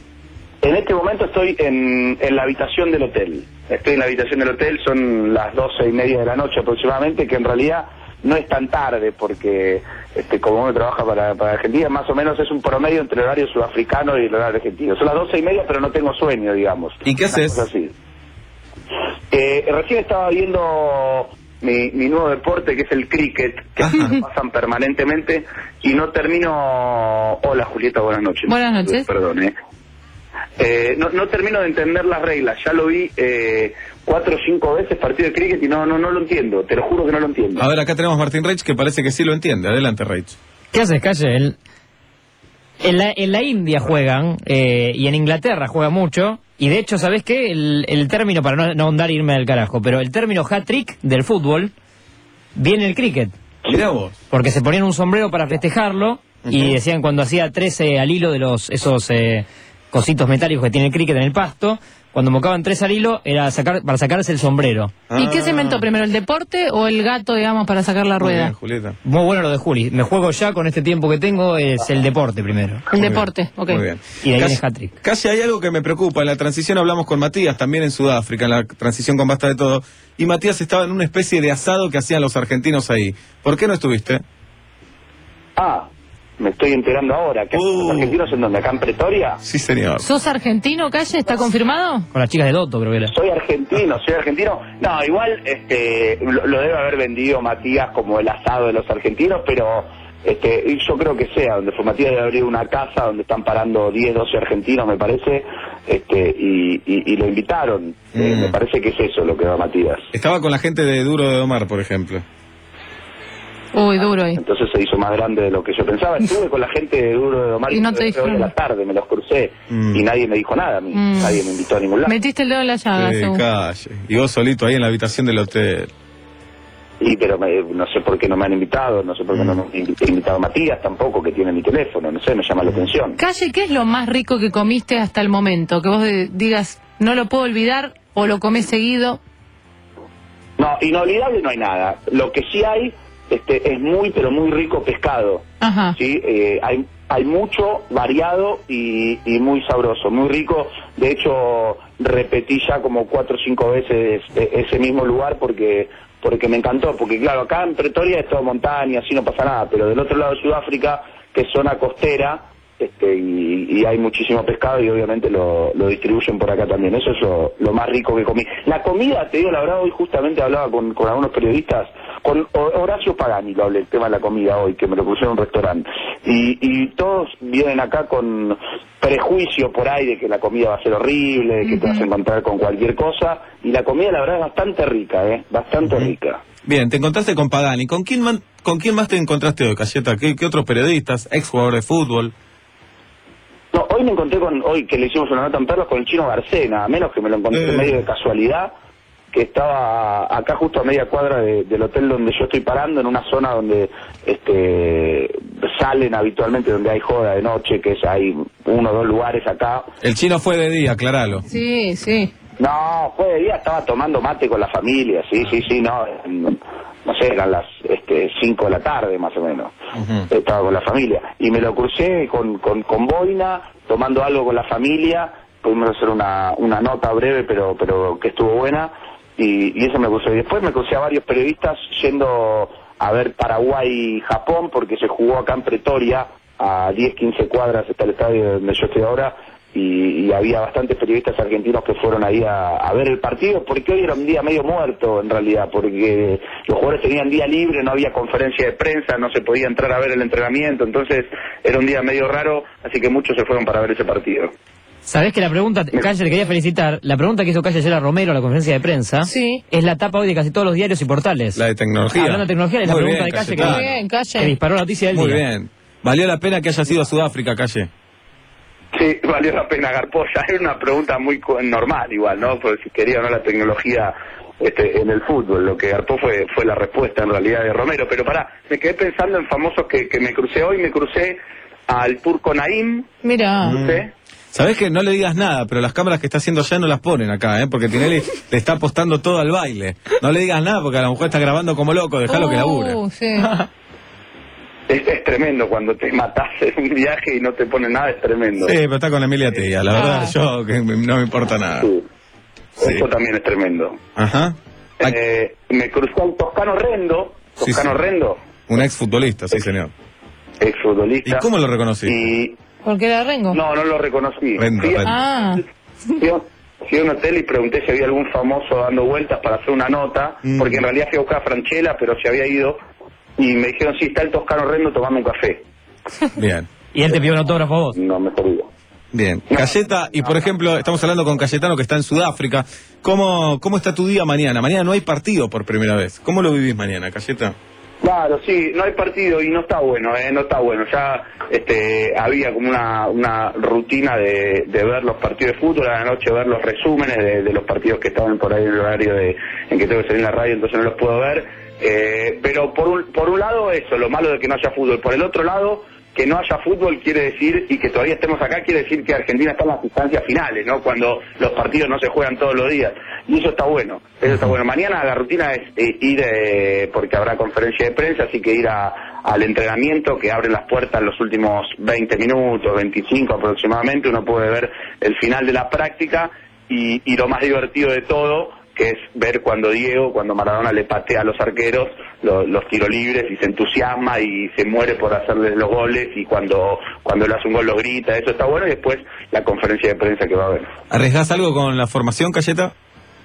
En este momento estoy en, en la habitación del hotel. Estoy en la habitación del hotel, son las doce y media de la noche aproximadamente, que en realidad no es tan tarde porque este, como uno trabaja para, para Argentina, más o menos es un promedio entre el horario sudafricano y el horario argentino. Son las doce y media, pero no tengo sueño, digamos. ¿Y qué haces? Así. Eh, recién estaba viendo mi, mi nuevo deporte, que es el cricket, que me pasan permanentemente, y no termino... Hola, Julieta, buenas noches. Buenas noches. Perdón, ¿eh? Eh, no, no termino de entender las reglas. Ya lo vi eh, cuatro o cinco veces partido de cricket y no, no, no lo entiendo. Te lo juro que no lo entiendo. A ver, acá tenemos a Martín Reich, que parece que sí lo entiende. Adelante, Reich. ¿Qué haces, Calle? En, en, la, en la India juegan, eh, y en Inglaterra juega mucho, y de hecho, ¿sabés qué? El, el término, para no, no ahondar e irme al carajo, pero el término hat-trick del fútbol viene el cricket. Mirá vos. Porque se ponían un sombrero para festejarlo, uh-huh. y decían cuando hacía trece al hilo de los esos eh, cositos metálicos que tiene el cricket en el pasto, cuando mocaban tres al hilo era sacar, para sacarse el sombrero. ¿Y qué se inventó primero, el deporte o el gato, digamos, para sacar la rueda? Muy bien, Julieta. Muy bueno lo de Juli. Me juego ya con este tiempo que tengo, es el deporte primero. El Muy deporte, bien. ok. Muy bien. Y de ahí Casi, viene hat-trick. Casi hay algo que me preocupa. En la transición hablamos con Matías, también en Sudáfrica, en la transición con Basta de Todo. Y Matías estaba en una especie de asado que hacían los argentinos ahí. ¿Por qué no estuviste? Ah, me estoy enterando ahora. ¿Que uh. los argentinos en donde? ¿Acá en Pretoria? Sí, señor. ¿Sos argentino, Calle? ¿Está confirmado? Con las chicas de Doto, creo que era. Soy argentino, soy argentino. No, igual este lo, lo debe haber vendido Matías como el asado de los argentinos, pero este yo creo que sea, donde fue Matías debe abrir una casa donde están parando diez, doce argentinos, me parece, este y, y, y lo invitaron. Mm. Eh, me parece que es eso lo que va Matías. Estaba con la gente de Duro de Omar, por ejemplo. Uy, duro ahí. Entonces se hizo más grande de lo que yo pensaba. Estuve con la gente de Duro de Omar y no te de la tarde, me los crucé mm. y nadie me dijo nada a mí, mm. nadie me invitó a ningún lado. Metiste el dedo en la llaga, sí, según. Calle. Y vos solito ahí en la habitación del hotel. Y pero me, no sé por qué no me han invitado, no sé por qué mm. no me he invitado a Matías tampoco, que tiene mi teléfono, no sé, me llama la atención. Calle, ¿qué es lo más rico que comiste hasta el momento? Que vos de, digas, no lo puedo olvidar o lo comés seguido. No, inolvidable no hay nada. Lo que sí hay este es muy, pero muy rico pescado. Ajá. Sí, eh, hay hay mucho, variado y, y muy sabroso, muy rico. De hecho, repetí ya como cuatro o cinco veces ese mismo lugar porque porque me encantó. Porque claro, acá en Pretoria es todo montaña, así no pasa nada, pero del otro lado de Sudáfrica, que es zona costera, este y, y hay muchísimo pescado y obviamente lo, lo distribuyen por acá también. Eso es lo, lo más rico que comí. La comida, te digo la verdad, hoy justamente hablaba con, con algunos periodistas, con Horacio Pagani lo hablé, el tema de la comida hoy, que me lo crucé en un restaurante. Y, y todos vienen acá con prejuicio por ahí de que la comida va a ser horrible, de que uh-huh. te vas a encontrar con cualquier cosa. Y la comida, la verdad, es bastante rica, ¿eh? Bastante uh-huh. rica. Bien, te encontraste con Pagani. ¿Con quién, man, con quién más te encontraste hoy, Cayeta? ¿Qué, qué otros periodistas, ex jugadores de fútbol? No, hoy me encontré con, hoy que le hicimos una nota en Perros, con el Chino Garcena, a menos que me lo encontré eh. medio de casualidad, que estaba acá justo a media cuadra de, del hotel donde yo estoy parando, en una zona donde este salen habitualmente, donde hay joda de noche, que es hay uno o dos lugares acá. El Chino fue de día, aclaralo. Sí, sí. No, fue de día, estaba tomando mate con la familia, sí, sí, sí, no, no sé, eran las este, cinco de la tarde más o menos, uh-huh. estaba con la familia, y me lo crucé con, con, con boina, tomando algo con la familia, pudimos hacer una, una nota breve, pero, pero que estuvo buena, y, y eso me crucé. Y después me crucé a varios periodistas yendo a ver Paraguay-Japón, porque se jugó acá en Pretoria, a diez, quince cuadras está el estadio donde yo estoy ahora, y, y había bastantes periodistas argentinos que fueron ahí a, a ver el partido, porque hoy era un día medio muerto en realidad, porque los jugadores tenían día libre, no había conferencia de prensa, no se podía entrar a ver el entrenamiento, entonces era un día medio raro, así que muchos se fueron para ver ese partido. Sabés que la pregunta, Calle, le quería felicitar, la pregunta que hizo Calle ayer a Romero a la conferencia de prensa, sí. es la tapa hoy de casi todos los diarios y portales. La de tecnología. Hablando de tecnología, es la Muy pregunta bien, de Calle, Calle, que, Muy bien, Calle. que disparó la noticia del Muy día. Muy bien. Valió la pena que haya sido a Sudáfrica, Calle. Sí, valió la pena, Garposa. Era una pregunta muy normal igual, ¿no? Porque si quería o no la tecnología este, en el fútbol. Lo que Garpó fue fue la respuesta en realidad de Romero. Pero pará, me quedé pensando en famosos que, que me crucé hoy. Me crucé al turco Naim. Mira. ¿Sí? Sabés que no le digas nada, pero las cámaras que está haciendo ya no las ponen acá, ¿eh? Porque Tinelli le está apostando todo al baile. No le digas nada porque a la mujer está grabando como loco, dejalo uh, que labure. Sí. Es, es tremendo cuando te matás en un viaje y no te ponen nada, es tremendo. Sí, pero está con Emilia Tía, la verdad, ah. yo que no me importa nada. Sí. Sí. Eso también es tremendo. Ajá. Eh, me cruzó un Toscano Rendo, Toscano sí, sí. Rendo. futbolista. Un exfutbolista, sí, señor. Exfutbolista. ¿Y cómo lo reconocí? Y... ¿Porque era Rengo? No, no lo reconocí. Rengo, Fui a- Rengo. Ah. Fui a, fui a un hotel y pregunté si había algún famoso dando vueltas para hacer una nota, Mm. porque en realidad fui a buscar a Franchella, pero se había ido, y me dijeron, sí, está el Toscano Rendo tomando un café. Bien. ¿Y él te pidió un autógrafo a vos? No, mejor digo. Bien. Cayeta, y por ejemplo, estamos hablando con Cayetano que está en Sudáfrica. ¿Cómo, cómo está tu día mañana? Mañana no hay partido por primera vez. ¿Cómo lo vivís mañana, Cayeta? Claro, sí, no hay partido y no está bueno, eh, no está bueno. Ya este, había como una, una rutina de, de ver los partidos de fútbol, a la noche ver los resúmenes de, de los partidos que estaban por ahí en el horario de, en que tengo que salir en la radio, entonces no los puedo ver. Eh, pero por un, por un lado eso, lo malo de que no haya fútbol. Por el otro lado, que no haya fútbol quiere decir, y que todavía estemos acá, quiere decir que Argentina está en las instancias finales, ¿no? Cuando los partidos no se juegan todos los días. Y eso está bueno, eso está bueno. Mañana la rutina es eh, ir, eh, porque habrá conferencia de prensa, así que ir a, al entrenamiento, que abre las puertas en los últimos veinte minutos, veinticinco aproximadamente. Uno puede ver el final de la práctica y, y lo más divertido de todo, que es ver cuando Diego, cuando Maradona le patea a los arqueros lo, los tiros libres y se entusiasma y se muere por hacerles los goles, y cuando cuando le hace un gol lo grita. Eso está bueno. Y después la conferencia de prensa que va a haber. ¿Arriesgás algo con la formación, Cayeta?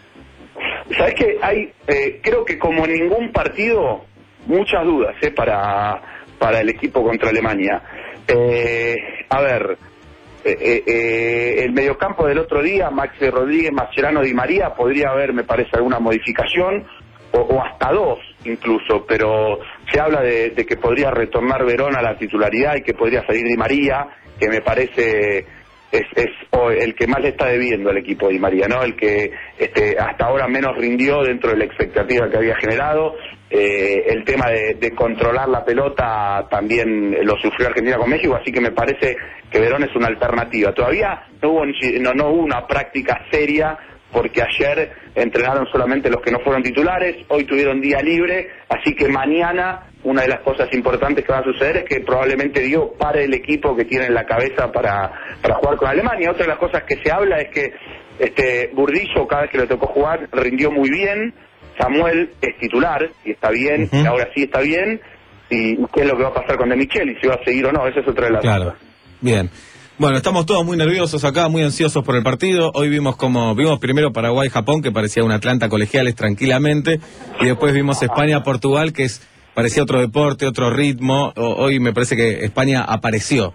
¿Sabes qué? Hay, eh, creo que como en ningún partido, muchas dudas eh, para, para el equipo contra Alemania. Eh, a ver, eh, eh, eh, el mediocampo del otro día, Maxi Rodríguez, Mascherano, Di María, podría haber, me parece, alguna modificación, o, o hasta dos incluso, pero se habla de, de que podría retornar Verón a la titularidad y que podría salir Di María, que me parece... es, es o el que más le está debiendo al equipo Di María, ¿no? El que este, hasta ahora menos rindió dentro de la expectativa que había generado. Eh, el tema de, de controlar la pelota también lo sufrió Argentina con México, así que me parece que Verón es una alternativa. Todavía no hubo, no, no hubo una práctica seria, porque ayer entrenaron solamente los que no fueron titulares, hoy tuvieron día libre, así que mañana una de las cosas importantes que va a suceder es que probablemente Diego pare el equipo que tiene en la cabeza para, para jugar con Alemania. Otra de las cosas que se habla es que este Burdillo, cada vez que le tocó jugar, rindió muy bien. Samuel es titular y está bien, uh-huh. y ahora sí está bien, y qué es lo que va a pasar con De Micheli, si va a seguir o no, esa es otra de las Claro, cosas. Bien. Bueno, estamos todos muy nerviosos acá, muy ansiosos por el partido. Hoy vimos como vimos primero Paraguay-Japón, que parecía un Atlanta Colegiales tranquilamente, y después vimos España-Portugal, que es parecía otro deporte, otro ritmo. O, hoy me parece que España apareció.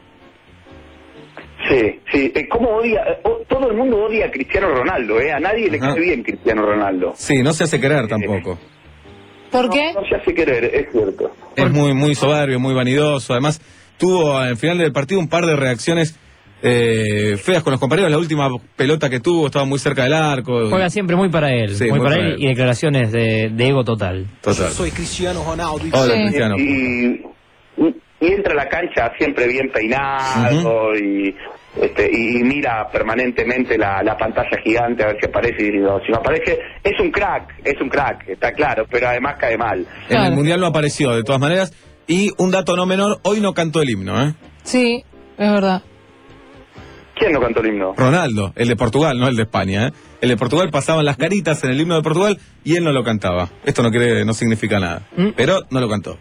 Sí, sí. Eh, ¿Cómo odia? Eh, todo el mundo odia a Cristiano Ronaldo, ¿eh? A nadie le cae bien Cristiano Ronaldo. Sí, no se hace querer tampoco. ¿Por qué? No, no se hace querer, es cierto. Es muy, muy soberbio, muy vanidoso. Además, tuvo al final del partido un par de reacciones eh, feas con los compañeros. La última pelota que tuvo estaba muy cerca del arco. Juega siempre muy para él, Sí, muy, muy para para él, él. y declaraciones de, de ego total. Total. Soy Cristiano Ronaldo. Hola, Sí. Cristiano. Y, y, y entra a la cancha siempre bien peinado, uh-huh. y, este, y mira permanentemente la, la pantalla gigante a ver si aparece, y digo, si no aparece, es un crack, es un crack, está claro, pero además cae mal. En el Mundial no apareció, de todas maneras. Y un dato no menor, hoy no cantó el himno, ¿eh? Sí, es verdad. ¿Quién no cantó el himno? Ronaldo, el de Portugal, no el de España, ¿eh? El de Portugal pasaban las caritas en el himno de Portugal y él no lo cantaba. Esto no quiere, no significa nada, ¿Mm? pero no lo cantó.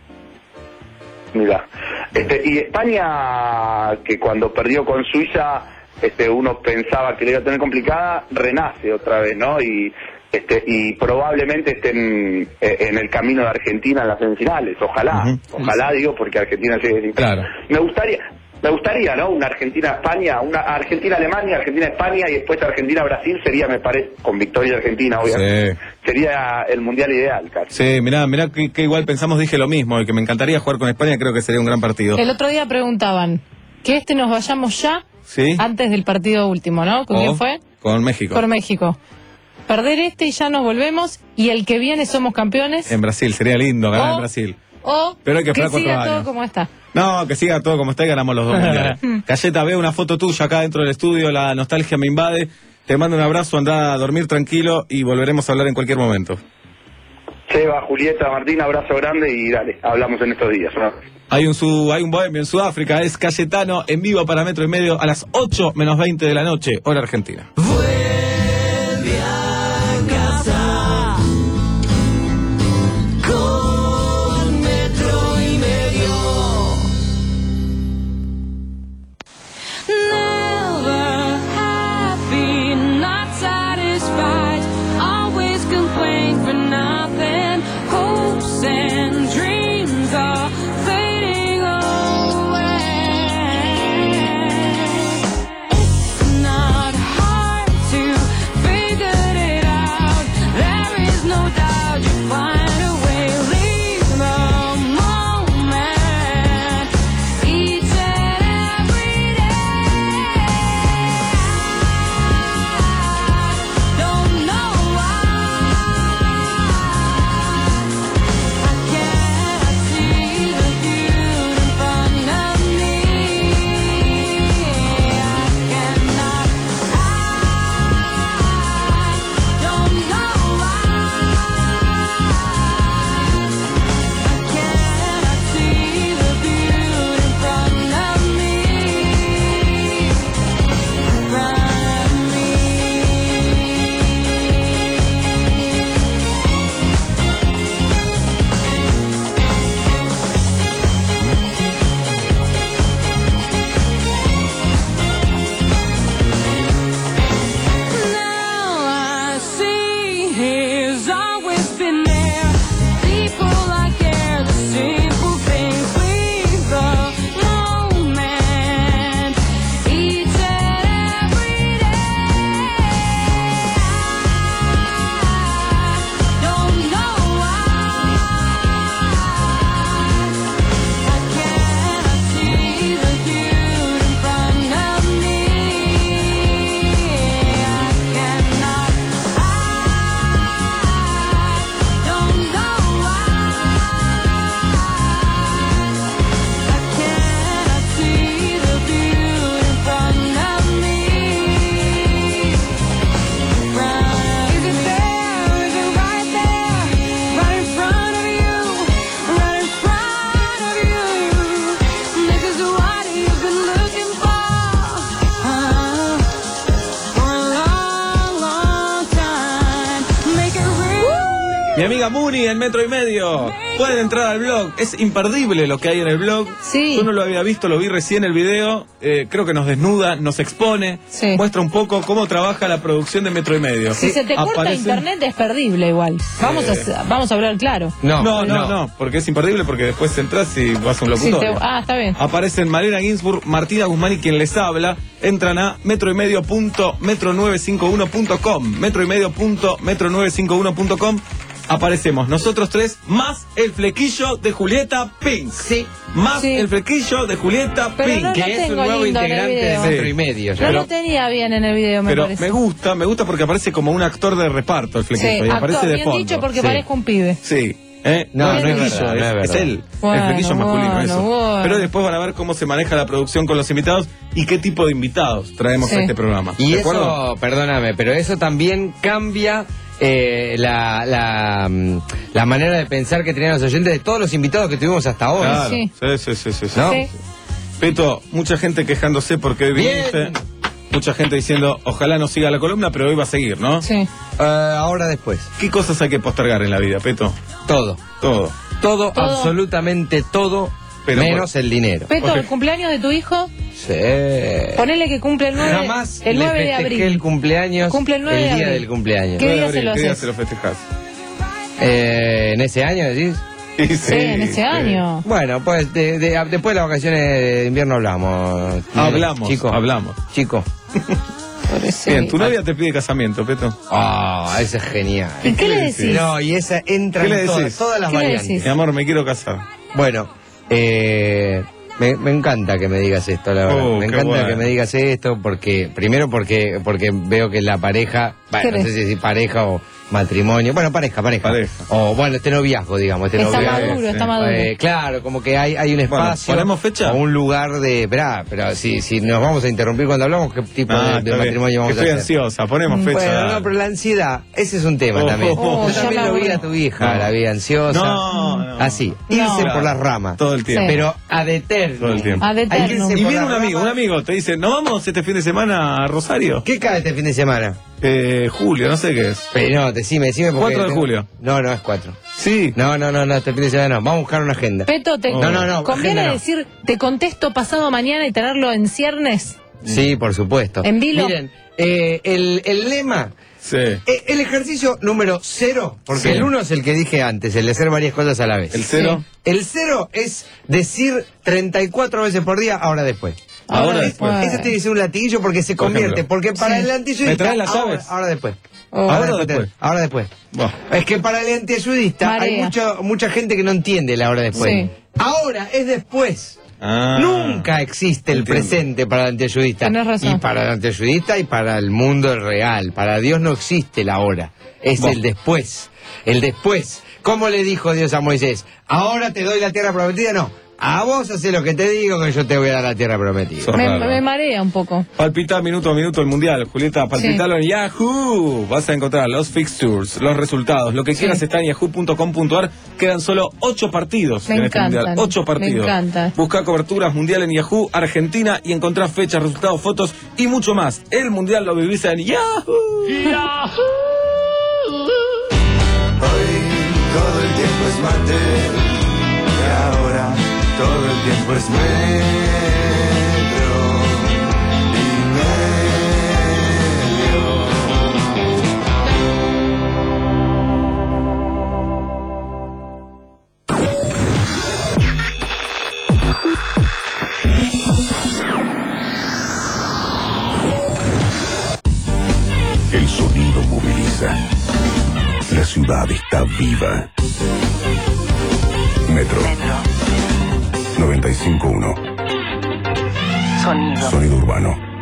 Mira, este, y España, que cuando perdió con Suiza, este, uno pensaba que le iba a tener complicada, renace otra vez, ¿no? Y este, y probablemente estén eh, en el camino de Argentina en las semifinales. Ojalá, uh-huh. ojalá digo, porque Argentina sigue. Claro. Me gustaría, me gustaría, ¿no? Una Argentina-España, una Argentina-Alemania, Argentina-España y después Argentina-Brasil sería, me parece, con victoria argentina, obviamente. Sí. Sería el mundial ideal, casi. Sí, mirá, mirá que, que igual pensamos, dije lo mismo, y que me encantaría jugar con España, creo que sería un gran partido. El otro día preguntaban que este nos vayamos ya, ¿sí? Antes del partido último, ¿no? ¿Con o quién fue? Con México. Con México. Perder este y ya nos volvemos, y el que viene somos campeones. En Brasil, sería lindo ganar o, en Brasil. O pero hay que, que siga años. todo como está. No, que siga todo como está y ganamos los dos mundiales. Cayeta, veo una foto tuya acá dentro del estudio, la nostalgia me invade. Te mando un abrazo, anda a dormir tranquilo y volveremos a hablar en cualquier momento. Seba, Julieta, Martín, abrazo grande y dale, hablamos en estos días, ¿no? Hay un, su, hay un bohemio en Sudáfrica, es Cayetano, en vivo para Metro y Medio a las ocho menos veinte de la noche, hora argentina. Vuelve a casa con Metro y Medio. Mi amiga Muni en Metro y Medio. Pueden entrar al blog. Es imperdible lo que hay en el blog. Sí. Yo no lo había visto, lo vi recién el video. Eh, creo que nos desnuda, nos expone. Sí. Muestra un poco cómo trabaja la producción de Metro y Medio. Si se te corta Aparecen- internet es perdible igual. Vamos, Eh. a, vamos a hablar claro. No, no, no, no, porque es imperdible porque después entras y vas a un Sí, locutorio. te- ah, está bien. Aparecen Malena Ginsburg, Martina Guzmán y quien les habla. Entran a metroymedio punto metro nueve cinco uno punto com. metroymedio punto metro nueve cinco uno punto com. Aparecemos nosotros tres, más el flequillo de Julieta Pink. Sí. Más Sí. el flequillo de Julieta Pero Pink. no lo Que es un tengo nuevo lindo en el integrante de video. Metro y Medio. No ya. lo tenía bien en el video, me Pero parece. me gusta, me gusta porque aparece como un actor de reparto el Sí, flequillo y aparece actor, de bien fondo. dicho porque Sí. parezco un pibe. Sí. ¿Eh? No, No, no el es flequillo, verdad, no es, es es verdad. él. Bueno, el flequillo masculino, bueno, eso. bueno. Pero después van a ver cómo se maneja la producción con los invitados y qué tipo de invitados traemos Sí. a este programa. Y ¿De eso, acuerdo? perdóname, pero eso también cambia eh, la, la, mm, la manera de pensar que tenían los oyentes de todos los invitados que tuvimos hasta ahora. Claro. Sí. Sí, sí, sí, sí, sí. ¿No? Sí. Peto, mucha gente quejándose porque hoy Bien. viniste. Mucha gente diciendo, ojalá no siga la columna, pero hoy va a seguir, ¿no? Sí. Eh, ahora después. ¿Qué cosas hay que postergar en la vida, Peto? Todo. Todo. Todo, Todo. absolutamente todo, Pero menos el dinero. Peto, Ok. el cumpleaños de tu hijo, Sí. ponele que cumple el nueve, Jamás el le nueve de festejé abril. el cumpleaños Cumple el nueve de día abril. del cumpleaños. ¿Qué nueve de día abril, se lo ¿Qué día haces? se lo festejás? Eh, ¿En ese año decís? Sí, Sí, en ese año. Bueno, pues de- de- después de las vacaciones de invierno hablamos. Hablamos, Chico. hablamos. Chico. Bien, tu novia te pide casamiento, Peto. Ah, ese es genial. ¿Y qué le decís? No, y esa entra ¿Qué le en todas, decís? todas las ¿Qué le variantes. decís? Mi amor, me quiero casar. Bueno, eh, me, me encanta que me digas esto, la verdad. Oh, me qué encanta bueno. que me digas esto porque, primero porque porque veo que la pareja, bueno, no ¿Qué sé si decir pareja o matrimonio, bueno, pareja, pareja. Pareja. O bueno, este noviazgo, digamos, este Está noviazgo. maduro, está maduro. Eh, claro, como que hay, hay un Bueno, espacio. ¿ponemos fecha? O un lugar de. Esperá, pero si, si nos vamos a interrumpir cuando hablamos, ¿qué tipo Ah, de, de está bien. matrimonio vamos Estoy a hacer? ansiosa, ponemos fecha. Bueno, dale. no, pero la ansiedad, ese es un tema Oh, también. oh, Yo ya también me lo vi aburrí. a tu hija, No. la vi ansiosa. No, no. Así, No. irse Claro, por las ramas. todo el tiempo. Sí. Pero ad eternum. Todo el tiempo. Ad Hay que eternum. irse Y por viene las un amigo, un ramas. amigo, te dice, ¿no vamos este fin de semana a Rosario? ¿Qué cae este fin de semana? Eh, julio, no sé qué es. Pero no, decime, decime porque... cuatro de julio. No, no, es cuatro. Sí. No, no, no, no, este fin de semana no. Vamos a buscar una agenda. Peto, te No, no, no, conviene agenda no. decir, te contesto pasado mañana y tenerlo en ciernes. Sí, por supuesto. ¿En vilo? Miren, eh, el, el lema... Sí. eh, el ejercicio número cero, porque Sí. el uno es el que dije antes, el de hacer varias cosas a la vez. El cero. El cero es decir treinta y cuatro veces por día, ahora después. Ahora después. Ese tiene que ser un latiguillo porque se Por convierte. ejemplo. Porque para Sí. el antiayudista. ¿Me traes las ahora, llaves? ahora después. Oh. ¿Ahora o después? Ahora después. Bueno. Es que para el antiayudista hay Marea. mucha, mucha gente que no entiende la hora después. Sí. Ahora es después. Ah. Nunca existe el Entiendo. presente para el antiayudista. Tenés razón. Y para el antiayudista y para el mundo real. Para Dios no existe la hora. Es Bueno. el después. El después. ¿Cómo le dijo Dios a Moisés? Ahora te doy la tierra prometida. No. A vos haces lo que te digo que yo te voy a dar la tierra prometida. Sos Me, raro. me marea un poco. Palpita minuto a minuto el mundial, Julieta, palpitalo en Yahoo. Vas a encontrar los fixtures, los resultados, lo que Sí. quieras está en yahoo punto com punto ar. Quedan solo ocho partidos Me en este encantan, mundial. Ocho me partidos. encanta. Busca coberturas mundial en Yahoo, Argentina, y encontrás fechas, resultados, fotos y mucho más. El mundial lo vivís en Yahoo. Hoy todo el tiempo es martes y ahora todo el tiempo es metro y El sonido moviliza. La ciudad está viva. Metro. noventa y cinco punto uno. Sonido. Sonido urbano.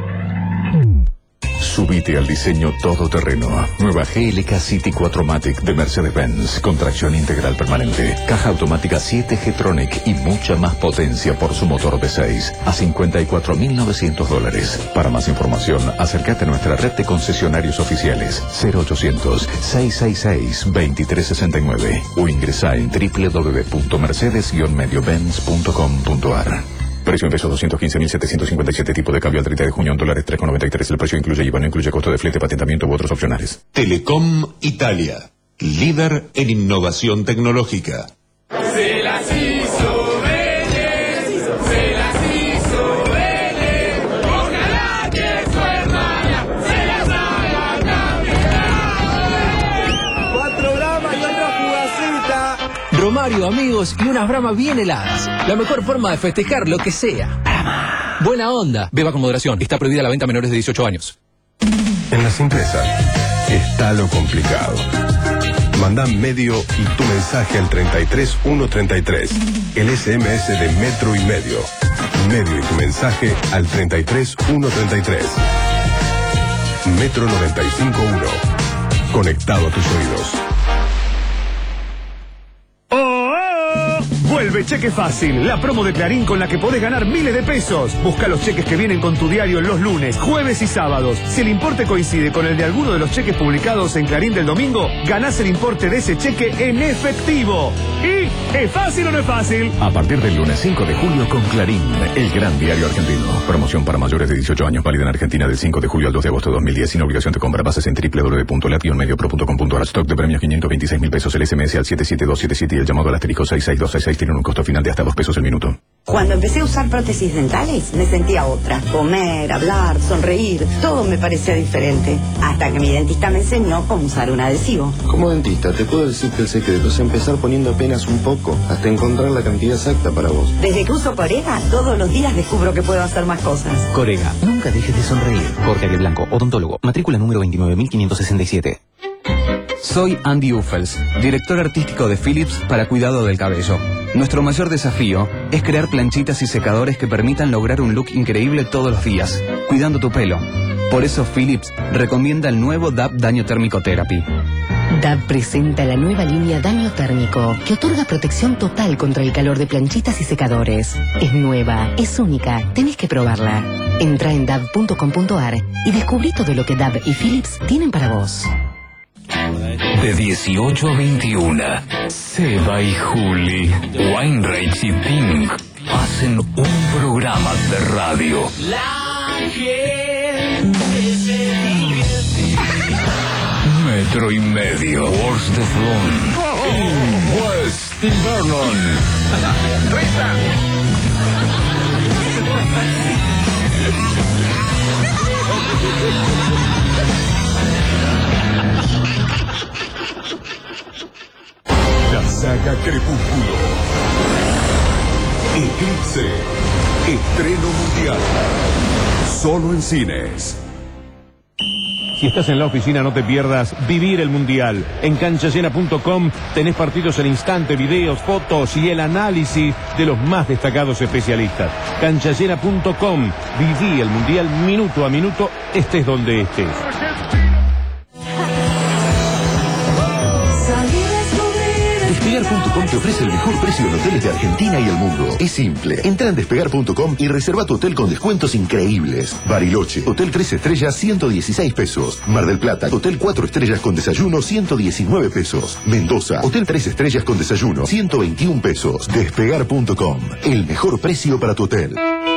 Subite al diseño todoterreno. Nueva G L K City cuatro Matic de Mercedes-Benz con tracción integral permanente, caja automática siete G Tronic y mucha más potencia por su motor V seis a cincuenta y cuatro mil novecientos dólares. Para más información, acércate a nuestra red de concesionarios oficiales cero ochocientos, seiscientos sesenta y seis, veintitrés sesenta y nueve o ingresa en w w w punto mercedes guion medio benz punto com punto ar. Precio en pesos doscientos quince mil setecientos cincuenta y siete, tipo de cambio al treinta de junio en dólares tres con noventa y tres. El precio incluye I V A, no incluye costo de flete, patentamiento u otros opcionales. Telecom Italia. líder en innovación tecnológica. Se las hizo Vélez, se las hizo Vélez, ojalá que su hermana se las haga campeona. Cuatro bramas y otra jugacita. Romario, amigos y unas bramas bien heladas. La mejor forma de festejar lo que sea. Brama. Buena onda. Beba con moderación. Está prohibida la venta a menores de dieciocho años. En la simpleza está lo complicado. Manda medio y tu mensaje al treinta y tres uno treinta y tres. El S M S de Metro y Medio. Medio y tu mensaje al treinta y tres uno treinta y tres. Metro noventa y cinco punto uno. Conectado a tus oídos. Vuelve Cheque Fácil, la promo de Clarín con la que podés ganar miles de pesos. Busca los cheques que vienen con tu diario los lunes, jueves y sábados. Si el importe coincide con el de alguno de los cheques publicados en Clarín del domingo, ganás el importe de ese cheque en efectivo. ¿Y es fácil o no es fácil? A partir del lunes cinco de julio con Clarín, el gran diario argentino. Promoción para mayores de dieciocho años, válida en Argentina del cinco de julio al dos de agosto de dos mil diez, sin obligación de compra. Bases en doble u doble u doble u punto lation medio pro punto com punto a r. Stock de premios quinientos veintiséis mil pesos. El S M S al siete siete dos siete siete y el llamado al asterisco seis seis dos seis seis tienen un costo final de hasta dos pesos el minuto. Cuando empecé a usar prótesis dentales, me sentía otra. Comer, hablar, sonreír, todo me parecía diferente. Hasta que mi dentista me enseñó cómo usar un adhesivo. Como dentista, te puedo decir que el secreto es empezar poniendo apenas un poco, hasta encontrar la cantidad exacta para vos. Desde que uso Corega, todos los días descubro que puedo hacer más cosas. Corega, nunca dejes de sonreír. Jorge Ariel Blanco, odontólogo, matrícula número veintinueve mil quinientos sesenta y siete. Soy Andy Uffels, director artístico de Philips para cuidado del cabello. Nuestro mayor desafío es crear planchitas y secadores que permitan lograr un look increíble todos los días, cuidando tu pelo. Por eso Philips recomienda el nuevo D A B Daño Térmico Therapy. D A B presenta la nueva línea Daño Térmico, que otorga protección total contra el calor de planchitas y secadores. Es nueva, es única, tenés que probarla. Entra en dab punto com punto a r y descubrí todo lo que D A B y Philips tienen para vos. De dieciocho a veintiuno, Seba y Juli, Weinreich y Pink hacen un programa de radio. La gente se divierte. Metro y Medio, Wars de Front, in West Invernon. La saga Crepúsculo. Eclipse. Estreno mundial. Solo en cines. Si estás en la oficina, no te pierdas Vivir el Mundial. En cancha llena punto com tenés partidos al instante, videos, fotos y el análisis de los más destacados especialistas. cancha llena punto com. Viví el Mundial minuto a minuto, estés donde estés. Despegar punto com te ofrece el mejor precio en hoteles de Argentina y el mundo. Es simple. Entra en despegar punto com y reserva tu hotel con descuentos increíbles. Bariloche, hotel tres estrellas, ciento dieciséis pesos. Mar del Plata, hotel cuatro estrellas con desayuno, ciento diecinueve pesos. Mendoza, hotel tres estrellas con desayuno, ciento veintiún pesos. Despegar punto com, el mejor precio para tu hotel.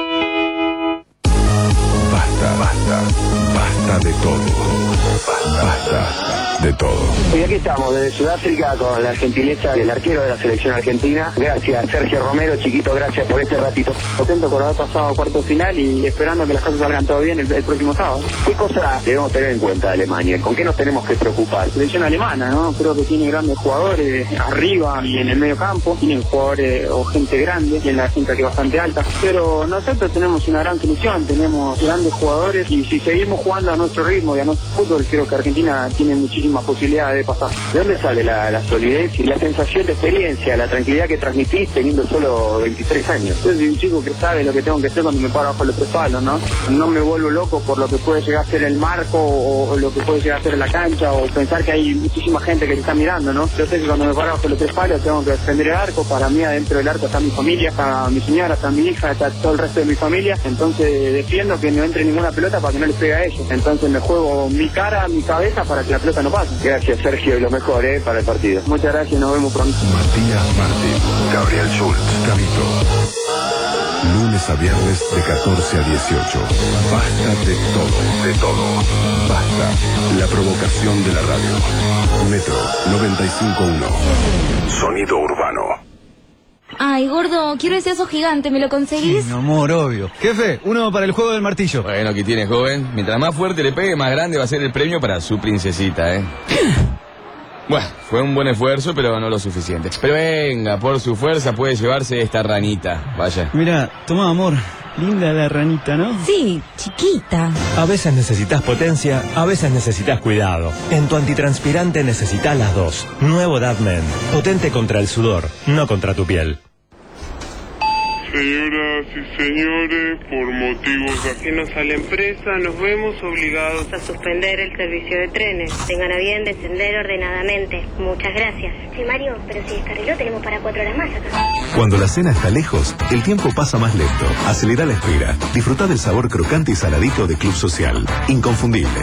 Basta, basta, basta de todo. Basta, basta de todo. Y aquí estamos desde Sudáfrica con la gentileza del arquero de la selección argentina. Gracias, Sergio Romero, chiquito, gracias por este ratito. Contento por haber pasado a cuarto final y esperando que las cosas salgan todo bien el, el próximo sábado. ¿Qué cosas debemos tener en cuenta de Alemania? ¿Con qué nos tenemos que preocupar? Selección alemana, ¿no? Creo que tiene grandes jugadores arriba y en el medio campo. Tienen jugadores o gente grande y en la cinta que es bastante alta. Pero nosotros tenemos una gran solución, tenemos grandes jugadores y si seguimos jugando a nuestro ritmo y a nuestro fútbol, creo que Argentina tiene muchísimas posibilidades de pasar. ¿De dónde sale la, la solidez y la sensación de experiencia, la tranquilidad que transmitís teniendo solo veintitrés años? Yo soy un chico que sabe lo que tengo que hacer cuando me paro bajo los tres palos, ¿no? No me vuelvo loco por lo que puede llegar a ser el marco o, o lo que puede llegar a ser la cancha o pensar que hay muchísima gente que te está mirando, ¿no? Yo sé que cuando me paro bajo los tres palos tengo que defender el arco. Para mí adentro del arco está mi familia, está mi señora, está mi hija, está todo el resto de mi familia. Entonces defiendo que no entre ninguna pelota para que no les pegue a ellos. Entonces me juego mi cara, mi cabeza para que la pelota no pase. Gracias, Sergio, y lo mejor, ¿eh? Para el partido. Muchas gracias, nos vemos pronto. Matías Martín, Gabriel Schultz, Camito. Lunes a viernes de catorce a dieciocho. Basta de todo, de todo. Basta. La provocación de la radio. Metro noventa y cinco punto uno. Sonido urbano. Ay, gordo, quiero ese oso gigante, ¿me lo conseguís? Mi amor, obvio. Jefe, uno para el juego del martillo. Bueno, aquí tienes, joven. Mientras más fuerte le pegue, más grande va a ser el premio para su princesita, ¿eh? Bueno, fue un buen esfuerzo, pero no lo suficiente. Pero venga, por su fuerza puede llevarse esta ranita. Vaya. Mira, toma, amor. Linda la ranita, ¿no? Sí, chiquita. A veces necesitas potencia, a veces necesitas cuidado. En tu antitranspirante necesitas las dos. Nuevo Dadmen. Potente contra el sudor, no contra tu piel. Señoras y señores, por motivos ajenos a la empresa, nos vemos obligados a suspender el servicio de trenes. Tengan a bien descender ordenadamente. Muchas gracias. Sí, Mario, pero si descarriló tenemos para cuatro horas más acá. Cuando la cena está lejos, el tiempo pasa más lento. Acelera la espera. Disfruta del sabor crocante y saladito de Club Social. Inconfundible.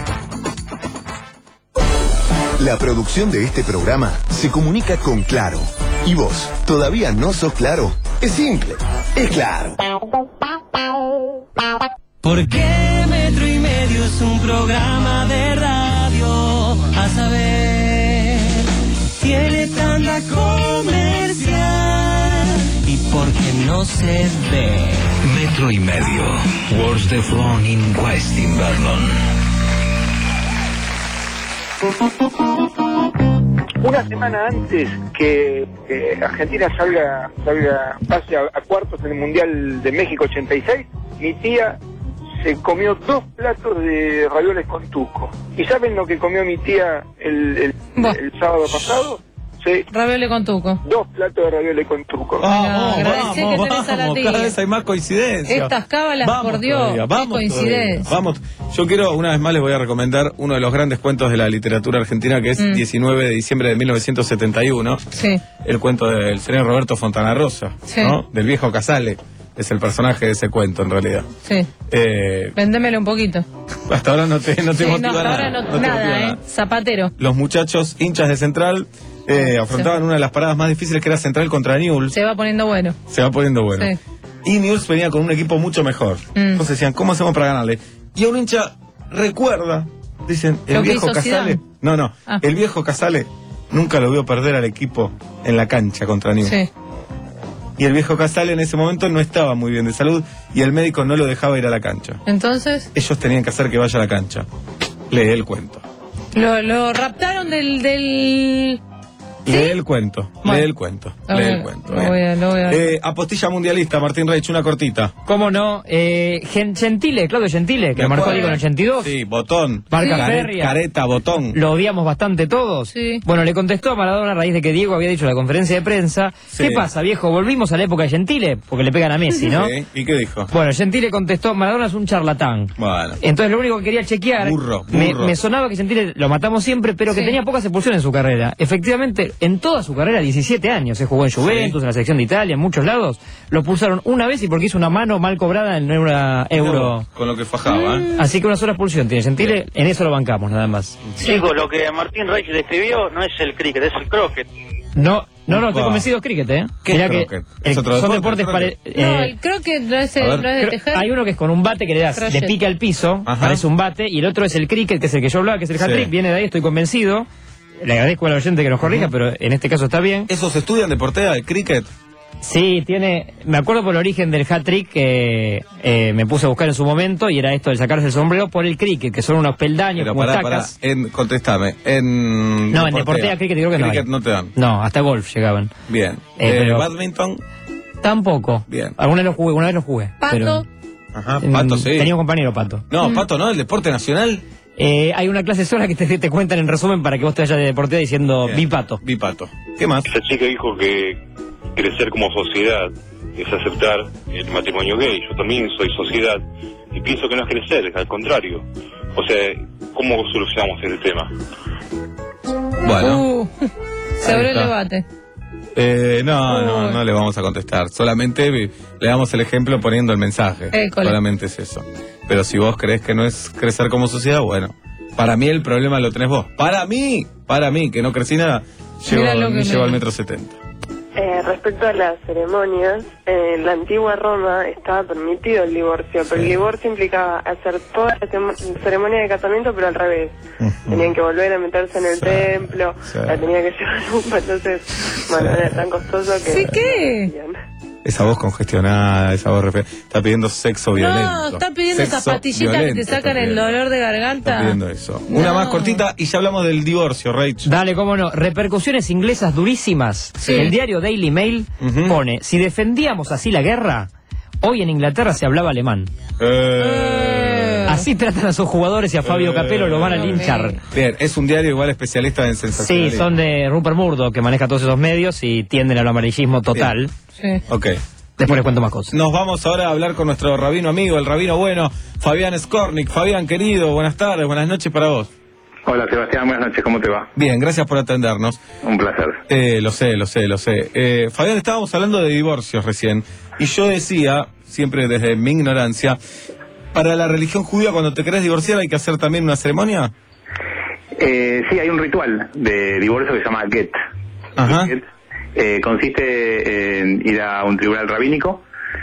La producción de este programa se comunica con Claro. ¿Y vos, todavía no sos Claro? Es simple, es claro. Porque Metro y Medio es un programa de radio, a saber, tiene tanta comercial y porque no se ve. Metro y Medio, Wars the Throne in West Invernon. Una semana antes que eh, Argentina salga, salga pase a, a cuartos en el Mundial de México ochenta y seis, mi tía se comió dos platos de ravioles con tuco. ¿Y saben lo que comió mi tía el, el, el sábado pasado? Sí. Raviole con tuco. Dos platos de ravioles con tuco. Vamos, vamos, que vamos, a la tía. cada vez hay más coincidencias. Estas cábalas, vamos por Dios, todavía, vamos qué coincidencia. todavía, vamos. Yo quiero, una vez más les voy a recomendar uno de los grandes cuentos de la literatura argentina, que es mm. diecinueve de diciembre de mil novecientos setenta y uno. Sí. El cuento del señor Roberto Fontana Rosa, sí. ¿no? Del viejo Casale. Es el personaje de ese cuento, en realidad. Sí. Eh, Vendémelo un poquito. Hasta ahora no te, no te sí, motiva no, hasta nada. ahora no, no te nada, motiva ¿eh? nada. Zapatero. Los muchachos hinchas de Central eh, afrontaban sí. una de las paradas más difíciles, que era Central contra Newell's. Se va poniendo bueno. Se va poniendo bueno. Sí. Y Newell's venía con un equipo mucho mejor. Mm. Entonces decían, ¿cómo hacemos para ganarle? Y a un hincha recuerda, dicen, el viejo Casale. No, no, ah. el viejo Casale nunca lo vio perder al equipo en la cancha contra Newell's. Sí. Y el viejo Casale en ese momento no estaba muy bien de salud y el médico no lo dejaba ir a la cancha. Entonces, ellos tenían que hacer que vaya a la cancha. Lee el cuento. Lo, lo raptaron del... del... ¿Sí? Lee el cuento, bueno. lee el cuento, lee el cuento. Lo voy a, lo voy a... Eh, apostilla mundialista, Martín Reich, una cortita. ¿Cómo no? Eh, Gentile, Claudio Gentile, que lo marcó ahí con el ochenta y dos. Sí, Botón. Marca sí. Férrea. Careta, Botón. Lo odiamos bastante todos. Sí. Bueno, le contestó a Maradona a raíz de que Diego había dicho en la conferencia de prensa. Sí. ¿Qué pasa, viejo? Volvimos a la época de Gentile, porque le pegan a Messi, ¿no? Sí. ¿Y qué dijo? Bueno, Gentile contestó, Maradona es un charlatán. Bueno. Entonces lo único que quería chequear, burro, burro. Me, me sonaba que Gentile lo matamos siempre, pero que sí. tenía pocas expulsiones en su carrera. Efectivamente, en toda su carrera, diecisiete años, se jugó en Juventus, sí. en la selección de Italia, en muchos lados, lo pulsaron una vez y porque hizo una mano mal cobrada en una euro. No, con lo que fajaba, ¿eh? Así que una sola expulsión tiene Gentile, sí. en eso lo bancamos, nada más. Chicos, lo que Martín Reich describió no es el cricket, es el croquet. No, no, no, estoy convencido, es cricket, ¿eh? ¿Qué Mirá es que croquet? el, ¿Es otro son deporte, deportes pare, No, eh, el croquet no es, el, no es de tejer. Hay uno que es con un bate que le das, Crochet. le pica el piso, Ajá. parece un bate, y el otro es el cricket, que es el que yo hablaba, que es el hat-trick, sí. viene de ahí, estoy convencido. Le agradezco al oyente que nos corrija, uh-huh. pero en este caso está bien. ¿Eso se estudia en Deportea, el cricket? Sí, tiene... Me acuerdo por el origen del hat-trick que eh, me puse a buscar en su momento, y era esto de sacarse el sombrero por el cricket, que son unos peldaños pero como pará, estacas. Pará, en, contestame, en... No, en Deportea cricket creo que no cricket hay. no te dan. No, hasta golf llegaban. Bien. Eh, eh, pero... ¿Badminton? Tampoco. Bien. Alguna vez lo jugué, una vez lo jugué. ¿Pato? Pero... Ajá, Pato, sí. Tenía un compañero, Pato. No, mm. Pato no, el deporte nacional... Eh, hay una clase sola que te, te cuentan en resumen para que vos te vayas de Deportea diciendo bipato. Bipato. ¿Qué más? Esa chica dijo que crecer como sociedad es aceptar el matrimonio gay. Yo también soy sociedad y pienso que no es crecer, es al contrario. O sea, ¿cómo solucionamos ese tema? Bueno. Uh, se abrió el debate. Eh, no, no, no le vamos a contestar. Solamente le damos el ejemplo poniendo el mensaje. École. Solamente es eso. Pero si vos crees que no es crecer como sociedad, bueno. Para mí el problema lo tenés vos. Para mí, para mí, que no crecí nada, llevo, lo que llevo me... al metro setenta. Eh, respecto a las ceremonias, en la antigua Roma estaba permitido el divorcio, pero el divorcio implicaba hacer toda la cemo- ceremonia de casamiento, pero al revés. Tenían que volver a meterse en el templo, Sí. la tenía que llevar un entonces, bueno, era tan costoso que... ¿Sí qué? Esa voz congestionada, esa voz refe- está pidiendo sexo violento. No, está pidiendo esas Sexo pastillitas que violento te está sacan el pidiendo. dolor de Está garganta. pidiendo eso. No. Una más cortita y ya hablamos del divorcio, Rach. Dale, cómo no. Repercusiones inglesas durísimas. Sí. El diario Daily Mail pone, si defendíamos así la guerra, hoy en Inglaterra se hablaba alemán. Eh. Así tratan a sus jugadores y a Fabio Capello lo van a linchar. Bien, es un diario igual especialista en Sí, sensacionalismo. son de Rupert Murdoch, que maneja todos esos medios y tienden al amarillismo total. Sí. Ok. Después les cuento más cosas. Nos vamos ahora a hablar con nuestro rabino amigo, el rabino bueno, Fabián Skornik. Fabián, querido, buenas tardes, buenas noches para vos. Hola Sebastián, buenas noches, ¿cómo te va? Bien, gracias por atendernos. Un placer. Eh, lo sé, lo sé, lo sé. Eh, Fabián, estábamos hablando de divorcios recién, y yo decía, siempre desde mi ignorancia, para la religión judía cuando te querés divorciar hay que hacer también una ceremonia. Eh, sí, hay un ritual de divorcio que se llama get. Ajá. Get, eh, consiste en ir a un tribunal rabínico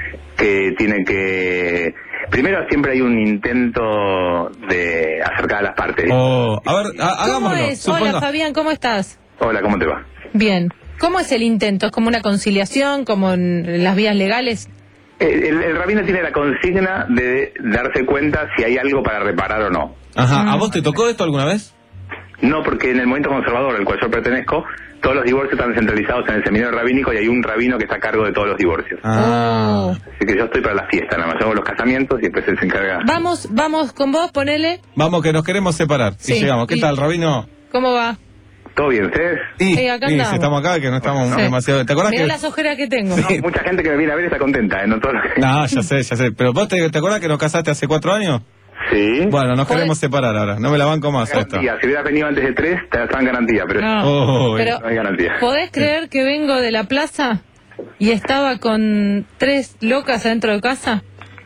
que tiene que... Primero siempre hay un intento de acercar a las partes. Oh, a ver, ha- ¿Cómo hagámoslo. es? Hola, Suponga- Fabián, ¿cómo estás? Hola, ¿cómo te va? Bien. ¿Cómo es el intento? ¿Es como una conciliación, como en las vías legales? El, el- el rabino tiene la consigna de darse cuenta si hay algo para reparar o no. Ajá, ¿a vos te tocó esto alguna vez? No, porque en el movimiento conservador al cual yo pertenezco, todos los divorcios están centralizados en el seminario rabínico y hay un rabino que está a cargo de todos los divorcios. Ah. Así que yo estoy para la fiesta, nada más. Yo hago los casamientos y después él se encarga. Vamos, vamos con vos, ponele. Vamos, que nos queremos separar. Sí, Y llegamos. ¿Qué y- tal, rabino? ¿Cómo va? ¿Todo bien, ustedes? Y, Sí, acá y andamos. si estamos acá, que no estamos Sí. demasiado... ¿Te acordás Mirá que...? las ojeras que tengo. No, mucha gente que me viene a ver está contenta, ¿eh? No, todo lo que- No, ya sé, ya sé. Pero vos te, ¿te acordás que nos casaste hace cuatro años? Sí. Bueno, nos queremos separar ahora. No me la banco más esta. Garantía. Si hubieras venido antes de tres, te dan garantía, pero No. Oh, Pero- no hay garantía. ¿Podés creer que vengo de la plaza y estaba con tres locas adentro de casa?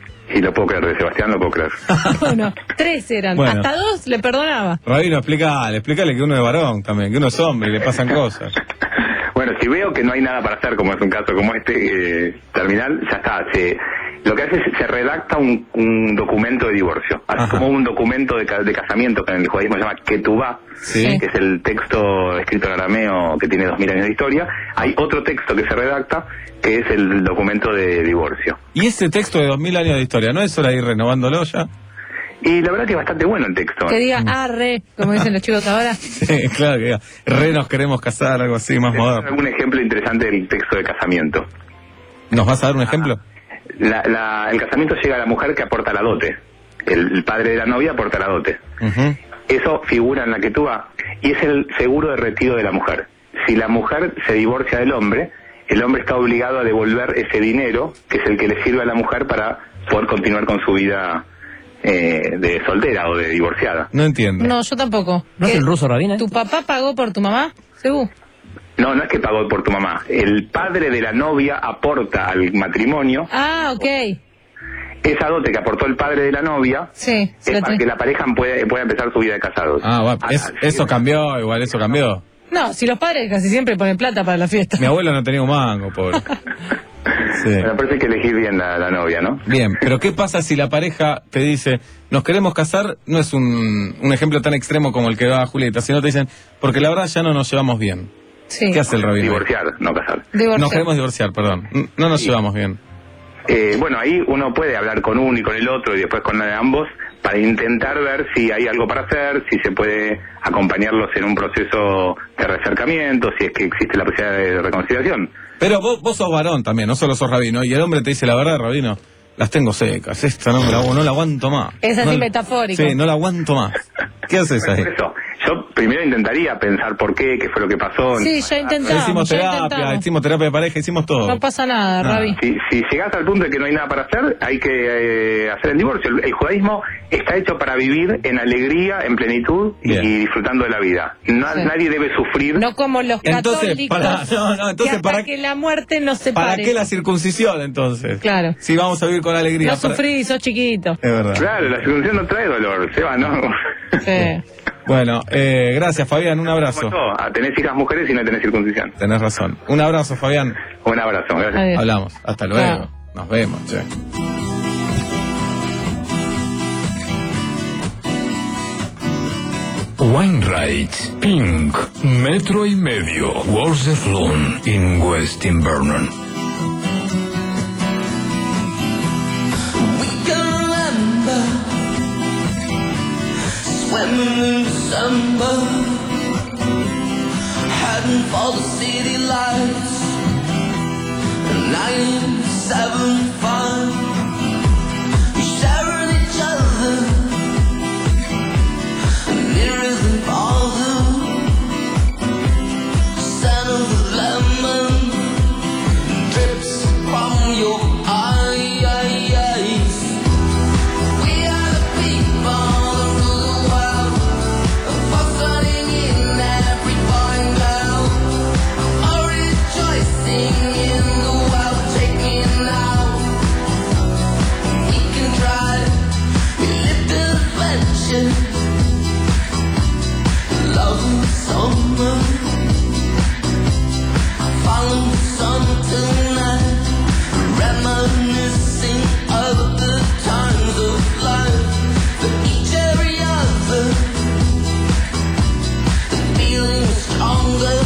Y lo puedo creer, de Sebastián lo puedo creer. Bueno, tres eran. Bueno. Hasta dos le perdonaba. Rabino, explícale, explícale que uno es varón también, que uno es hombre y le pasan cosas. Bueno, si veo que no hay nada para hacer, como es un caso como este, eh, terminal, ya está. Se, lo que hace es se redacta un, un documento de divorcio. Así como un documento de, ca- de casamiento que en el judaísmo se llama ketubá, Sí. que es el texto escrito en arameo que tiene dos mil años de historia. Hay otro texto que se redacta que es el documento de divorcio. Y ese texto de dos mil años de historia, ¿no es hora de ir renovándolo ya? Y la verdad que es bastante bueno el texto. Que diga arre, como dicen los chicos ahora. Sí, claro que diga, re nos queremos casar, algo así, más moderno. Algún ejemplo interesante del texto de casamiento. ¿Nos vas a dar un ejemplo? La, la- el casamiento llega a la mujer que aporta la dote. El, el padre de la novia aporta la dote. Ujú. Eso figura en la ketubá y es el seguro de retiro de la mujer. Si la mujer se divorcia del hombre, el hombre está obligado a devolver ese dinero, que es el que le sirve a la mujer para poder continuar con su vida eh, de soltera o de divorciada. No entiendo. No, yo tampoco. ¿No es ¿Qué? el ruso, Rabina? ¿Tu papá pagó por tu mamá? ¿Segú? No, no es que pagó por tu mamá. El padre de la novia aporta al matrimonio Ah, ok. esa dote que aportó el padre de la novia. Sí. se Es lo para tenés- que la pareja pueda, pueda empezar su vida de casados. Ah, bueno, es- eso cambió, igual eso cambió. No, si los padres casi siempre ponen plata para la fiesta. Mi abuelo no tenía un mango, pobre. Sí. Me parece que hay que elegir bien la, la novia, ¿no? Bien, pero ¿qué pasa si la pareja te dice, nos queremos casar? No es un, un ejemplo tan extremo como el que da Julieta, sino te dicen, porque la verdad ya no nos llevamos bien. Sí. ¿Qué hace el rabino? Divorciar, no casar. Divorciar. Nos queremos divorciar, perdón. N- No nos llevamos bien. Eh, bueno, ahí uno puede hablar con uno y con el otro y después con ambos para intentar ver si hay algo para hacer, si se puede acompañarlos en un proceso de reacercamiento, si es que existe la posibilidad de reconciliación. Pero vos, vos sos varón también, no solo sos rabino. Y el hombre te dice la verdad, rabino, las tengo secas. Esta no, me la, no la aguanto más. Es así No- metafórico. Sí, no la aguanto más. ¿Qué haces ahí? Por eso, yo primero intentaría pensar por qué, qué fue lo que pasó. Sí, ya intentamos. Hicimos ya terapia, intentamos. hicimos terapia de pareja, hicimos todo. No pasa nada, Nada. Rabi. Si, si llegás al punto de que no hay nada para hacer, hay que eh, hacer el divorcio. El, el judaísmo está hecho para vivir en alegría, en plenitud y, Bien. y disfrutando de la vida. No- Sí. Nadie debe sufrir. No como los Entonces, católicos. pará, no, no, entonces, que hasta ¿para- que la muerte nos separe. ¿Para qué la circuncisión entonces? Claro. Si vamos a vivir con alegría. No para- sufrí, sos chiquito. Es verdad. Claro, la circuncisión no trae dolor, Seba, ¿no? Sí. Bueno, eh, gracias Fabián, un abrazo. Como todo, a tenés hijas mujeres y no tenés circuncisión. Tenés razón. Un abrazo, Fabián. Un abrazo, gracias. Adiós. Hablamos. Hasta luego. Chao. Nos vemos, che. Wainwright, Pink, metro y medio, Waterflown in West Invernon. Swimming in December, heading for the city lights. nine seven five, we sharing each other, nearer than farther. Scent of the lemon drips from your eyes. We are the people. Love summer, following sun tonight, reminiscing of the times of life. For each every other, the feeling is stronger.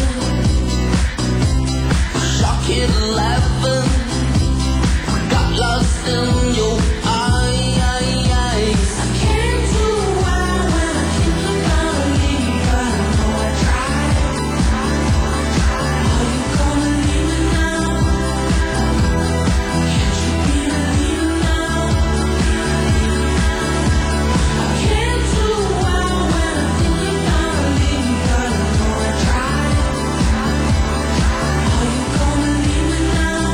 Shock hit eleven, got lost in your eyes. I can't do well when I keep looking at you, but I know I tried. Are you gonna leave me now? Can't you be believing now? I can't do well when I think you're gonna leave me, but I know I tried. Are you gonna leave me now?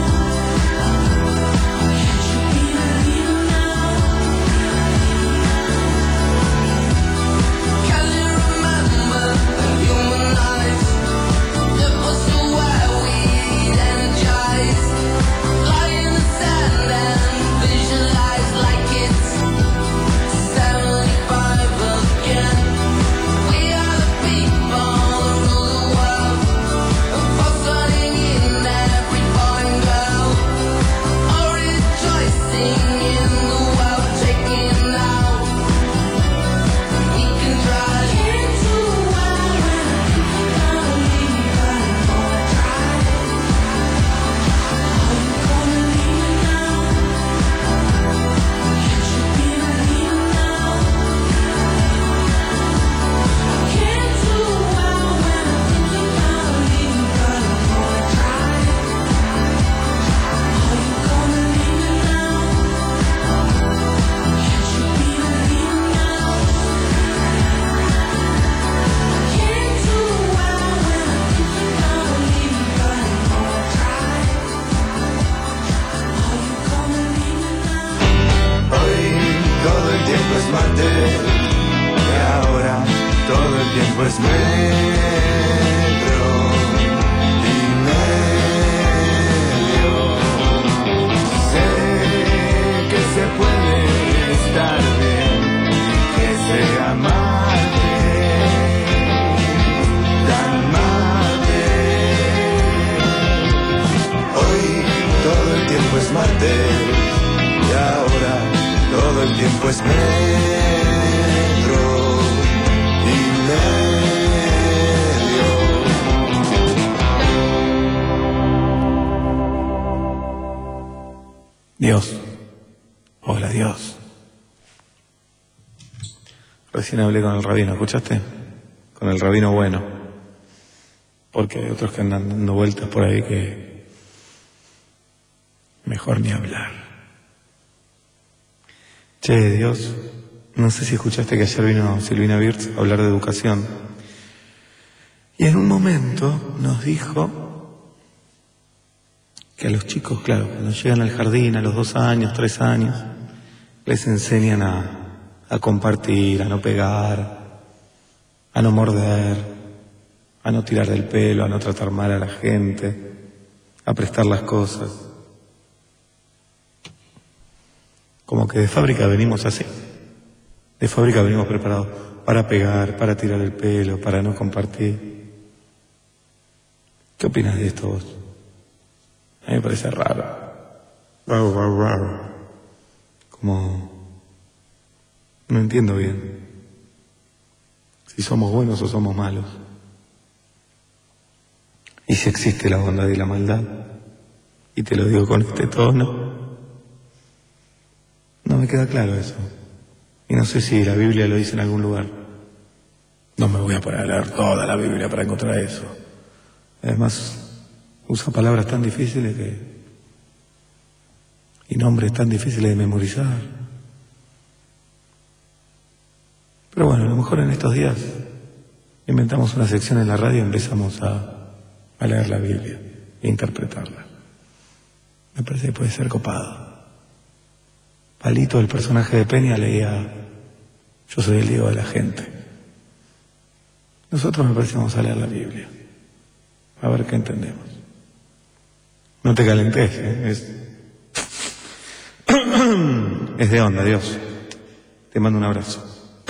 Can't you be believing now? Can you remember the human eyes? It was so where we'd energize, lie in the sand and visualize like it's seventy-five again. We are the people who rule the world, fostering in every boy and girl, all rejoicing in the world taking out. We can try. Can't do well when I think you're gonna leave me, but I know I tried. Are you gonna leave me now? Can't you be believing now? I can't do well when I think you're gonna leave me, but I know I tried. Are you gonna leave me now? Can't you be believing now? Can't do well when I think you're gonna leave me, but I know I tried. Are you gonna leave me now? Hoy todo el tiempo es martes y ahora todo el tiempo es metro y medio. Sé que se puede estar bien, que sea martes, tan martes. Hoy todo el tiempo es martes y ahora todo el tiempo es metro y medio. Dios. Hola, Dios. Recién hablé con el rabino, ¿escuchaste? Con el rabino bueno. Porque hay otros que andan dando vueltas por ahí que mejor ni hablar. Che, Dios, no sé si escuchaste que ayer vino Silvina Birz a hablar de educación. Y en un momento nos dijo que a los chicos, claro, cuando llegan al jardín a los dos años, tres años, les enseñan a, a compartir, a no pegar, a no morder, a no tirar del pelo, a no tratar mal a la gente, a prestar las cosas. Como que de fábrica venimos así, de fábrica venimos preparados. para pegar, para tirar el pelo, para no compartir. ¿Qué opinas de esto vos? A mí me parece raro. Raro, raro, raro. Como... no entiendo bien si somos buenos o somos malos. Y si existe la bondad y la maldad. Y te lo digo con este tono. No me queda claro eso. Y no sé si la Biblia lo dice en algún lugar. No me voy a poner a leer toda la Biblia para encontrar eso. Además, usa palabras tan difíciles que... y nombres tan difíciles de memorizar. Pero bueno, a lo mejor en estos días inventamos una sección en la radio y empezamos a, a leer la Biblia e interpretarla. Me parece que puede ser copado. Palito, el personaje de Peña, leía Yo soy el Diego de la gente. Nosotros me parece que vamos a leer la Biblia. A ver qué entendemos. No te calentes, ¿eh? Es... es de onda, Dios. Te mando un abrazo.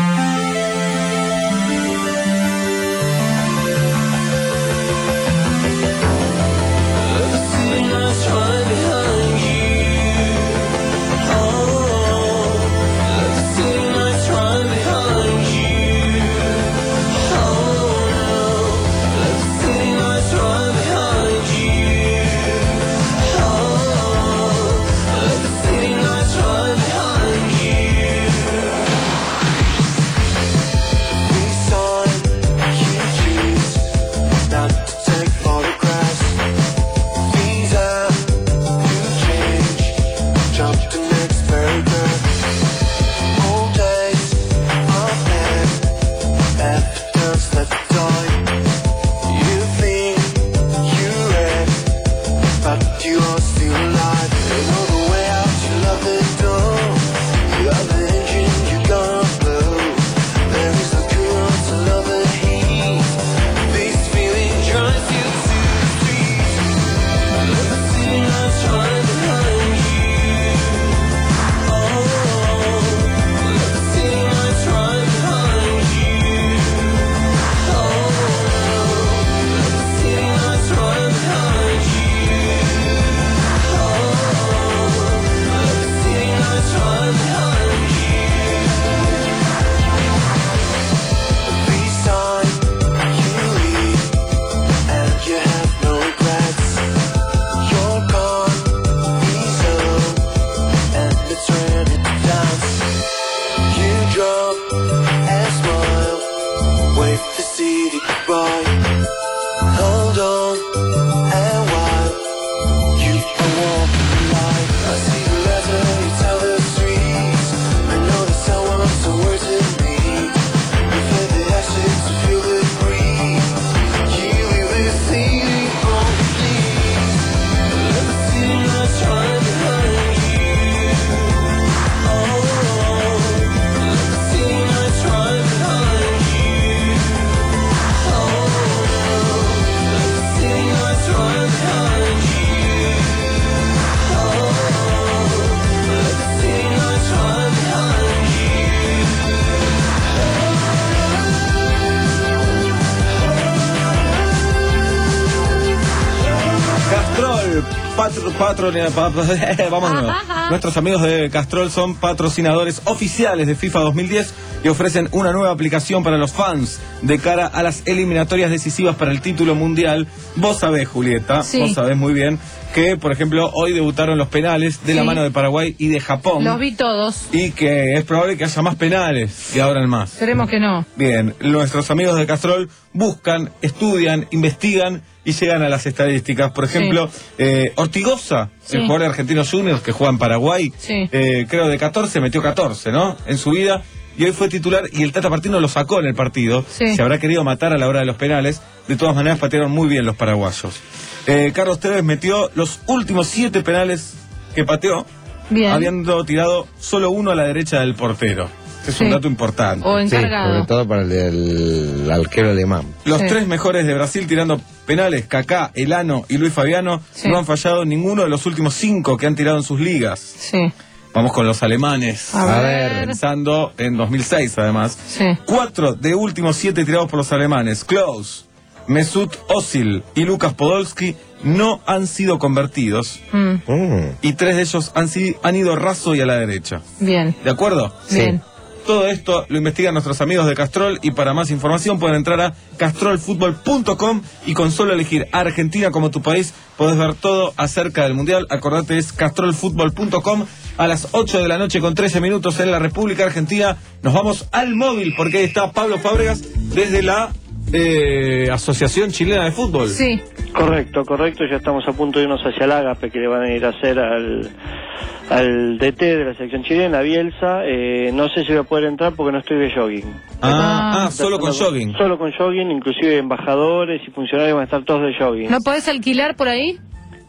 Patro, vamos de nuevo. Nuestros amigos de Castrol son patrocinadores oficiales de FIFA dos mil diez y ofrecen una nueva aplicación para los fans de cara a las eliminatorias decisivas para el título mundial. Vos sabés, Julieta, sí. Vos sabés muy bien que, por ejemplo, hoy debutaron los penales de sí. la mano de Paraguay y de Japón. Los vi todos. Y que es probable que haya más penales que ahora en más. Esperemos que no. Bien, nuestros amigos de Castrol buscan, estudian, investigan y llegan a las estadísticas. Por ejemplo, sí. eh, Ortigosa, sí. el jugador de Argentinos Juniors que juega en Paraguay, sí. eh, creo de catorce metió catorce, ¿no? En su vida. Y hoy fue titular y el Tata Martino lo sacó en el partido. Sí. Se habrá querido matar a la hora de los penales. De todas maneras, patearon muy bien los paraguayos. Eh, Carlos Tevez metió los últimos siete penales que pateó, bien. habiendo tirado solo uno a la derecha del portero. Es sí. un dato importante. O encargado. Sí, sobre todo para el del arquero alemán. Los sí. tres mejores de Brasil tirando penales, Kaká, Elano y Luis Fabiano, sí. no han fallado ninguno de los últimos cinco que han tirado en sus ligas. Sí. Vamos con los alemanes. A ver. Pensando en dos mil seis, además. Sí. Cuatro de últimos siete tirados por los alemanes. Klose, Mesut Özil y Lukas Podolski no han sido convertidos. Mm. Mm. Y tres de ellos han, si- han ido raso y a la derecha. Bien. ¿De acuerdo? Bien. Todo esto lo investigan nuestros amigos de Castrol y para más información pueden entrar a castrol fútbol punto com y con solo elegir Argentina como tu país podés ver todo acerca del Mundial. Acordate, es castrol fútbol punto com. A las ocho de la noche con trece minutos en la República Argentina nos vamos al móvil porque ahí está Pablo Fábregas desde la eh, Asociación Chilena de Fútbol. Sí. Correcto, correcto, ya estamos a punto de irnos hacia el Ágape que le van a ir a hacer al, al D T de la selección chilena, Bielsa. Eh, no sé si voy a poder entrar porque no estoy de jogging. Ah, ah, solo con jogging. Solo con jogging, inclusive embajadores y funcionarios van a estar todos de jogging. ¿No podés alquilar por ahí?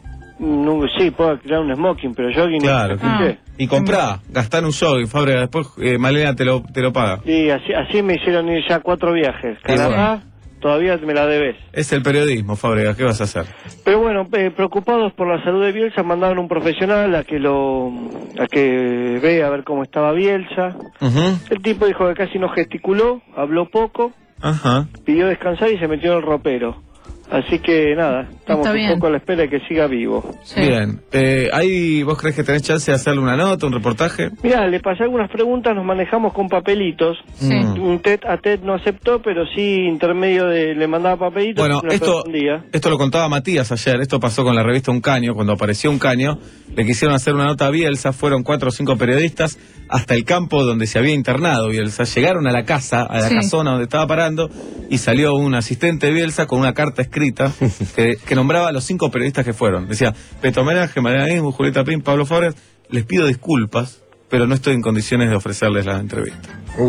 No, sí, puedo alquilar un smoking, pero jogging... Claro. Ah. Y comprá, gastá en un jogging, Fábregas, después eh, Malena te lo, te lo paga. Y así, así me hicieron ir ya cuatro viajes. Canadá, todavía me la debes. Es el periodismo, Fábregas, ¿qué vas a hacer? Pero bueno, eh, preocupados por la salud de Bielsa, mandaron un profesional a que lo a que vea a ver cómo estaba Bielsa. Uh-huh. El tipo dijo que casi no gesticuló, habló poco, Ajá. pidió descansar y se metió en el ropero. Así que nada, estamos Está un bien. poco a la espera de que siga vivo. Sí. Bien. Eh, ¿ahí vos crees que tenés chance de hacerle una nota, un reportaje? Mirá, le pasé algunas preguntas, nos manejamos con papelitos. Sí. Un T E D a T E D no aceptó, pero sí intermedio de le mandaba papelitos. Bueno, y nos esto, respondía. esto lo contaba Matías ayer, esto pasó con la revista Un Caño, cuando apareció Un Caño, le quisieron hacer una nota a Bielsa, fueron cuatro o cinco periodistas hasta el campo donde se había internado Bielsa, llegaron a la casa, a la Sí. casona donde estaba parando, y salió un asistente de Bielsa con una carta escrita que, que nombraba a los cinco periodistas que fueron. Decía, Peto Homenaje, Mariana Guismo, Julieta Prim, Pablo Fábregas, les pido disculpas, pero no estoy en condiciones de ofrecerles la entrevista.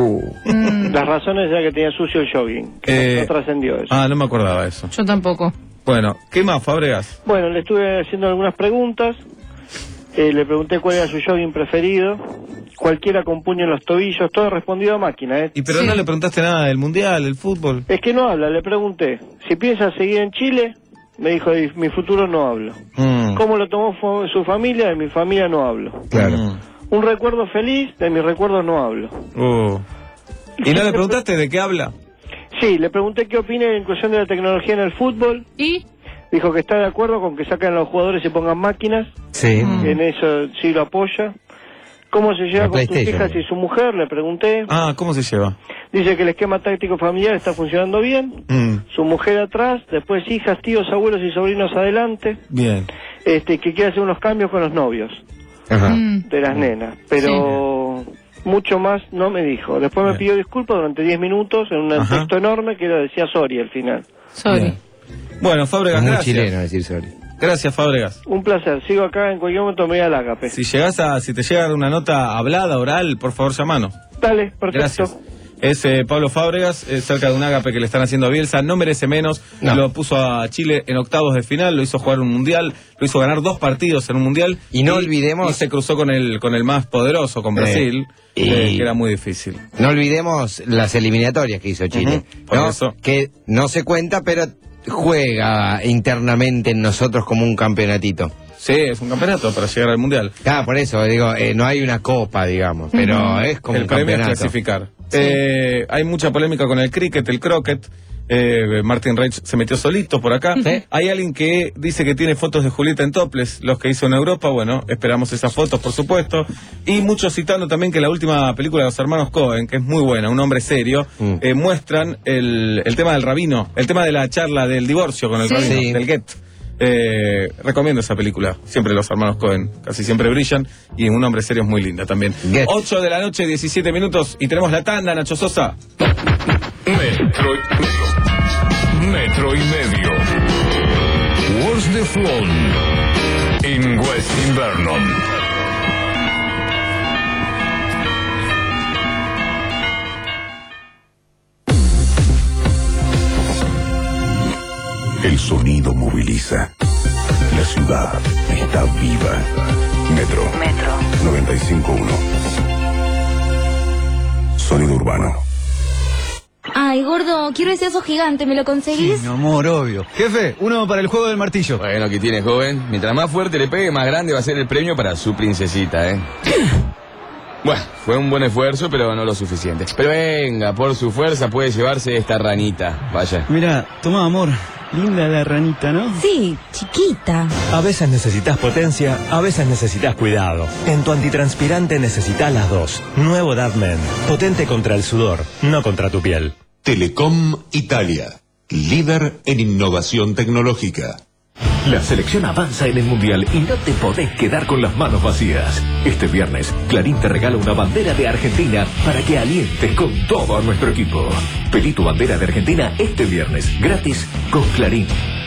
Mm, Las razones era que tenía sucio el jogging, que Eh, no trascendió eso. Ah, no me acordaba eso. yo tampoco. Bueno, ¿qué más, Fábregas? Bueno, le estuve haciendo algunas preguntas. Eh, le pregunté cuál era su jogging preferido. Cualquiera con puño en los tobillos. Todo respondido a máquina, ¿eh? Y pero Sí. no le preguntaste nada del Mundial, del fútbol. Es que no habla, le pregunté. Si piensa seguir en Chile, me dijo, de mi futuro no hablo. Mm. ¿Cómo lo tomó fu- su familia? De mi familia no hablo. Claro. Un recuerdo feliz, de mis recuerdos no hablo. Uh. ¿Y no le preguntaste de qué habla? Sí, le pregunté qué opina de la inclusión de la tecnología en el fútbol. ¿Y? Dijo que está de acuerdo con que saquen a los jugadores y pongan máquinas. Sí. Mm. En eso sí lo apoya. ¿Cómo se lleva La con sus PlayStation. hijas y su mujer? Le pregunté. Ah, ¿cómo se lleva? Dice que el esquema táctico familiar está funcionando bien. Mm. Su mujer atrás, después hijas, tíos, abuelos y sobrinos adelante. Bien. Este, que quiere hacer unos cambios con los novios Ajá. Mm, de las nenas. Pero mucho más no me dijo. Después me Bien. pidió disculpas durante diez minutos en un Ajá. texto enorme que lo decía Sori al final. sorry. Bien. Bueno, Fábregas, Muy gracias. chileno decir sorry. Gracias, Fábregas. Un placer. Sigo acá, en cualquier momento me voy al Ágape. Si llegás a, si te llega una nota hablada, oral, por favor, llamanos. Dale, perfecto. Gracias. Es eh, Pablo Fábregas, eh, cerca de un Ágape que le están haciendo a Bielsa, no merece menos, No. lo puso a Chile en octavos de final, lo hizo jugar un mundial, lo hizo ganar dos partidos en un mundial. Y no olvidemos- Y se cruzó con el, con el más poderoso, con Brasil, y- eh, que era muy difícil. No olvidemos las eliminatorias que hizo Chile. Ujú, por ¿no? eso. Que no se cuenta, pero juega internamente en nosotros como un campeonatito. Sí, es un campeonato para llegar al mundial. Ah, por eso, digo, eh, no hay una copa, digamos, pero es como El un premio es campeonato. clasificar. Eh, hay mucha polémica con el cricket, el croquet. Eh, Martin Reich se metió solito por acá. Sí. Hay alguien que dice que tiene fotos de Julieta en topless, los que hizo en Europa. Bueno, esperamos esas fotos, por supuesto. Y muchos citando también que la última película de los hermanos Cohen, que es muy buena, un hombre serio, Mm. eh, muestran el, el tema del rabino, el tema de la charla del divorcio con el Sí. rabino, Sí. del get. Eh, recomiendo esa película. Siempre los hermanos Cohen casi siempre brillan. Y un hombre serio es muy linda también. Get. ocho de la noche, diecisiete minutos. Y tenemos la tanda, Nacho Sosa. Metro, metro y medio. What's the Flown en West Invernon. El sonido moviliza. La ciudad está viva. Metro. Metro. noventa y cinco punto uno. Sonido urbano. Ah, Ay, gordo, quiero ese oso gigante, ¿me lo conseguís? Sí, mi amor, obvio. Jefe, uno para el juego del martillo. Bueno, que tiene, joven. Mientras más fuerte le pegue, más grande va a ser el premio para su princesita, ¿eh? Bueno, fue un buen esfuerzo, pero no lo suficiente. Pero venga, por su fuerza puede llevarse esta ranita. Vaya. Mira, toma, amor. Linda la ranita, ¿no? Sí, chiquita. A veces necesitas potencia, a veces necesitas cuidado. En tu antitranspirante necesitas las dos. Nuevo Dadmen. Potente contra el sudor, no contra tu piel. Telecom Italia. Líder en innovación tecnológica. La selección avanza en el Mundial y no te podés quedar con las manos vacías. Este viernes, Clarín te regala una bandera de Argentina para que alientes con todo a nuestro equipo. Pedí tu bandera de Argentina este viernes, gratis, con Clarín.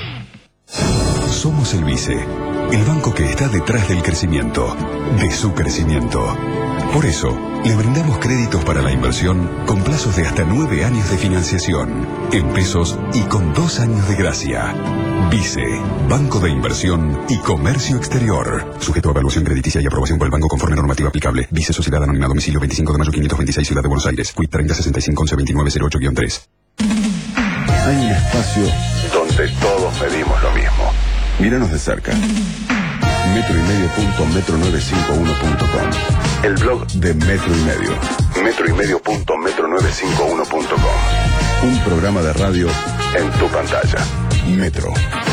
Somos el Vice, el banco que está detrás del crecimiento, de su crecimiento. Por eso, le brindamos créditos para la inversión con plazos de hasta nueve años de financiación, en pesos y con dos años de gracia. Vice, Banco de Inversión y Comercio Exterior. Sujeto a evaluación crediticia y aprobación por el banco conforme a normativa aplicable. Vice Sociedad Anónima Domicilio veinticinco de mayo quinientos veintiséis Ciudad de Buenos Aires. Quit treinta sesenta y cinco once veintinueve cero ocho guion tres. Hay un espacio donde todos pedimos lo mismo. Míranos de cerca. metro y medio punto metro novecientos cincuenta y uno punto com. El blog de Metro y Medio. metro y medio punto metro novecientos cincuenta y uno punto com. Un programa de radio en tu pantalla. Metro.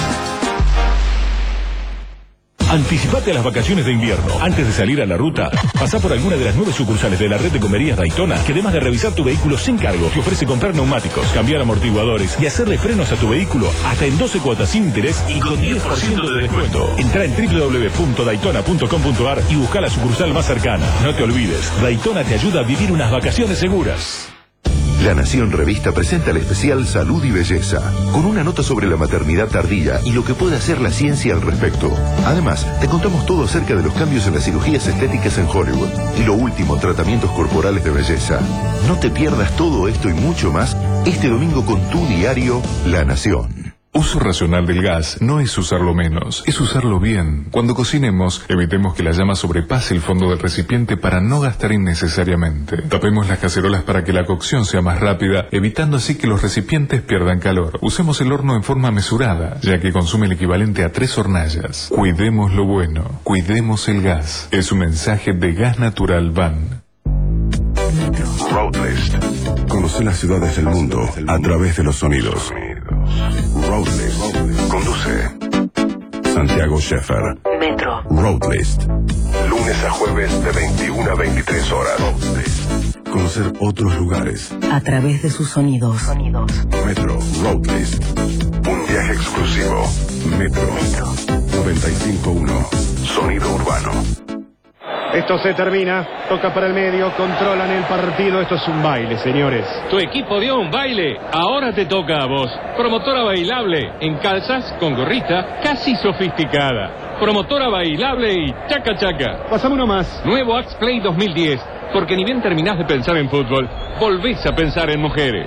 Anticipate a las vacaciones de invierno. Antes de salir a la ruta, pasá por alguna de las nueve sucursales de la red de comerías Daytona, que además de revisar tu vehículo sin cargo, te ofrece comprar neumáticos, cambiar amortiguadores y hacerle frenos a tu vehículo hasta en doce cuotas sin interés y con diez por ciento de descuento. Entrá en doble u doble u doble u punto daytona punto com punto a r y busca la sucursal más cercana. No te olvides, Daytona te ayuda a vivir unas vacaciones seguras. La Nación Revista presenta el especial Salud y Belleza, con una nota sobre la maternidad tardía y lo que puede hacer la ciencia al respecto. Además, te contamos todo acerca de los cambios en las cirugías estéticas en Hollywood y lo último, tratamientos corporales de belleza. No te pierdas todo esto y mucho más este domingo con tu diario La Nación. Uso racional del gas no es usarlo menos, es usarlo bien. Cuando cocinemos, evitemos que la llama sobrepase el fondo del recipiente para no gastar innecesariamente. Tapemos las cacerolas para que la cocción sea más rápida, evitando así que los recipientes pierdan calor. Usemos el horno en forma mesurada, ya que consume el equivalente a tres hornallas. Cuidemos lo bueno, cuidemos el gas. Es un mensaje de Gas Natural Van. Roadlist. Conoce las ciudades del mundo a través de los sonidos. Roadlist. Conduce Santiago Sheffer. Metro. Roadlist. Lunes a jueves de veintiuna a veintitrés horas. Roadlist. Conocer otros lugares A través de sus sonidos. Metro. Roadlist. Un viaje exclusivo. Metro. noventa y cinco punto uno. Sonido urbano. Esto se termina, toca para el medio, controlan el partido, esto es un baile, señores. Tu equipo dio un baile, ahora te toca a vos. Promotora bailable, en calzas, con gorrita, casi sofisticada. Promotora bailable y chaca chaca. Pasame uno más. Nuevo Axe Play dos mil diez, porque ni bien terminás de pensar en fútbol, volvés a pensar en mujeres.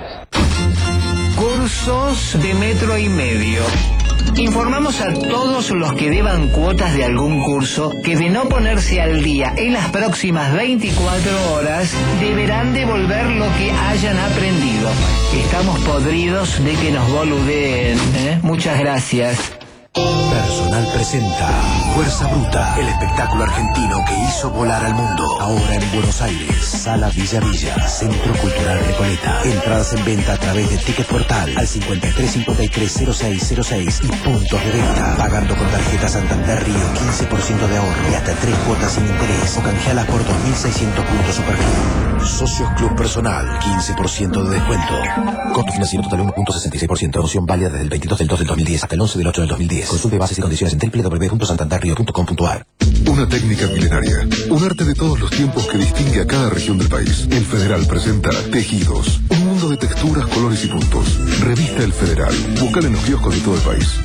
Cursos de metro y medio. Informamos a todos los que deban cuotas de algún curso que de no ponerse al día en las próximas veinticuatro horas deberán devolver lo que hayan aprendido. Estamos podridos de que nos boludeen, ¿eh? Muchas gracias. Personal presenta Fuerza Bruta, el espectáculo argentino que hizo volar al mundo. Ahora en Buenos Aires, Sala Villa Villa, Centro Cultural Recoleta. Entradas en venta a través de Ticket Portal al cincuenta y tres cincuenta y tres cero seis cero seis y puntos de venta. Pagando con tarjeta Santander Río quince por ciento de ahorro y hasta tres cuotas sin interés. O canjealas por dos mil seiscientos puntos Superclub. Socios Club Personal, quince por ciento de descuento. Costo financiero total uno punto sesenta y seis por ciento. Promoción válida desde el veintidós del dos del dos mil diez hasta el once del ocho del dos mil diez. Consulte bases y condiciones en doble u doble u doble u punto santanderrio punto com punto a r. Una técnica milenaria, un arte de todos los tiempos que distingue a cada región del país. El Federal presenta Tejidos, un mundo de texturas, colores y puntos. Revista El Federal, búscala en los kioscos de todo el país.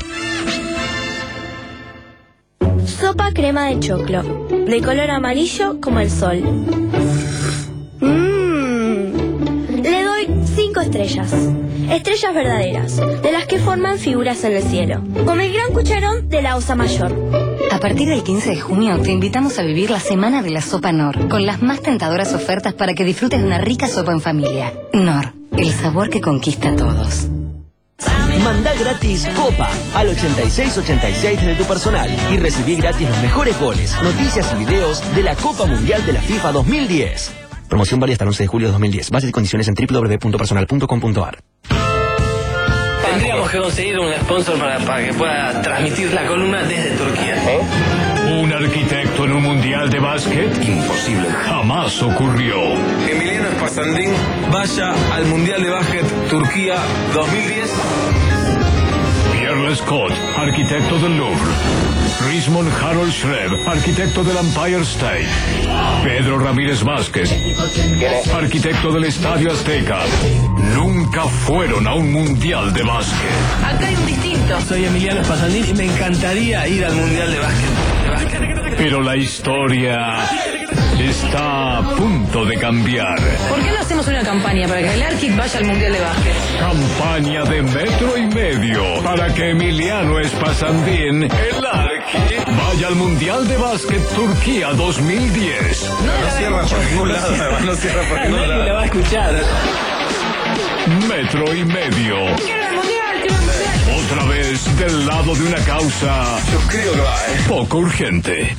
Sopa crema de choclo, de color amarillo como el sol. Mmm, le doy cinco estrellas. Estrellas verdaderas, de las que forman figuras en el cielo. Con el gran cucharón de la Osa Mayor. A partir del quince de junio te invitamos a vivir la Semana de la Sopa Nor, con las más tentadoras ofertas para que disfrutes de una rica sopa en familia. Nor, El sabor que conquista a todos. Mandá gratis Copa al ochenta y seis ochenta y seis de tu personal y recibí gratis los mejores goles, noticias y videos de la Copa Mundial de la FIFA dos mil diez. Promoción válida hasta el once de julio de dos mil diez. Bases y condiciones en doble u doble u doble u punto personal punto com punto a r. Tendríamos que conseguir un sponsor para, para que pueda transmitir la columna desde Turquía. ¿Un arquitecto en un mundial de básquet? Imposible. Jamás ocurrió. Emiliano Espasandín vaya al mundial de básquet Turquía dos mil diez. Pierre Lescott, arquitecto del Louvre. Rismond Harold Shreve, arquitecto del Empire State. Pedro Ramírez Vázquez, arquitecto del Estadio Azteca. Nunca fueron a un mundial de básquet. Acá hay un distinto. Soy Emiliano Espasandín y me encantaría ir al mundial de básquet. De básquet. Pero la historia está a punto de cambiar. ¿Por qué no hacemos una campaña para que el Arquic vaya al mundial de básquet? Campaña de metro y medio para que Emiliano Espasandín, el Arqui, vaya al mundial de básquet Turquía dos mil diez. No, no cierra por ningún lado, no cierra por ningún lado. Nadie la va a escuchar. Metro y medio. Otra vez del lado de una causa. Yo creo que va, ¿eh? Poco urgente.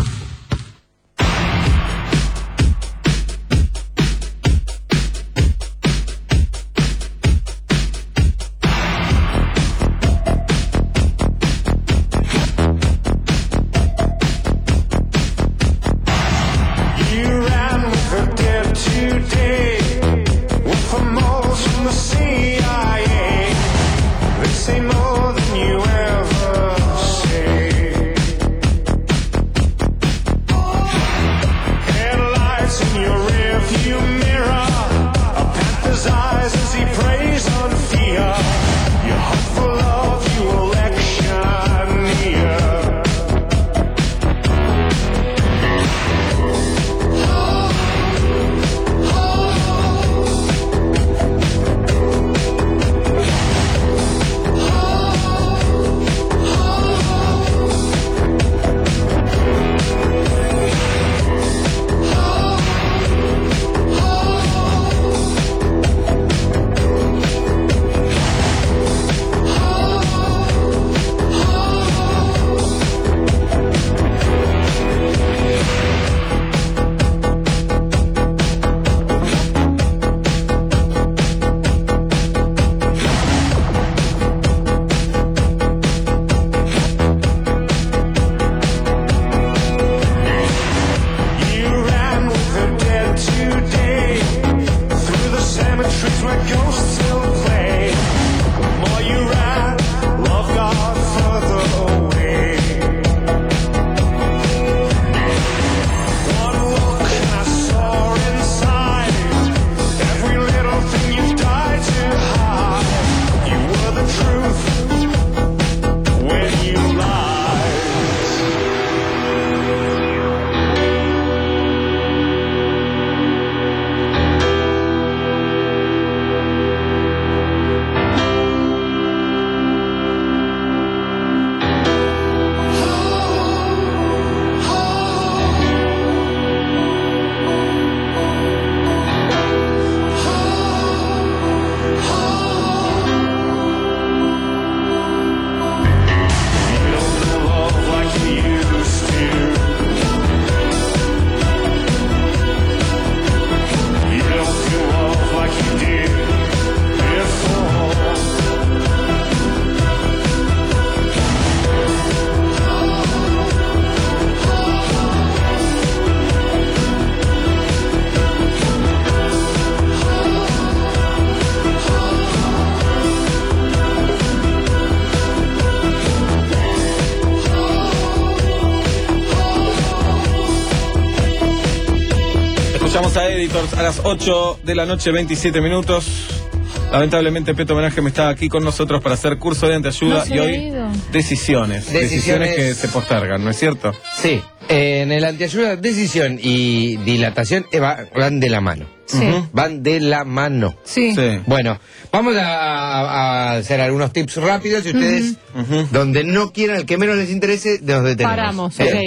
Escuchamos a Editors a las ocho de la noche, veintisiete minutos. Lamentablemente Peto Homenaje me está aquí con nosotros para hacer curso de anteayuda No y hoy ido. decisiones, decisiones. Decisiones que se postergan, ¿no es cierto? Sí, eh, en el anteayuda, decisión y dilatación eh, va- van de la mano. Sí. Ujú. Van de la mano. Sí. Sí. Bueno, vamos a, a hacer algunos tips rápidos y ustedes, Ujú. donde no quieran, el que menos les interese, nos detenemos. Paramos, Bien. ok.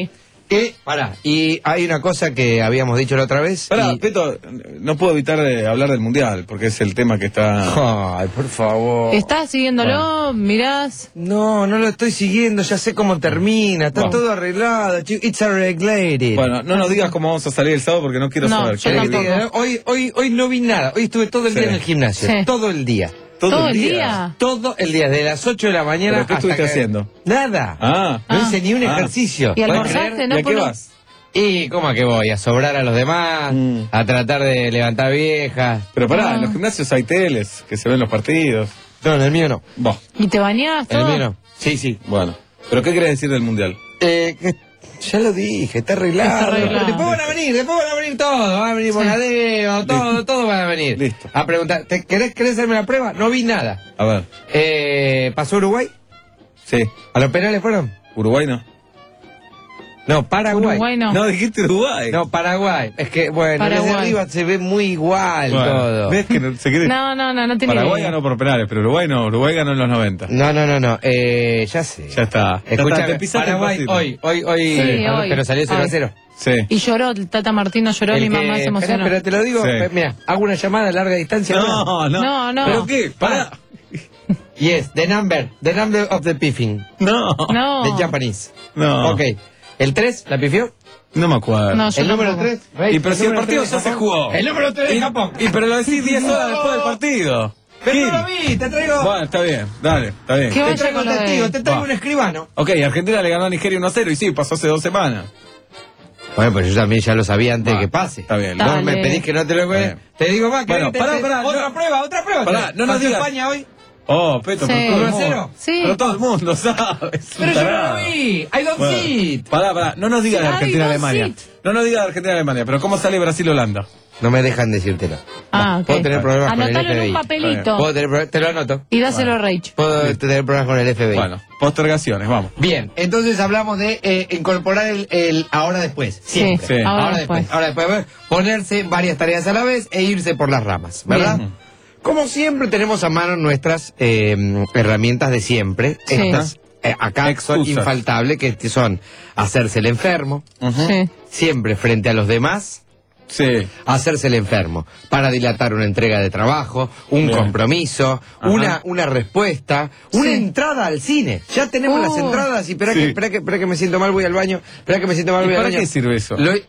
Eh, pará, y hay una cosa que habíamos dicho la otra vez. Pará, y... Peto, no puedo evitar de hablar del Mundial, porque es el tema que está... Ay, por favor. ¿Estás siguiéndolo? Bueno. ¿Mirás? No, no lo estoy siguiendo, ya sé cómo termina, está Bueno. todo arreglado, chico, it's arreglated. Bueno, no nos digas cómo vamos a salir el sábado porque no quiero No, saber. yo ¿Querés que tampoco. diga? Eh, Hoy, hoy, hoy no vi nada, hoy estuve todo el Sí. día en el gimnasio, Sí. todo el día. ¿Todo, ¿Todo el el día? día? Todo el día, de las ocho de la mañana ¿Pero qué hasta estuviste que- haciendo? Nada. Ah. No hice ni un Ah. ejercicio. ¿Y ¿Podés almorzaste? creer? No, ¿Y a qué por- vas? ¿Y cómo a qué voy? ¿A sobrar a los demás? Mm. ¿A tratar de levantar viejas? Pero pará, Ah. en los gimnasios hay teles que se ven los partidos. No, en el mío no. Vos, ¿Y te bañás En el todo? mío no. Sí, sí. bueno. ¿Pero qué querés decir del Mundial? Eh, que ya lo dije, está arreglado. Está arreglado. Después van a venir, después van a venir todos. Van a venir Sí. Bonadeo, todo, todo van a venir. Listo. A preguntar, ¿te querés, querés hacerme la prueba? No vi nada. A ver. Eh, ¿Pasó Uruguay? Sí. ¿A los penales fueron? ¿Uruguay no? No, Paraguay. Uruguay no. No, dijiste Uruguay. No, Paraguay. Es que, bueno, desde Paraguay. arriba se ve muy igual Bueno, todo. ¿ves que no, se quiere? No, no, no, no tiene Paraguay idea. ganó por penales, pero Uruguay no. Uruguay ganó en los noventa. No, no, no, no. Eh, ya sé. Ya está. Ya Escucha, está, te pisaste el Paraguay pasito. hoy, hoy, hoy, Sí, eh, hoy. pero salió cero a Hoy. cero. Sí. Y lloró, el Tata Martino lloró, El mi que- mamá se Esperá, emocionó. pero te lo digo, Sí. eh, mira, hago una llamada a larga distancia. ahora. No, no. No, no. ¿Pero qué? Pará. Yes, the number, the number of the piffing. No. No. The Japanese. No. Ok. ¿El tres la pifió? No me acuerdo. No, yo ¿El número tampoco. tres? Y pero si el partido ya se jugó. El número tres de Y- Japón. Y pero lo decís diez horas No. después del partido. Pero Gil. no lo vi, te traigo, Bueno, está bien. Dale, está bien. ¿Qué te vaya traigo con lo de- testigo, te traigo Va. un escribano. Ok, Argentina le ganó a Nigeria uno a cero y sí, pasó hace dos semanas. Bueno, pues yo también ya lo sabía antes Va, de que pase. está bien. Vos Dale. me pedís que no te lo Está bien. Te digo más que Bueno, te- pará, te- pará, otra no. prueba, otra prueba. Pará, no nos ¿Pasó digas. España hoy? Oh, Peto, Sí. pero todo el ¿uno a cero? mundo. Sí. Pero todo el mundo sabe. es un Pero yo no tarado. lo vi. I don't Bueno, see it. Pará, pará, no nos digas de Sí, Argentina-Alemania. I don't see No nos digas de Argentina-Alemania, pero ¿cómo sale Brasil-Holanda? No me dejan decírtelo. Ah, Puedo ok. tener problemas con el Anotalo en F B I. un papelito. Puedo tener pro- te lo anoto. Y dáselo a Rach. Puedo tener problemas con el F B I. Bueno, postergaciones, vamos. Bien, entonces hablamos de eh, incorporar el, el ahora después. Siempre. Sí, Sí. ahora, Ahora después. después. Ahora después. Ponerse varias tareas a la vez e irse por las ramas, ¿verdad? Bien. Como siempre tenemos a mano nuestras eh, herramientas de siempre. Sí. Estas eh, acá son Excusas. infaltables, que son hacerse el enfermo, Ujú. Sí. siempre frente a los demás. Sí. Hacerse el enfermo para dilatar una entrega de trabajo, un Bien. compromiso, Ajá. una, una respuesta, una Sí. entrada al cine. Ya tenemos Oh. las entradas y espera Sí. que, espera que, espera que me siento mal, voy al baño. Espera que me siento mal, ¿Y voy al para baño. qué sirve eso? Lo-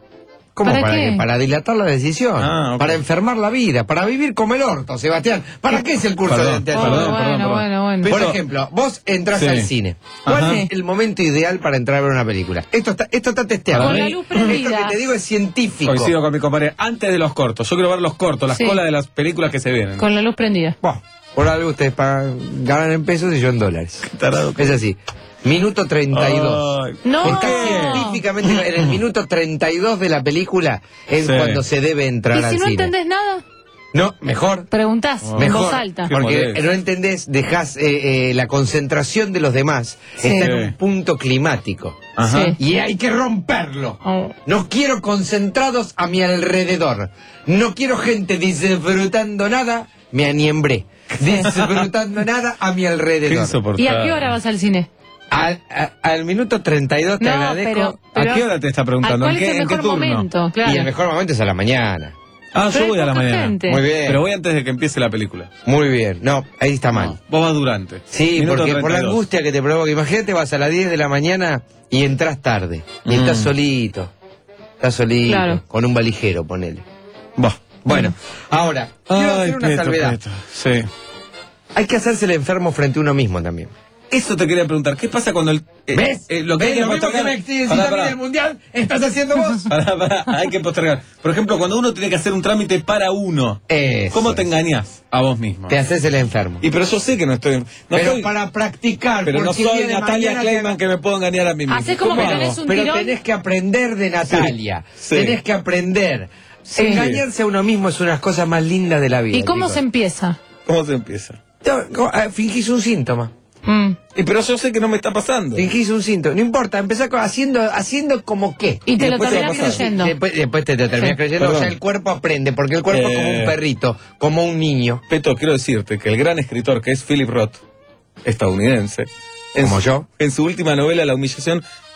¿Cómo ¿Para para, qué? qué? Para dilatar la decisión, Ah, ok. para enfermar la vida, para vivir como el orto, Sebastián. ¿Para qué es el curso Perdón, de Oh, teatro? perdón, bueno, perdón, perdón. bueno, bueno. Por Pero- ejemplo, vos entras Sí. al cine. ¿Cuál Ajá. es el momento ideal para entrar a ver una película? Esto está, esto está testeado. Con ¿eh? la luz prendida. Esto que te digo es científico. Coincido con mi compañero. Antes de los cortos. Yo quiero ver los cortos, las Sí. colas de las películas que se vienen. Con la luz prendida. Buah, por algo ustedes pagan, ganan en pesos y yo en dólares. Tarado. Es así. Minuto treinta y dos. Ay, No. ¿por Está qué? científicamente en el minuto treinta y dos de la película es Sí. cuando se debe entrar ¿Y al si no cine. entendés nada? No, mejor. Preguntás en Mejor, voz alta. Qué porque molesto. no entendés, dejás eh, eh, la concentración de los demás. Sí. Está en un punto climático. Ajá. Sí. Y hay que romperlo. Oh. No quiero concentrados a mi alrededor. No quiero gente disfrutando nada, me aniembré. Disfrutando nada a mi Qué alrededor. insoportable. ¿Y a qué hora vas al cine? Al, a- al minuto treinta y dos te No, agradezco. pero- ¿A pero- qué hora te está preguntando? ¿Cuál ¿En es qué, el en qué mejor turno? momento? Claro. Y el mejor momento es a la mañana. Ah, Pero yo voy hay a la poca mañana. gente. Muy bien. Pero voy antes de que empiece la película. Muy bien. No, ahí está mal. No, vos vas durante. Sí, Minuto porque por la treinta y dos. angustia que te provoca. Imagínate, vas a las diez de la mañana y entras tarde. Y Mm. estás solito. Estás solito. Claro. Con un valijero, ponele. Va. Bueno, ahora, quiero Ay, hacer una Peto, salvedad. Peto. Sí. Hay que hacerse el enfermo frente a uno mismo también. Eso te quería preguntar. ¿Qué pasa cuando el. eh, ¿Ves? eh, lo que ¿Ves hay que lo mismo que postergar- me decís Pará, a mí pará. del mundial? ¿Estás haciendo vos? Pará, pará, hay que postergar. Por ejemplo, cuando uno tiene que hacer un trámite para uno, Eso ¿cómo te es. engañás a vos mismo? Te haces el enfermo. Y pero yo sé que no estoy. No pero soy- para practicar. pero no porque soy viene Natalia mañana Kleiman te- que me puedo engañar a mí mismo. Hacés como ¿Cómo que hago? tenés un Pero tirón. tenés que aprender de Natalia. Sí. Tenés que aprender. Sí. Engañarse a uno mismo es una de las cosas más lindas de la vida. ¿Y cómo chicos. se empieza? ¿Cómo se empieza? No, co- ah, Fingís un síntoma. Mm. Y pero yo sé que no me está pasando. Fingís un síntoma. No importa, empezá co- haciendo, haciendo como qué. Y te Y lo después te va a terminás pasar. creyendo. Después, después te, te terminás Sí. creyendo. Perdón. O sea, el cuerpo aprende, porque el cuerpo es como Eh. un perrito, como un niño. Peto, quiero decirte que el gran escritor que es Philip Roth, estadounidense, en Como su- yo. en su última novela La humillación,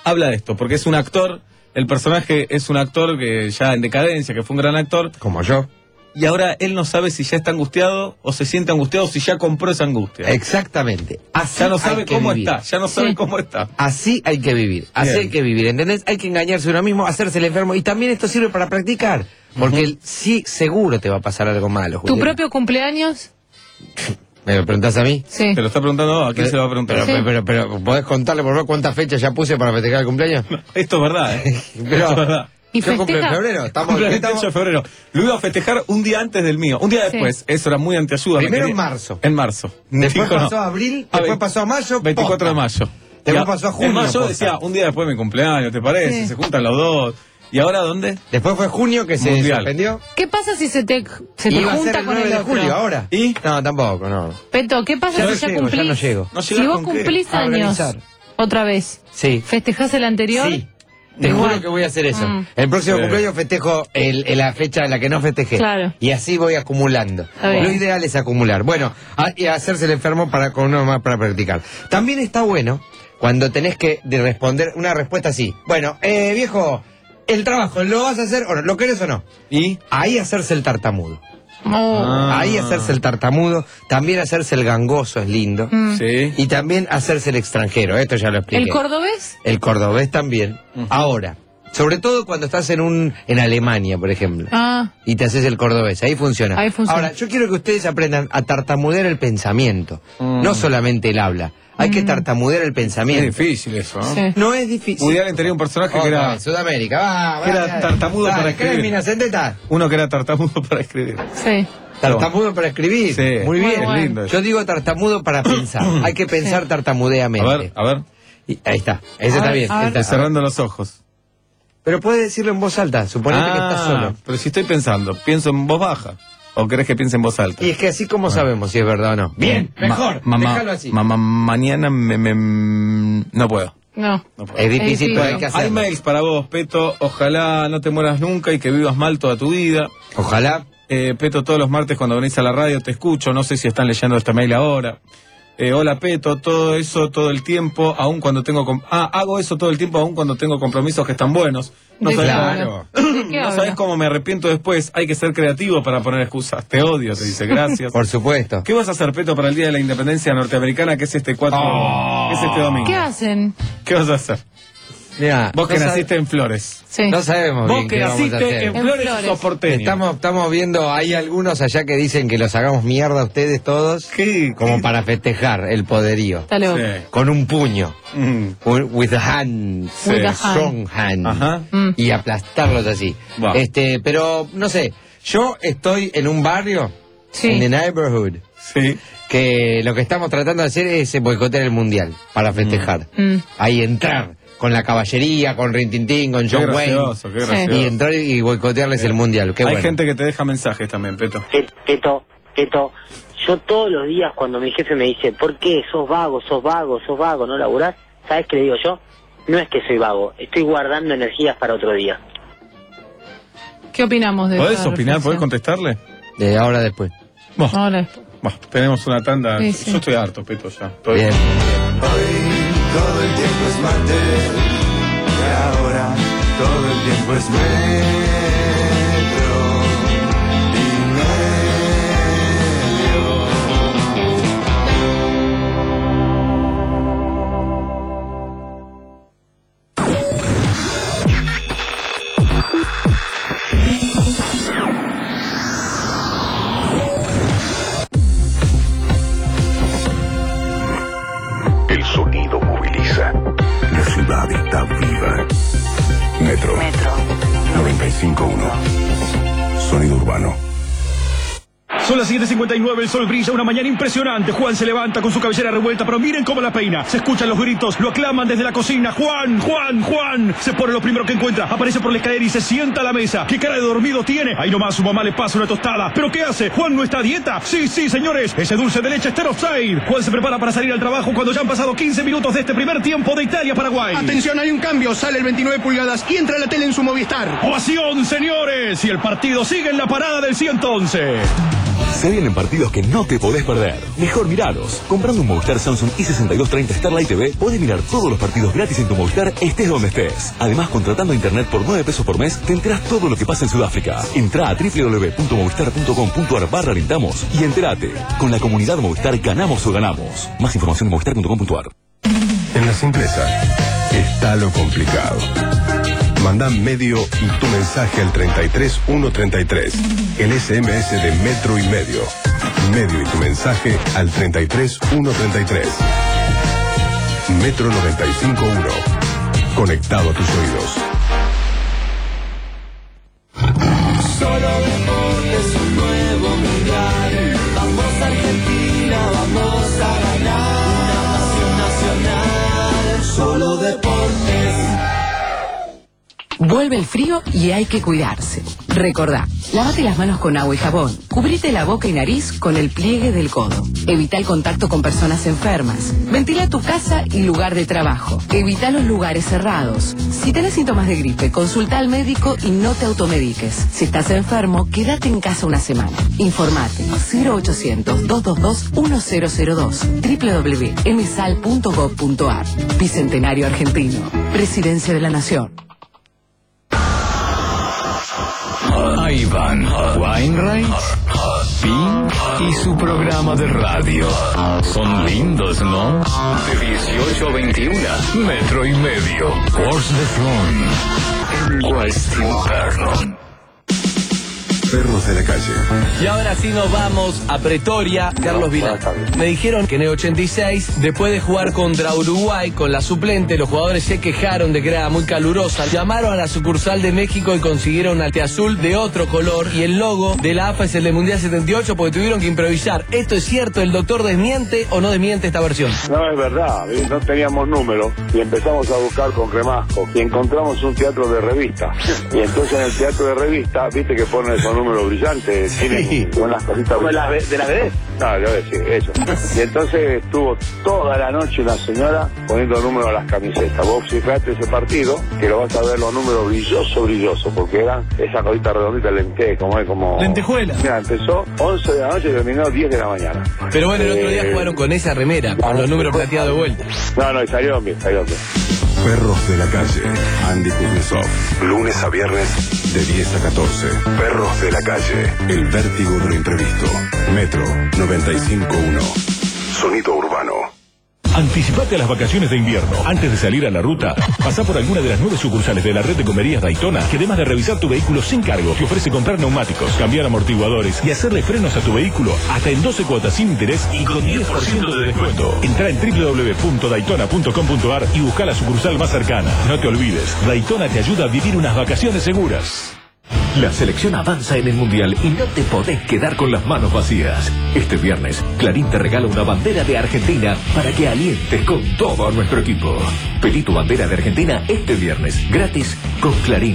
habla de esto, porque es un actor, el personaje es un actor que ya en decadencia, que fue un gran actor. Como yo. Y ahora él no sabe si ya está angustiado o se siente angustiado, si ya compró esa angustia. Exactamente. Así ya no sabe hay que cómo vivir. está, ya no sabe Sí. cómo está. Así hay que vivir, así Bien. hay que vivir, ¿entendés? Hay que engañarse uno mismo, hacerse el enfermo. Y también esto sirve para practicar. Porque uh-huh. sí, seguro te va a pasar algo malo, ¿Tu Julián. propio cumpleaños? ¿Me lo preguntás a mí? Sí. Te lo está preguntando, ¿a quién pero, se lo va a preguntar? Pero, Sí. pero, pero, pero, ¿podés contarle por favor cuántas fechas ya puse para festejar el cumpleaños? No, esto es verdad, ¿eh? pero, esto es verdad. ¿Y yo cumple en festeja? febrero. Estamos, Cumple el estamos... veintiocho de febrero. Lo iba a festejar un día antes del mío. Un día después. Sí. Eso era muy antiayuda. me Primero quería- en marzo. En marzo. Después Dijo, pasó no. a abril, A después ve- pasó a mayo. veinticuatro posta. de mayo. Después Y pasó a junio. En mayo posta. decía, un día después de mi cumpleaños, ¿te parece? Sí. Se juntan los dos. ¿Y ahora dónde? Después fue junio que se Mundial. suspendió. ¿Qué pasa si se te, se te Iba a ser junta el con nueve el de otro? julio ahora. ¿Y? No, tampoco, no. Peto, ¿qué pasa Ya no si ya llego, cumplís? ya no llego. ¿No Si llegás vos con qué? cumplís A años, organizar. otra vez, Sí. ¿festejás el anterior? Sí. Te Igual. juro que voy a hacer eso. Mm. El próximo Sí. cumpleaños festejo el, el- la fecha en la que no festejé. Claro. Y así voy acumulando. Está bien. Lo ideal es acumular. Bueno, a- y hacerse el enfermo para con uno más para practicar. También está bueno cuando tenés que de responder una respuesta así. Bueno, eh, viejo, el trabajo, ¿lo vas a hacer o no? ¿Lo querés o no? ¿Y? Ahí hacerse el tartamudo. Oh. Ah. Ahí hacerse el tartamudo, también hacerse el gangoso es lindo. Mm. Sí. Y también hacerse el extranjero, esto ya lo expliqué. ¿El cordobés? El cordobés también. Ujú. Ahora, sobre todo cuando estás en un en Alemania, por ejemplo, Ah, y te haces el cordobés, ahí funciona. Ahí funciona. Ahora, yo quiero que ustedes aprendan a tartamudear el pensamiento, Mm. no solamente el habla. Hay que Mm. tartamudear el Es pensamiento. difícil eso, ¿no? sí. No es difícil. Woody Allen tenía un personaje que Otra era... vez, Sudamérica, va, va, que era va. tartamudo Dale, para escribir. ¿querés mina senteta? Uno que era tartamudo para escribir. Sí. Tartamudo para escribir. Sí. Muy Muy bien. bueno. lindo eso. Yo digo tartamudo para pensar. Hay que pensar Sí. tartamudeamente. A ver, a ver. Y ahí está. Ese A está ver, bien. a ver. Está- Cerrando los ojos. Pero puede decirlo en voz alta. Suponete que estás solo. Pero si estoy pensando, ¿pienso en voz baja? ¿O querés que piense en voz alta? Y es que así como sabemos si es verdad o no. Bien, mejor. Ma- mamá, Déjalo así. mamá, mañana me, me- no puedo. No. No puedo. Es difícil, difícil. pero hay que Hay hacerlo. mails para vos, Peto. Ojalá no te mueras nunca y que vivas mal toda tu vida. Ojalá. Eh, Peto, todos los martes cuando venís a la radio te escucho. No sé si están leyendo este mail ahora. Eh, hola, Peto. Todo eso todo el tiempo, aun cuando tengo... com- Ah, hago eso todo el tiempo, aun cuando tengo compromisos que están buenos. No ¿De sabés qué cómo- Claro. ¿De qué No habla? sabes cómo me arrepiento después. Hay que ser creativo para poner excusas. Te odio, te dice. Gracias. Por supuesto. ¿Qué vas a hacer, Peto, para el Día de la Independencia Norteamericana, que es este cuatro, que es este domingo? ¿Qué hacen? ¿Qué vas a hacer? Mira, Vos que no sabe- naciste en Flores. Sí. No sabemos Vos bien que qué vamos a naciste hacer. en En Flores, Flores. sos porteño. Estamos, estamos viendo, hay algunos allá que dicen que los hagamos mierda a ustedes todos, ¿Qué? como para festejar el poderío. Está loco. Sí. Con un puño. Mm. With with a hand. Sí. With a hand. Strong hand. Ajá. Mm. Y aplastarlos así. Wow. Este, pero, no sé, yo estoy en un barrio, Sí. en the neighborhood, Sí. que lo que estamos tratando de hacer es boicotear el mundial para festejar. Mm. Ahí entrar con la caballería, con Rintintín, con Qué John Wayne. gracioso, qué Sí. gracioso. Y entrar y boicotearles el mundial. Qué Hay bueno. gente que te deja mensajes también, Peto. Peto, Peto, yo todos los días cuando mi jefe me dice, ¿por qué? Sos vago, sos vago, sos vago, ¿no laburás? ¿Sabes qué le digo yo? No es que soy vago, estoy guardando energías para otro día. ¿Qué opinamos de ¿Podés esa opinar? ¿Podés reflexión? contestarle? De ahora después. Bueno, Ahora. bueno, tenemos una tanda. Sí, sí. Yo estoy harto, Peto, ya. Estoy- Bien. Todo el tiempo es martes y ahora todo el tiempo es metro y El sonido moviliza. La ciudad está viva. Metro. Metro. noventa y cinco punto uno. Sonido urbano. Son las siete cincuenta y nueve, el sol brilla, una mañana impresionante. Juan se levanta con su cabellera revuelta, pero miren cómo la peina. Se escuchan los gritos, lo aclaman desde la cocina. Juan, Juan, Juan. Se pone lo primero que encuentra, aparece por la escalera y se sienta a la mesa. ¿Qué cara de dormido tiene? Ahí nomás su mamá le pasa una tostada. ¿Pero qué hace? ¿Juan no está a dieta? Sí, sí, señores, ese dulce de leche está offside. Juan se prepara para salir al trabajo cuando ya han pasado quince minutos de este primer tiempo de Italia-Paraguay. Atención, hay un cambio, sale el veintinueve pulgadas y entra la tele en su Movistar. ¡Ovación, señores! Y el partido sigue en la parada del ciento once. Se vienen partidos que no te podés perder. Mejor miralos. Comprando un Movistar Samsung i sesenta y dos treinta Starlight T V, podés mirar todos los partidos gratis en tu Movistar, estés donde estés. Además, contratando internet por nueve pesos por mes, te enterás todo lo que pasa en Sudáfrica. Entrá a doble u doble u doble u punto movistar punto com punto ar barra alentamos y entérate. Con la comunidad Movistar ganamos o ganamos. Más información en movistar punto com punto ar. En la simpleza está lo complicado. Mandá medio y tu mensaje al treinta y tres uno treinta y tres. El S M S de Metro y Medio. Medio y tu mensaje al treinta y tres uno treinta y tres. Metro noventa y cinco punto uno. Conectado a tus oídos. Solo deportes, un nuevo mundial. Vamos Argentina, vamos a ganar. Una nación nacional. Solo deportes. Vuelve el frío y hay que cuidarse. Recordá, lávate las manos con agua y jabón. Cubrite la boca y nariz con el pliegue del codo. Evita el contacto con personas enfermas. Ventila tu casa y lugar de trabajo. Evita los lugares cerrados. Si tenés síntomas de gripe, consulta al médico y no te automediques. Si estás enfermo, quédate en casa una semana. Informate cero ochocientos, doscientos veintidós, mil dos. doble u doble u doble u punto m sal punto gov punto ar. Bicentenario Argentino. Presidencia de la Nación. Ivan Weinreich, Pink y su programa de radio. Son lindos, ¿no? De dieciocho a veintiuno, metro y medio. Force the Throne. En Westin Perron. Perros de la calle. Y ahora sí nos vamos a Pretoria, Carlos Vidal. Me dijeron que en el ochenta y seis, después de jugar contra Uruguay con la suplente, los jugadores se quejaron de que era muy calurosa. Llamaron a la sucursal de México y consiguieron una T azul de otro color y el logo de la A F A es el de Mundial setenta y ocho porque tuvieron que improvisar. ¿Esto es cierto? ¿El doctor desmiente o no desmiente esta versión? No, es verdad. No teníamos número y empezamos a buscar con Cremasco y encontramos un teatro de revista. Y entonces en el teatro de revista, viste que ponen esos números brillantes, tienen unas cositas ¿Como la de la B D? No, yo decía eso. Y entonces estuvo toda la noche una señora poniendo números a las camisetas. Vos fijate ese partido, que lo vas a ver los números brilloso, brilloso, porque eran esa cosita redondita, lente, como es como... Lentejuela. Mira, empezó once de la noche y terminó diez de la mañana. Pero bueno, el otro día Eh, jugaron con esa remera, con los números plateados de vuelta. No, no, y salieron bien, salieron bien. Perros de la calle. Andy Kuznetsov. Lunes a viernes de diez a catorce. Perros de la calle. El vértigo de lo imprevisto. Metro noventa y cinco punto uno. Sonido urbano. Anticipate a las vacaciones de invierno. Antes de salir a la ruta, pasá por alguna de las nueve sucursales de la red de comerías Daytona, que además de revisar tu vehículo sin cargo, te ofrece comprar neumáticos, cambiar amortiguadores y hacerle frenos a tu vehículo hasta en doce cuotas sin interés y con diez por ciento de descuento. Entrá en doble u doble u doble u punto daytona punto com punto ar y busca la sucursal más cercana. No te olvides, Daytona te ayuda a vivir unas vacaciones seguras. La selección avanza en el Mundial y no te podés quedar con las manos vacías. Este viernes, Clarín te regala una bandera de Argentina para que alientes con todo a nuestro equipo. Pedí tu bandera de Argentina este viernes, gratis, con Clarín.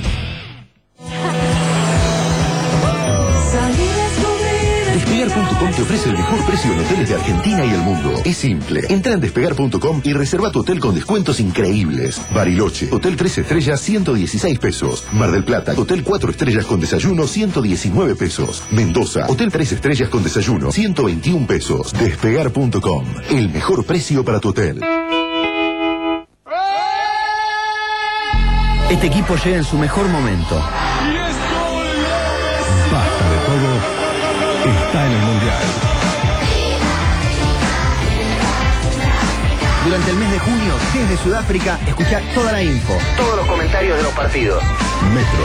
Despegar punto com te ofrece el mejor precio en hoteles de Argentina y el mundo. Es simple. Entra en despegar punto com y reserva tu hotel con descuentos increíbles. Bariloche, hotel tres estrellas, ciento dieciséis pesos. Mar del Plata, hotel cuatro estrellas con desayuno, ciento diecinueve pesos. Mendoza, hotel tres estrellas con desayuno, ciento veintiún pesos. Despegar punto com, el mejor precio para tu hotel. Este equipo llega en su mejor momento. Basta de todo. Está en el Mundial. Durante el mes de junio, desde Sudáfrica, escuchá toda la info, todos los comentarios de los partidos. Metro.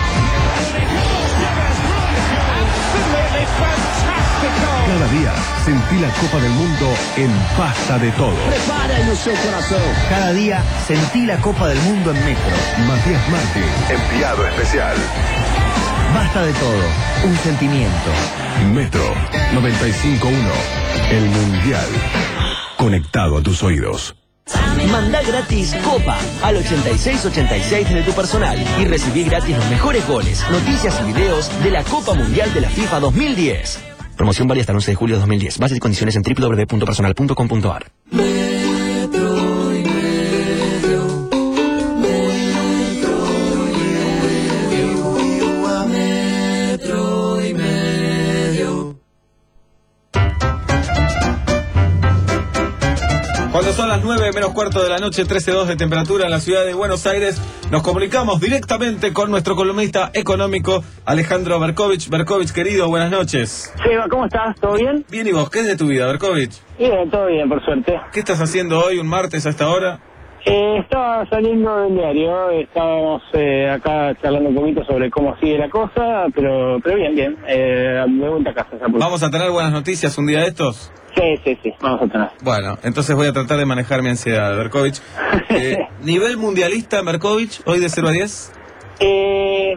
Cada día sentí la Copa del Mundo en Basta de Todo. Prepara su corazón. Cada día sentí la Copa del Mundo en Metro. Matías Martín, enviado especial. Basta de todo, un sentimiento. Metro noventa y cinco punto uno. El Mundial. Conectado a tus oídos. Mandá gratis Copa al ochenta y seis ochenta y seis de tu personal y recibí gratis los mejores goles, noticias y videos de la Copa Mundial de la FIFA dos mil diez. Promoción válida hasta el once de julio de dos mil diez. Bases y condiciones en doble u doble u doble u punto personal punto com punto ar. Cuando son las nueve menos cuarto de la noche, trece coma dos de temperatura en la ciudad de Buenos Aires, nos comunicamos directamente con nuestro columnista económico, Alejandro Berkovich. Berkovich, querido, buenas noches. Seba, ¿cómo estás? ¿Todo bien? Bien, ¿y vos? ¿Qué es de tu vida, Berkovich? Bien, todo bien, por suerte. ¿Qué estás haciendo hoy, un martes a esta hora? Eh, estaba saliendo del diario, estábamos eh, acá charlando un poquito sobre cómo sigue la cosa, pero pero bien, bien, eh, de vuelta a casa. ¿Vamos a tener buenas noticias un día de estos? Sí, sí, sí, vamos a tener. Bueno, entonces voy a tratar de manejar mi ansiedad, Berkovich. Eh, ¿Nivel mundialista, Berkovich, hoy de cero a diez? Eh,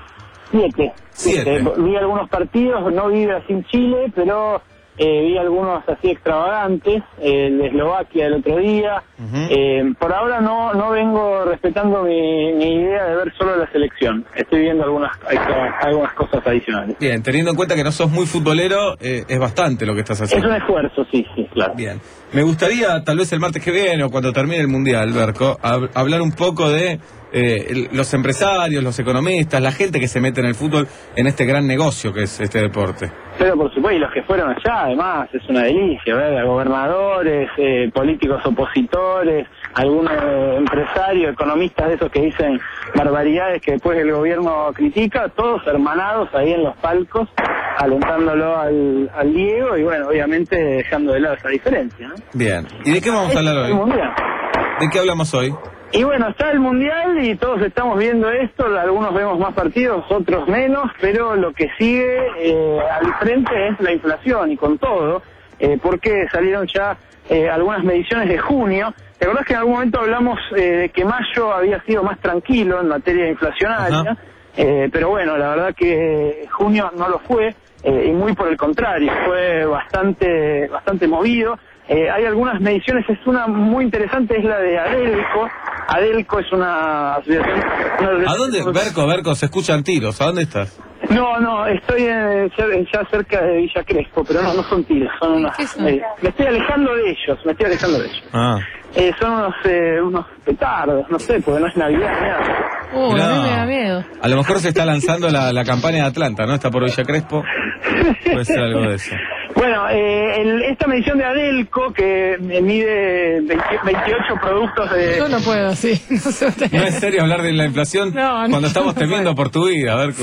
siete. Siete. Vi algunos partidos, no vi Brasil-Chile, pero eh, vi algunos así extravagantes, eh, el de Eslovaquia el otro día. Uh-huh. eh, por ahora no no vengo respetando mi, mi idea de ver solo la selección. Estoy viendo algunas algunas cosas adicionales. Bien, teniendo en cuenta que no sos muy futbolero, eh, es bastante lo que estás haciendo. Es un esfuerzo, sí, sí, claro. Bien. Me gustaría, tal vez el martes que viene o cuando termine el Mundial, Berco, hab- hablar un poco de eh, el, los empresarios, los economistas, la gente que se mete en el fútbol, en este gran negocio que es este deporte. Pero por supuesto, y los que fueron allá, además, es una delicia, ver a gobernadores, eh, políticos opositores, algunos eh, empresarios, economistas de esos que dicen barbaridades que después el gobierno critica, todos hermanados ahí en los palcos, alentándolo al, al Diego y bueno, obviamente dejando de lado esa diferencia, ¿no? Bien. ¿Y de qué vamos a hablar hoy? El Mundial. ¿De qué hablamos hoy? Y bueno, está el Mundial y todos estamos viendo esto, algunos vemos más partidos, otros menos, pero lo que sigue eh, al frente es la inflación y con todo, eh, porque salieron ya eh, algunas mediciones de junio. ¿Te acordás que en algún momento hablamos eh, de que mayo había sido más tranquilo en materia inflacionaria? Eh, pero bueno, la verdad que junio no lo fue, eh, y muy por el contrario, fue bastante, bastante movido. Eh, hay algunas mediciones, es una muy interesante, es la de Adelco. Adelco es una asociación... Una... ¿A dónde? Berco, Berco, se escuchan tiros. ¿A dónde estás? No, no, estoy en, ya cerca de Villa Crespo, pero no, no son tiros, son unas... Eh, me estoy alejando de ellos, me estoy alejando de ellos. Ah. Eh, son unos eh, unos petardos, no sé, porque no es Navidad ni nada. Uh, a mí me da miedo. A lo mejor se está lanzando la, la campaña de Atlanta, ¿no? Está por Villa Crespo. Puede ser algo de eso. Bueno, eh, el, esta medición de Adelco, que mide veintiocho productos de... Yo no puedo, sí. No, sé ¿No es serio hablar de la inflación no, no, cuando estamos no temiendo por tu vida, Berco?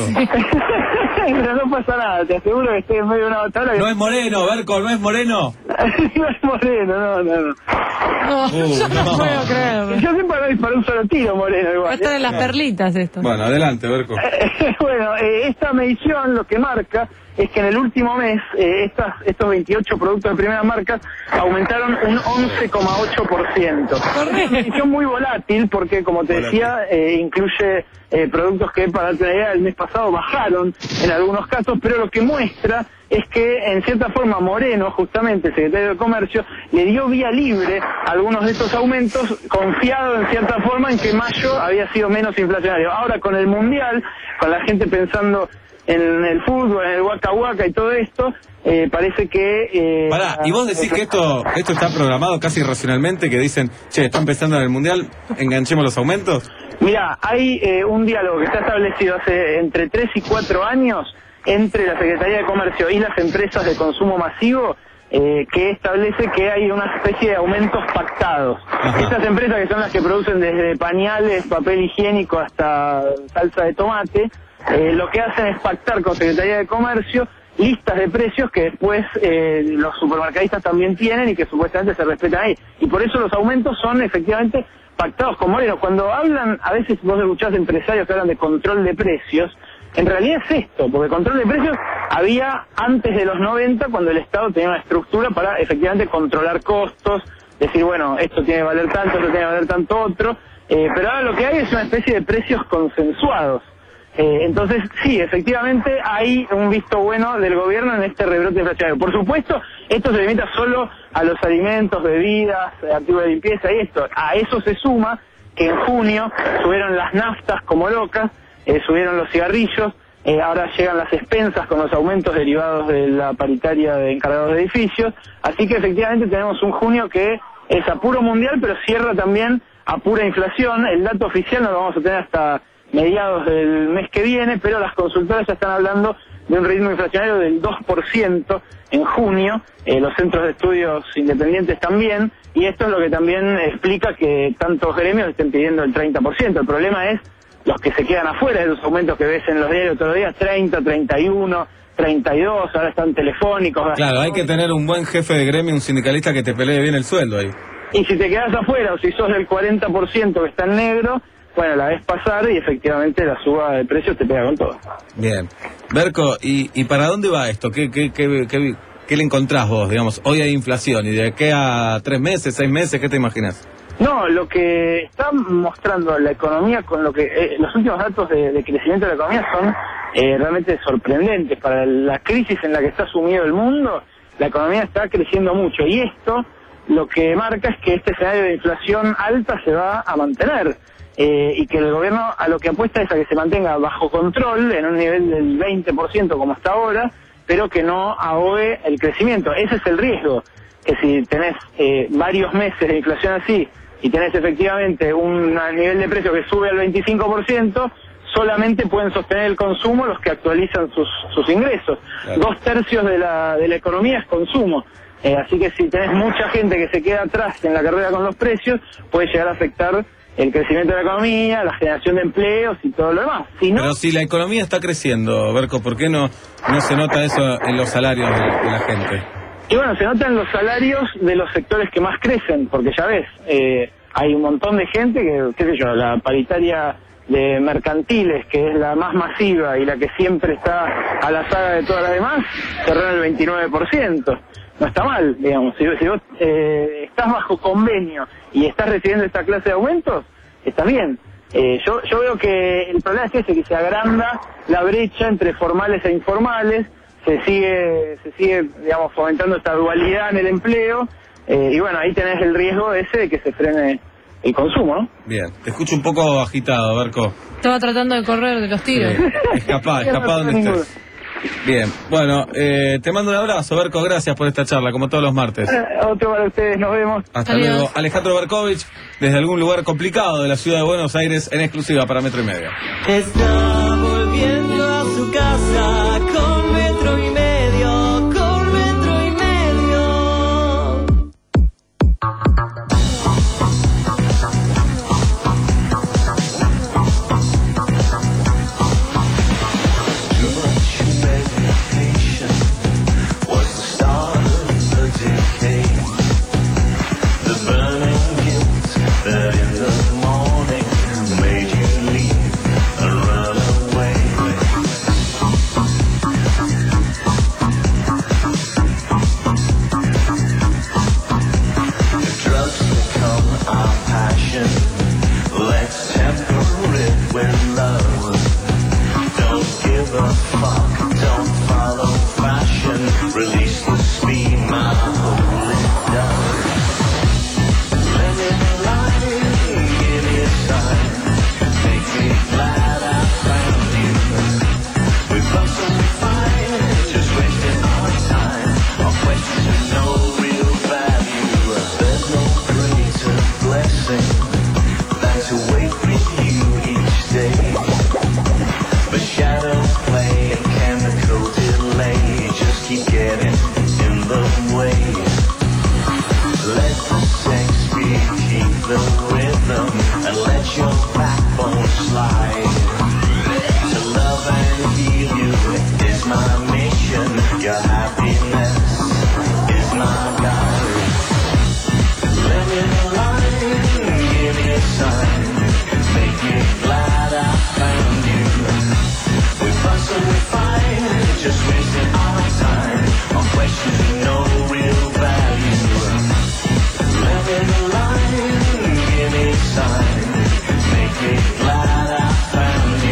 Pero no pasa nada, te aseguro que estoy en medio de una batalla. No es Moreno, Berco, no es Moreno. No es Moreno, no, no, no. No, uh, yo no, no puedo creer. Yo siempre lo disparé un solo tiro, Moreno, igual. Va a estar en las ¿eh? perlitas esto. Bueno, adelante, Berco. Bueno, eh, esta medición lo que marca es que en el último mes eh, estas, estos veintiocho productos de primera marca aumentaron un once coma ocho por ciento. Es una medición muy volátil porque, como te decía, eh, incluye eh, productos que, para darte una idea, el mes pasado bajaron en algunos casos, pero lo que muestra es que, en cierta forma, Moreno, justamente, el secretario de Comercio, le dio vía libre a algunos de estos aumentos, confiado, en cierta forma, en que mayo había sido menos inflacionario. Ahora, con el Mundial, con la gente pensando en el fútbol, en el Waka Waka y todo esto, eh, parece que... Eh, Pará, ¿y vos decís que esto esto está programado casi irracionalmente, que dicen, che, está empezando en el Mundial, enganchemos los aumentos? Mira, hay eh, un diálogo que está establecido hace entre tres y cuatro años entre la Secretaría de Comercio y las empresas de consumo masivo, eh, que establece que hay una especie de aumentos pactados. Ajá. Estas empresas, que son las que producen desde pañales, papel higiénico hasta salsa de tomate, eh, lo que hacen es pactar con Secretaría de Comercio listas de precios que después eh, los supermercadistas también tienen y que supuestamente se respetan ahí. Y por eso los aumentos son efectivamente pactados con Moreno. Cuando hablan, a veces vos escuchás empresarios que hablan de control de precios, en realidad es esto, porque control de precios había antes de los noventa, cuando el Estado tenía una estructura para efectivamente controlar costos, decir, bueno, esto tiene que valer tanto, esto tiene que valer tanto otro, eh, pero ahora lo que hay es una especie de precios consensuados. Eh, entonces, sí, efectivamente hay un visto bueno del gobierno en este rebrote inflacionario. Por supuesto, esto se limita solo a los alimentos, bebidas, artículos de limpieza y esto. A eso se suma que en junio subieron las naftas como locas, eh, subieron los cigarrillos, eh, ahora llegan las expensas con los aumentos derivados de la paritaria de encargados de edificios. Así que efectivamente tenemos un junio que es a puro mundial, pero cierra también a pura inflación. El dato oficial no lo vamos a tener hasta mediados del mes que viene, pero las consultoras ya están hablando de un ritmo inflacionario del dos por ciento en junio, eh, los centros de estudios independientes también, y esto es lo que también explica que tantos gremios estén pidiendo el treinta por ciento. El problema es los que se quedan afuera de los aumentos que ves en los diarios todos los días, treinta, treinta y uno, treinta y dos, ahora están telefónicos. Claro, hay que tener un buen jefe de gremio, un sindicalista que te pelee bien el sueldo ahí. Y si te quedas afuera, o si sos del cuarenta por ciento que está en negro, bueno, la ves pasar y efectivamente la suba de precios te pega con todo. Bien. Berco, ¿y, y para dónde va esto? ¿Qué, qué, qué, qué, qué le encontrás vos? Digamos, hoy hay inflación, ¿y de qué a tres meses, seis meses, qué te imaginas? No, lo que está mostrando la economía con lo que... Eh, los últimos datos de, de crecimiento de la economía son eh, realmente sorprendentes. Para la crisis en la que está sumido el mundo, la economía está creciendo mucho. Y esto lo que marca es que este escenario de inflación alta se va a mantener. Eh, y que el gobierno a lo que apuesta es a que se mantenga bajo control en un nivel del veinte por ciento como hasta ahora, pero que no ahogue el crecimiento. Ese es el riesgo, que si tenés eh, varios meses de inflación así y tenés efectivamente un nivel de precio que sube al veinticinco por ciento, solamente pueden sostener el consumo los que actualizan sus, sus ingresos. Claro. Dos tercios de la, de la economía es consumo. Eh, así que si tenés mucha gente que se queda atrás en la carrera con los precios, puede llegar a afectar el crecimiento de la economía, la generación de empleos y todo lo demás. Si no... Pero si la economía está creciendo, Berco, ¿por qué no, no se nota eso en los salarios de, de la gente? Y bueno, se nota en los salarios de los sectores que más crecen, porque ya ves, eh, hay un montón de gente que, qué sé yo, la paritaria de mercantiles, que es la más masiva y la que siempre está a la saga de todas las demás, cerró en el veintinueve por ciento. No está mal, digamos. Si, si vos eh, estás bajo convenio y estás recibiendo esta clase de aumentos, está bien. Eh, yo, yo veo que el problema es ese, que se agranda la brecha entre formales e informales, se sigue, se sigue, digamos, fomentando esta dualidad en el empleo, eh, y bueno, ahí tenés el riesgo ese de que se frene el consumo, ¿no? Bien, te escucho un poco agitado, Berco. Estaba tratando de correr de los tiros. Sí. Escapá, escapá donde estés. Bien, bueno, eh, te mando un abrazo, Berco, gracias por esta charla, como todos los martes. Eh, otro para ustedes, nos vemos. Hasta Adiós. luego. Alejandro Berkovich, desde algún lugar complicado de la ciudad de Buenos Aires, en exclusiva para Metro y Medio. Está volviendo a su casa con Metro y Medio, con Metro y Medio.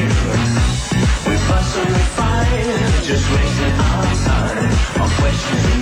Just wasting our time on questions.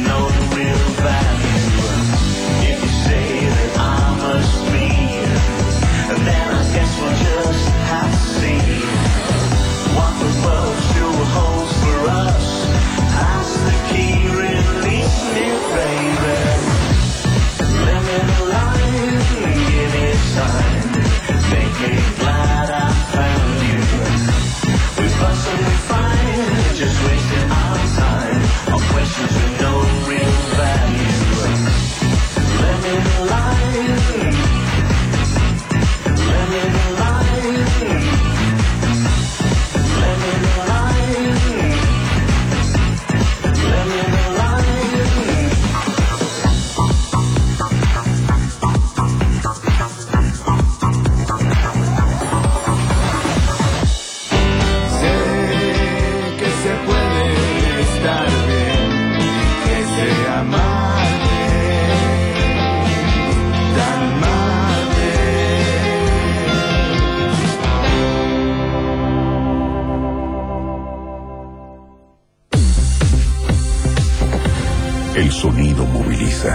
sonido moviliza.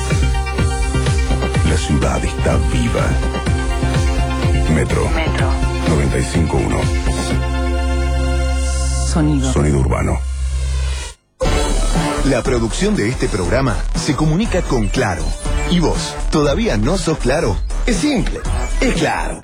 La ciudad está viva. Metro. Metro. noventa y cinco punto uno. Sonido. Sonido urbano. La producción de este programa se comunica con Claro. ¿Y vos? ¿Todavía no sos Claro? Es simple. Es Claro.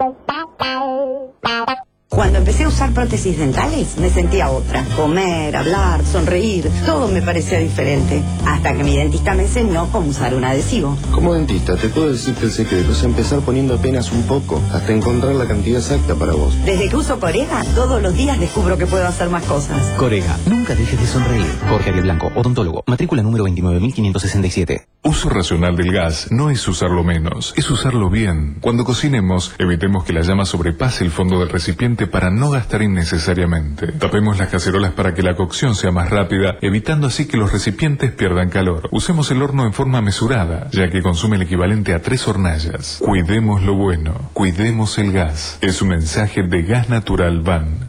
Cuando empecé a usar prótesis dentales, me sentía otra. Comer, hablar, sonreír, todo me parecía diferente. Hasta que mi dentista me enseñó cómo usar un adhesivo. Como dentista, te puedo decir que el secreto es empezar poniendo apenas un poco, hasta encontrar la cantidad exacta para vos. Desde que uso Corega, todos los días descubro que puedo hacer más cosas. Corega, nunca dejes de sonreír. Jorge Ariel Blanco, odontólogo, matrícula número veintinueve mil quinientos sesenta y siete. Uso racional del gas no es usarlo menos, es usarlo bien. Cuando cocinemos, evitemos que la llama sobrepase el fondo del recipiente para no gastar innecesariamente. Tapemos las cacerolas para que la cocción sea más rápida, evitando así que los recipientes pierdan calor. Usemos el horno en forma mesurada, ya que consume el equivalente a tres hornallas. Cuidemos lo bueno, cuidemos el gas. Es un mensaje de Gas Natural Van.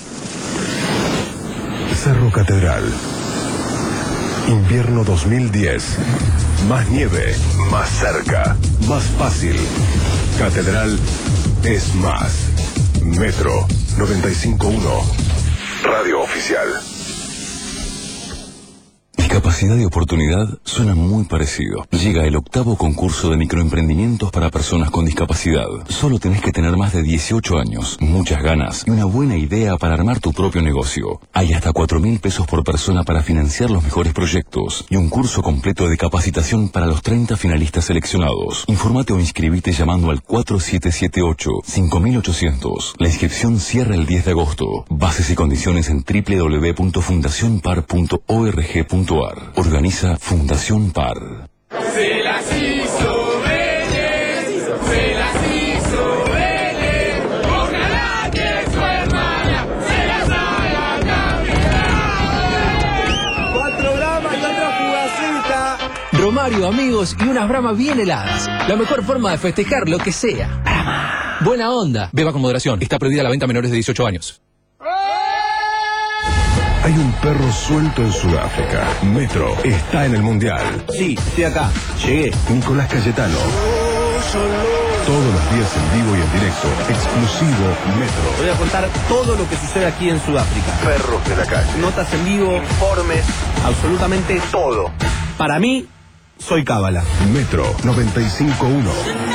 Cerro Catedral. Invierno dos mil diez. Más nieve, más cerca, más fácil. Catedral es más. Metro noventa y cinco punto uno. Radio oficial. Discapacidad y oportunidad suenan muy parecido. Llega el octavo concurso de microemprendimientos para personas con discapacidad. Solo tenés que tener más de dieciocho años, muchas ganas y una buena idea para armar tu propio negocio. Hay hasta cuatro mil pesos por persona para financiar los mejores proyectos y un curso completo de capacitación para los treinta finalistas seleccionados. Informate o inscribite llamando al cuatro siete siete ocho, cinco ocho cero cero. La inscripción cierra el diez de agosto. Bases y condiciones en doble u doble u doble u punto fundación par punto org punto ar. Organiza Fundación Par. Se las hizo Vélez, se las hizo Vélez, ojalá que su hermana se las haga campeona. Cuatro bramas y otra jugacita. Romario, amigos y unas bramas bien heladas. La mejor forma de festejar lo que sea. Brama. Buena onda. Beba con moderación. Está prohibida la venta a menores de dieciocho años. Hay un perro suelto en Sudáfrica. Metro está en el Mundial. Sí, estoy acá. Llegué. Nicolás Cayetano. Todos los días en vivo y en directo. Exclusivo Metro. Voy a contar todo lo que sucede aquí en Sudáfrica. Perros de la calle. Notas en vivo, informes, absolutamente todo. Para mí, soy Cábala. Metro noventa y cinco punto uno.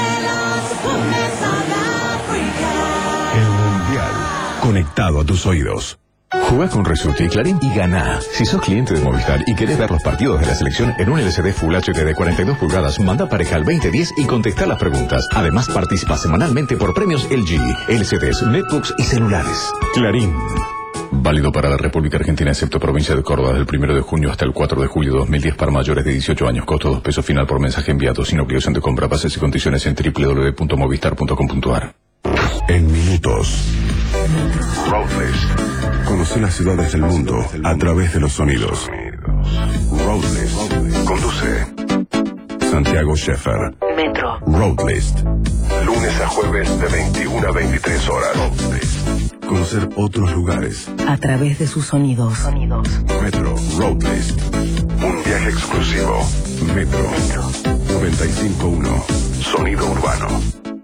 El Mundial. Conectado a tus oídos. Jugá con Resuti, Clarín y ganá. Si sos cliente de Movistar y querés ver los partidos de la selección en un L C D Full H D de cuarenta y dos pulgadas, manda pareja al veinte diez y contestá las preguntas. Además, participa semanalmente por premios L G, L C Ds, netbooks y celulares. Clarín. Válido para la República Argentina, excepto provincia de Córdoba, del primero de junio hasta el cuatro de julio de dos mil diez para mayores de dieciocho años. Costo dos pesos final por mensaje enviado, sin obligación de compra. Bases y condiciones en doble u doble u doble u punto movistar punto com punto ar. En minutos. Roadlist. Conoce las ciudades del mundo a través de los sonidos. Roadlist. Conduce Santiago Sheffer. Metro. Roadlist. Lunes a jueves de veintiuna a veintitrés horas. Roadlist. Conocer otros lugares A través de sus sonidos. Sonidos. Metro Roadlist. Un viaje exclusivo. Metro. noventa y cinco punto uno. Sonido urbano.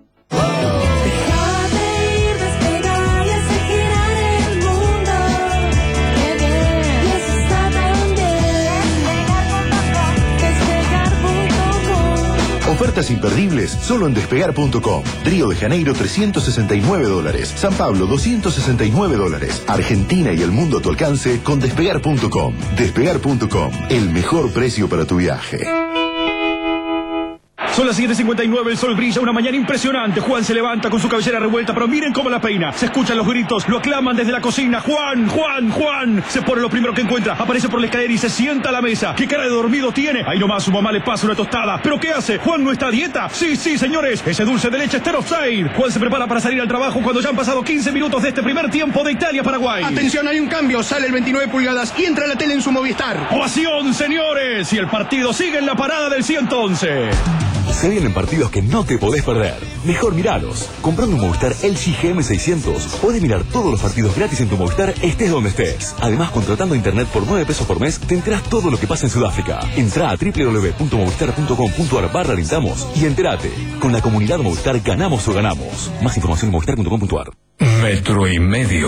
Ofertas imperdibles solo en despegar punto com. Río de Janeiro trescientos sesenta y nueve dólares. San Pablo doscientos sesenta y nueve dólares. Argentina y el mundo a tu alcance con despegar punto com. Despegar punto com. El mejor precio para tu viaje. Son las siete cincuenta y nueve, el sol brilla, una mañana impresionante. Juan se levanta con su cabellera revuelta, pero miren cómo la peina. Se escuchan los gritos, lo aclaman desde la cocina. Juan, Juan, Juan. Se pone lo primero que encuentra, aparece por la escalera y se sienta a la mesa. ¿Qué cara de dormido tiene? Ahí nomás su mamá le pasa una tostada. ¿Pero qué hace? ¿Juan no está a dieta? Sí, sí, señores, ese dulce de leche está offside. Juan se prepara para salir al trabajo cuando ya han pasado quince minutos de este primer tiempo de Italia-Paraguay. Atención, hay un cambio, sale el veintinueve pulgadas y entra la tele en su Movistar. ¡Ovación, señores! Y el partido sigue en la parada del ciento once. Se vienen partidos que no te podés perder. Mejor miralos. Comprando un Movistar L G G M seiscientos, podés mirar todos los partidos gratis en tu Movistar, estés donde estés. Además, contratando internet por nueve pesos por mes, te enterás todo lo que pasa en Sudáfrica. Entrá a doble u doble u doble u punto movistar punto com punto ar barra alentamos y entérate. Con la comunidad Movistar ganamos o ganamos. Más información en movistar punto com punto ar. Metro y medio.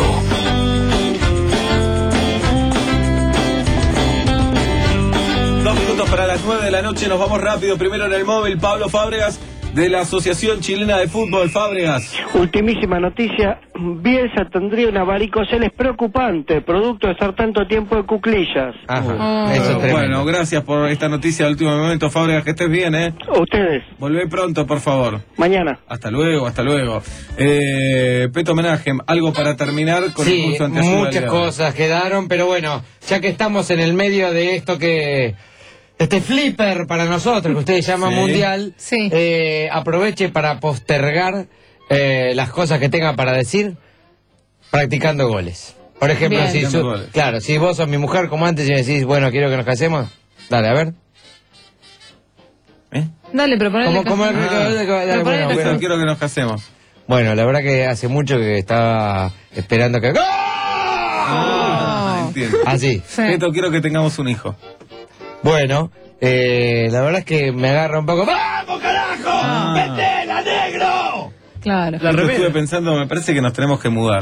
Dos minutos para las nueve de la noche, nos vamos rápido. Primero en el móvil, Pablo Fábregas, de la Asociación Chilena de Fútbol. Fábregas. Ultimísima noticia, Bielsa tendría una varicoceles preocupante, producto de estar tanto tiempo en cuclillas. Ajá. Eso es bueno, gracias por esta noticia de último momento, Fábregas, que estés bien, ¿eh? Ustedes. Volvé pronto, por favor. Mañana. Hasta luego, hasta luego. Eh, Peto Menahem, algo para terminar con sí, el curso ante Azul. Muchas cosas quedaron, pero bueno, ya que estamos en el medio de esto que... Este flipper para nosotros, que ustedes llaman sí. mundial, sí. eh, aproveche para postergar eh, las cosas que tenga para decir practicando goles. Por ejemplo, Bien. si su, claro, si vos sos mi mujer como antes y me decís, bueno, quiero que nos casemos, dale, a ver. ¿Eh? Dale, pero ponele... ¿Cómo, cómo, Ah, dale, dale, bueno, bueno. Quiero que nos casemos. Bueno, la verdad que hace mucho que estaba esperando que... Ah, entiendo. Así. Peto, quiero que tengamos un hijo. Bueno, eh, la verdad es que me agarra un poco... ¡Vamos, carajo! Ah. ¡Metela, negro! Claro. La estuve pensando, me parece que nos tenemos que mudar.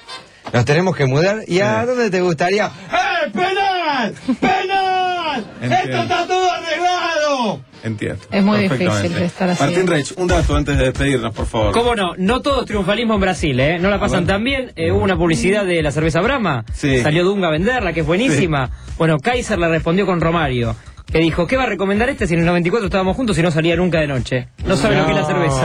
Nos tenemos que mudar. ¿Y a dónde te gustaría? ¡Eh, penal! ¡Penal! ¡Esto está todo arreglado! Entiendo. Es muy perfectamente. difícil estar así. Martín Reich, un dato antes de despedirnos, por favor. ¿Cómo no? No todo es triunfalismo en Brasil, ¿eh? No la pasan tan bien. Eh, hubo una publicidad de la cerveza Brahma. Sí. Salió Dunga a venderla, que es buenísima. Sí. Bueno, Kaiser le respondió con Romario, que dijo, ¿qué va a recomendar este si en el noventa y cuatro estábamos juntos y no salía nunca de noche? No sabe no, lo que es la cerveza.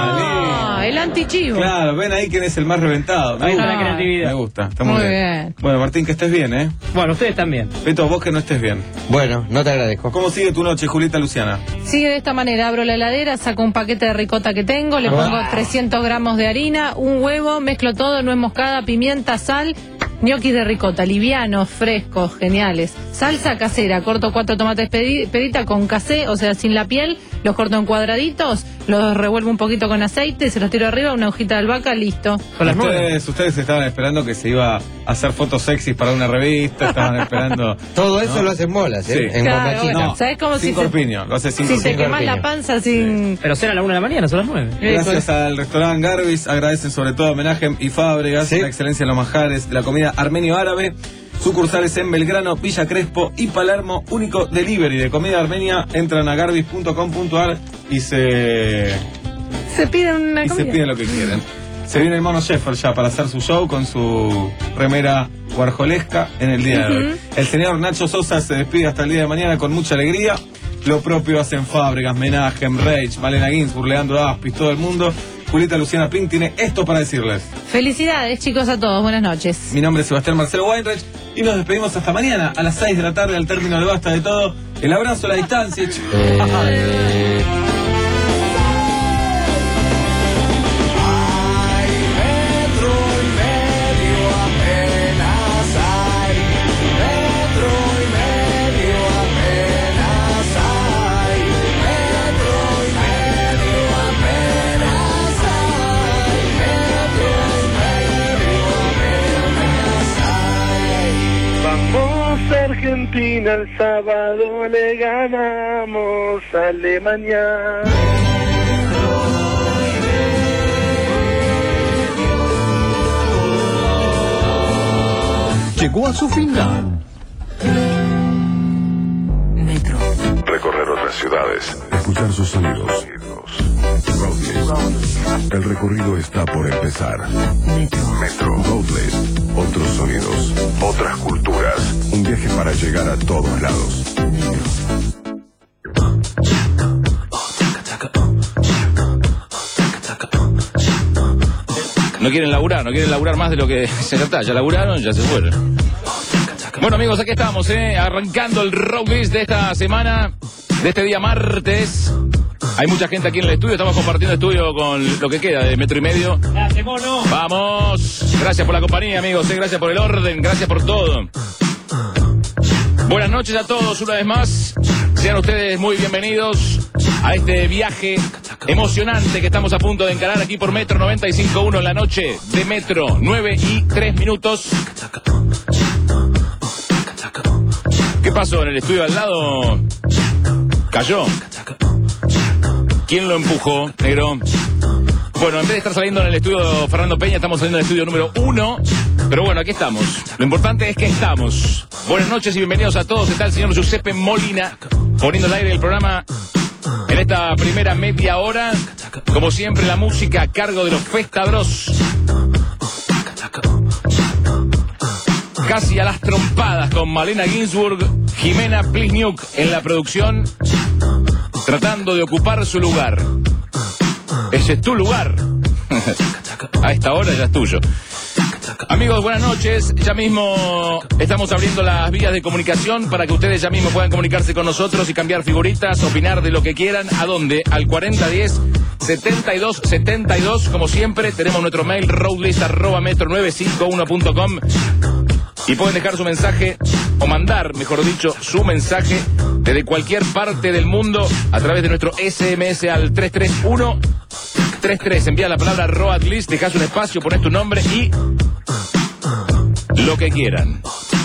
No, el antichivo. Claro, ven ahí quién es el más reventado. Me Ahí está gusta. la creatividad. Me gusta, está muy, Muy bien. bien. Bueno, Martín, que estés bien, ¿eh? Bueno, ustedes también. Beto, vos que no estés bien. Bueno, no te agradezco. ¿Cómo sigue tu noche, Julieta Luciana? Sigue de esta manera, abro la heladera, saco un paquete de ricota que tengo, le pongo trescientos gramos de harina, un huevo, mezclo todo, nuez moscada, pimienta, sal, ñoquis de ricota, livianos, frescos, geniales. Salsa casera, corto cuatro tomates pedi pedita con casé, o sea, sin la piel, los corto en cuadraditos, los revuelvo un poquito con aceite, se los tiro arriba, una hojita de albahaca, listo. Ustedes, ustedes estaban esperando que se iba a hacer fotos sexys para una revista, estaban esperando... Todo eso ¿no? lo hacen bolas, ¿eh? Sí. En Claro, bombachita. bueno, ¿sabes cómo sin si corpiño, se, lo hace sin si corpiño. te quemas la panza sin... Pero será a la una de la mañana, son las nueve. Gracias al restaurante Garbis, agradecen sobre todo a Menahem y Fábregas, ¿Sí? la excelencia en los manjares de la comida armenio-árabe. Sucursales en Belgrano, Villa Crespo y Palermo, único delivery de comida armenia. Entran a garbis punto com punto ar y se... Se piden una y comida. se piden lo que quieren. Se viene el Mono Sheffer ya para hacer su show con su remera guarjolesca en el día de hoy. Ujú. El señor Nacho Sosa se despide hasta el día de mañana con mucha alegría. Lo propio hacen Fábregas, Menahem, Reich, Malena Ginsburg, Leandro Aspis, todo el mundo. Julieta Luciana Pink tiene esto para decirles. Felicidades, chicos, a todos. Buenas noches. Mi nombre es Sebastián Marcelo Weinreich y nos despedimos hasta mañana a las seis de la tarde al término de Basta de Todo. El abrazo a la distancia. Vamos Argentina, el sábado le ganamos a Alemania. Llegó a su final. Metro. Recorrer otras ciudades, escuchar sus sonidos. Roadlist. El recorrido está por empezar. Metro. Metro. Roadlist. Otros sonidos, otras culturas. Un viaje para llegar a todos lados. No quieren laburar, no quieren laburar más de lo que se trata. Ya laburaron, ya se fueron. Bueno, amigos, aquí estamos, ¿eh? Arrancando el Roadlist de esta semana, de este día martes. Hay mucha gente aquí en el estudio, estamos compartiendo estudio con lo que queda de metro y medio. Gracias, mono. Vamos. Gracias por la compañía, amigos, ¿eh? Gracias por el orden, gracias por todo. Buenas noches a todos una vez más. Sean ustedes muy bienvenidos a este viaje emocionante que estamos a punto de encarar aquí por Metro noventa y cinco punto uno en la noche de Metro, nueve y tres minutos. ¿Qué pasó en el estudio al lado? ¿Cayó? ¿Quién lo empujó, negro? Bueno, en vez de estar saliendo en el estudio Fernando Peña, estamos saliendo en el estudio número uno. Pero bueno, aquí estamos. Lo importante es que estamos. Buenas noches y bienvenidos a todos. Está el señor Giuseppe Molina poniendo al aire el programa en esta primera media hora. Como siempre, la música a cargo de los Festa Bros. Casi a las trompadas con Malena Ginsburg, Jimena Plisniuk en la producción, tratando de ocupar su lugar. Ese es tu lugar. A esta hora ya es tuyo. Amigos, buenas noches. Ya mismo estamos abriendo las vías de comunicación para que ustedes ya mismo puedan comunicarse con nosotros y cambiar figuritas, opinar de lo que quieran. ¿A dónde? Al cuarenta diez setenta y dos setenta y dos. Como siempre, tenemos nuestro mail roadlist arroba metro novecientos cincuenta y uno punto com. Y pueden dejar su mensaje, o mandar, mejor dicho, su mensaje desde cualquier parte del mundo a través de nuestro S M S al tres tres uno tres tres. Envía la palabra Roadlist, dejas un espacio, pones tu nombre y lo que quieran.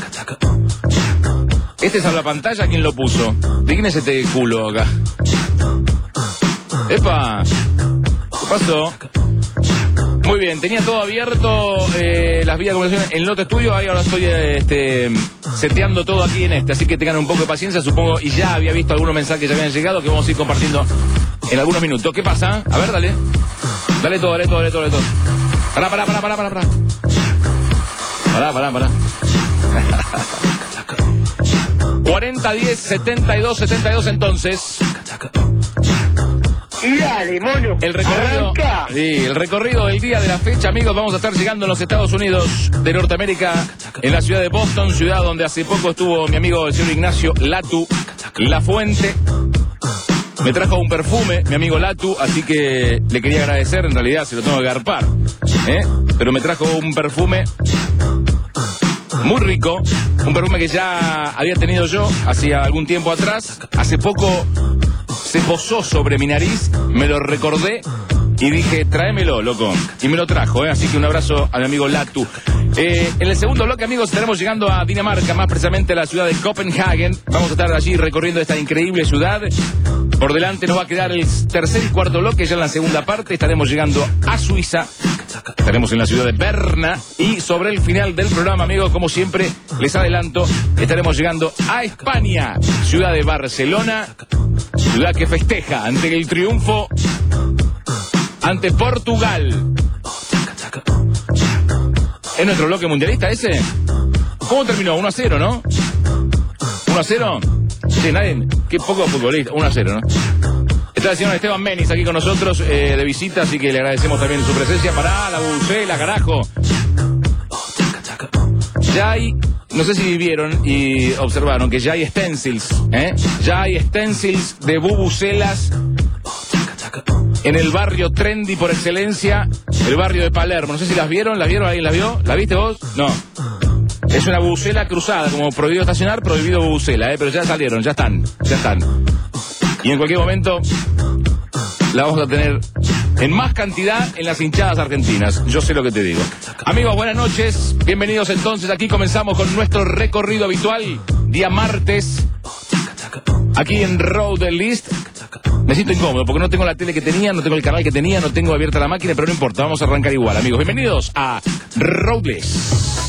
Este es a la pantalla, ¿quién lo puso? ¿De quién es este culo acá? ¡Epa! ¿Qué pasó? Muy bien, tenía todo abierto, eh, las vías de comunicación en el otro estudio, ahí ahora estoy eh, este, seteando todo aquí en este, así que tengan un poco de paciencia, supongo, y ya había visto algunos mensajes que ya habían llegado, que vamos a ir compartiendo en algunos minutos. ¿Qué pasa? A ver, dale. Dale todo, dale todo, dale todo, dale todo. Pará, pará, pará, pará, pará, pará. Pará, pará, pará. cuarenta diez setenta y dos setenta y dos entonces. Y dale, mono. El recorrido, sí, el recorrido del día de la fecha, amigos, vamos a estar llegando en los Estados Unidos de Norteamérica, en la ciudad de Boston, ciudad donde hace poco estuvo mi amigo el señor Ignacio Latu La Fuente. Me trajo un perfume, mi amigo Latu, así que le quería agradecer, en realidad se lo tengo que garpar, ¿eh? Pero me trajo un perfume muy rico, un perfume que ya había tenido yo hacía algún tiempo atrás, hace poco se posó sobre mi nariz, me lo recordé y dije, tráemelo, loco. Y me lo trajo, ¿eh? Así que un abrazo a mi amigo Latu. Eh, en el segundo bloque, amigos, estaremos llegando a Dinamarca, más precisamente a la ciudad de Copenhagen. Vamos a estar allí recorriendo esta increíble ciudad. Por delante nos va a quedar el tercer y cuarto bloque, ya en la segunda parte. Estaremos llegando a Suiza. Estaremos en la ciudad de Berna. Y sobre el final del programa, amigos, como siempre, les adelanto, estaremos llegando a España, ciudad de Barcelona. Ciudad que festeja ante el triunfo ante Portugal. ¿Es nuestro bloque mundialista ese? ¿Cómo terminó? uno a cero, ¿no? ¿uno a cero? Sí, nadie. Qué poco futbolista. uno a cero, ¿no? Está el señor Esteban Menis aquí con nosotros eh, de visita, así que le agradecemos también su presencia. Pará, la bubucela, carajo. Ya hay, no sé si vieron y observaron que ya hay stencils, ¿eh? Ya hay stencils de bubucelas en el barrio trendy por excelencia, el barrio de Palermo. No sé si las vieron, ¿las vieron? ¿Alguien las vio? ¿La viste vos? No. Es una bubucela cruzada, como prohibido estacionar, prohibido bubucela, ¿eh? Pero ya salieron, ya están, ya están. Y en cualquier momento la vamos a tener en más cantidad en las hinchadas argentinas. Yo sé lo que te digo. Amigos, buenas noches. Bienvenidos entonces. Aquí comenzamos con nuestro recorrido habitual. Día martes. Aquí en Roadlist. Me siento incómodo porque no tengo la tele que tenía, no tengo el canal que tenía, no tengo abierta la máquina, pero no importa. Vamos a arrancar igual, amigos. Bienvenidos a Roadlist.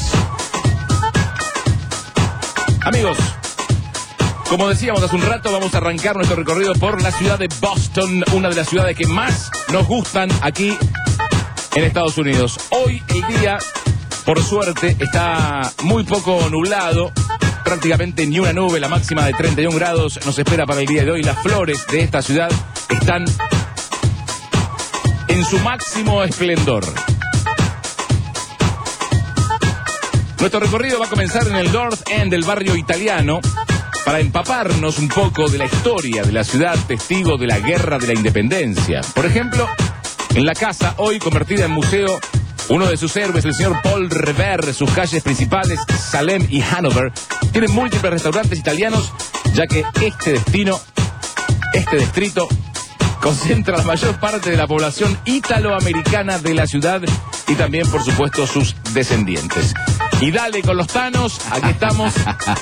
Amigos, como decíamos hace un rato, vamos a arrancar nuestro recorrido por la ciudad de Boston, una de las ciudades que más nos gustan aquí en Estados Unidos. Hoy el día, por suerte, está muy poco nublado, prácticamente ni una nube, la máxima de treinta y un grados nos espera para el día de hoy. Las flores de esta ciudad están en su máximo esplendor. Nuestro recorrido va a comenzar en el North End del barrio italiano, para empaparnos un poco de la historia de la ciudad, testigo de la guerra de la independencia. Por ejemplo, en la casa, hoy convertida en museo, Uno de sus héroes, el señor Paul Revere, sus calles principales, Salem y Hanover, tienen múltiples restaurantes italianos, ya que este destino, este distrito, concentra la mayor parte de la población italoamericana de la ciudad y también, por supuesto, sus descendientes. Y dale con los tanos, aquí estamos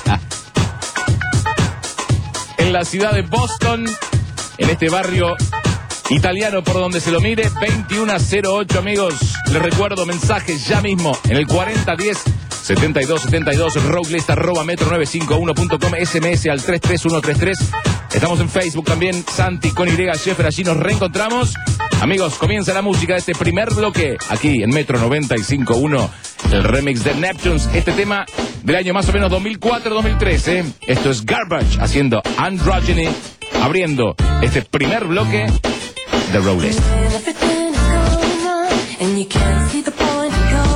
en la ciudad de Boston, en este barrio italiano por donde se lo mire, veintiuno cero ocho, amigos. Les recuerdo, mensajes ya mismo en el cuarenta diez setenta y dos setenta y dos, roguelist arroba metro novecientos cincuenta y uno punto com, S M S al tres tres uno tres tres. Estamos en Facebook también, Santi con Y, Sheffer, allí nos reencontramos. Amigos, comienza la música de este primer bloque, aquí en Metro noventa y cinco punto uno, el remix de Neptunes, este tema del año más o menos dos mil cuatro dos mil tres, ¿eh? Esto es Garbage, haciendo Androgyny, abriendo este primer bloque de Roguelist.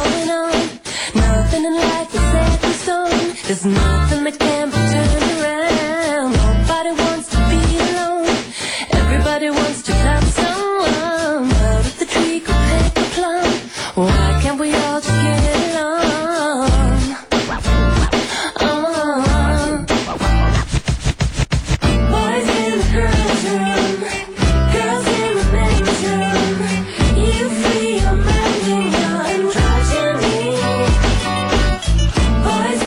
Nothing in life is set in stone. There's nothing that can be turned around.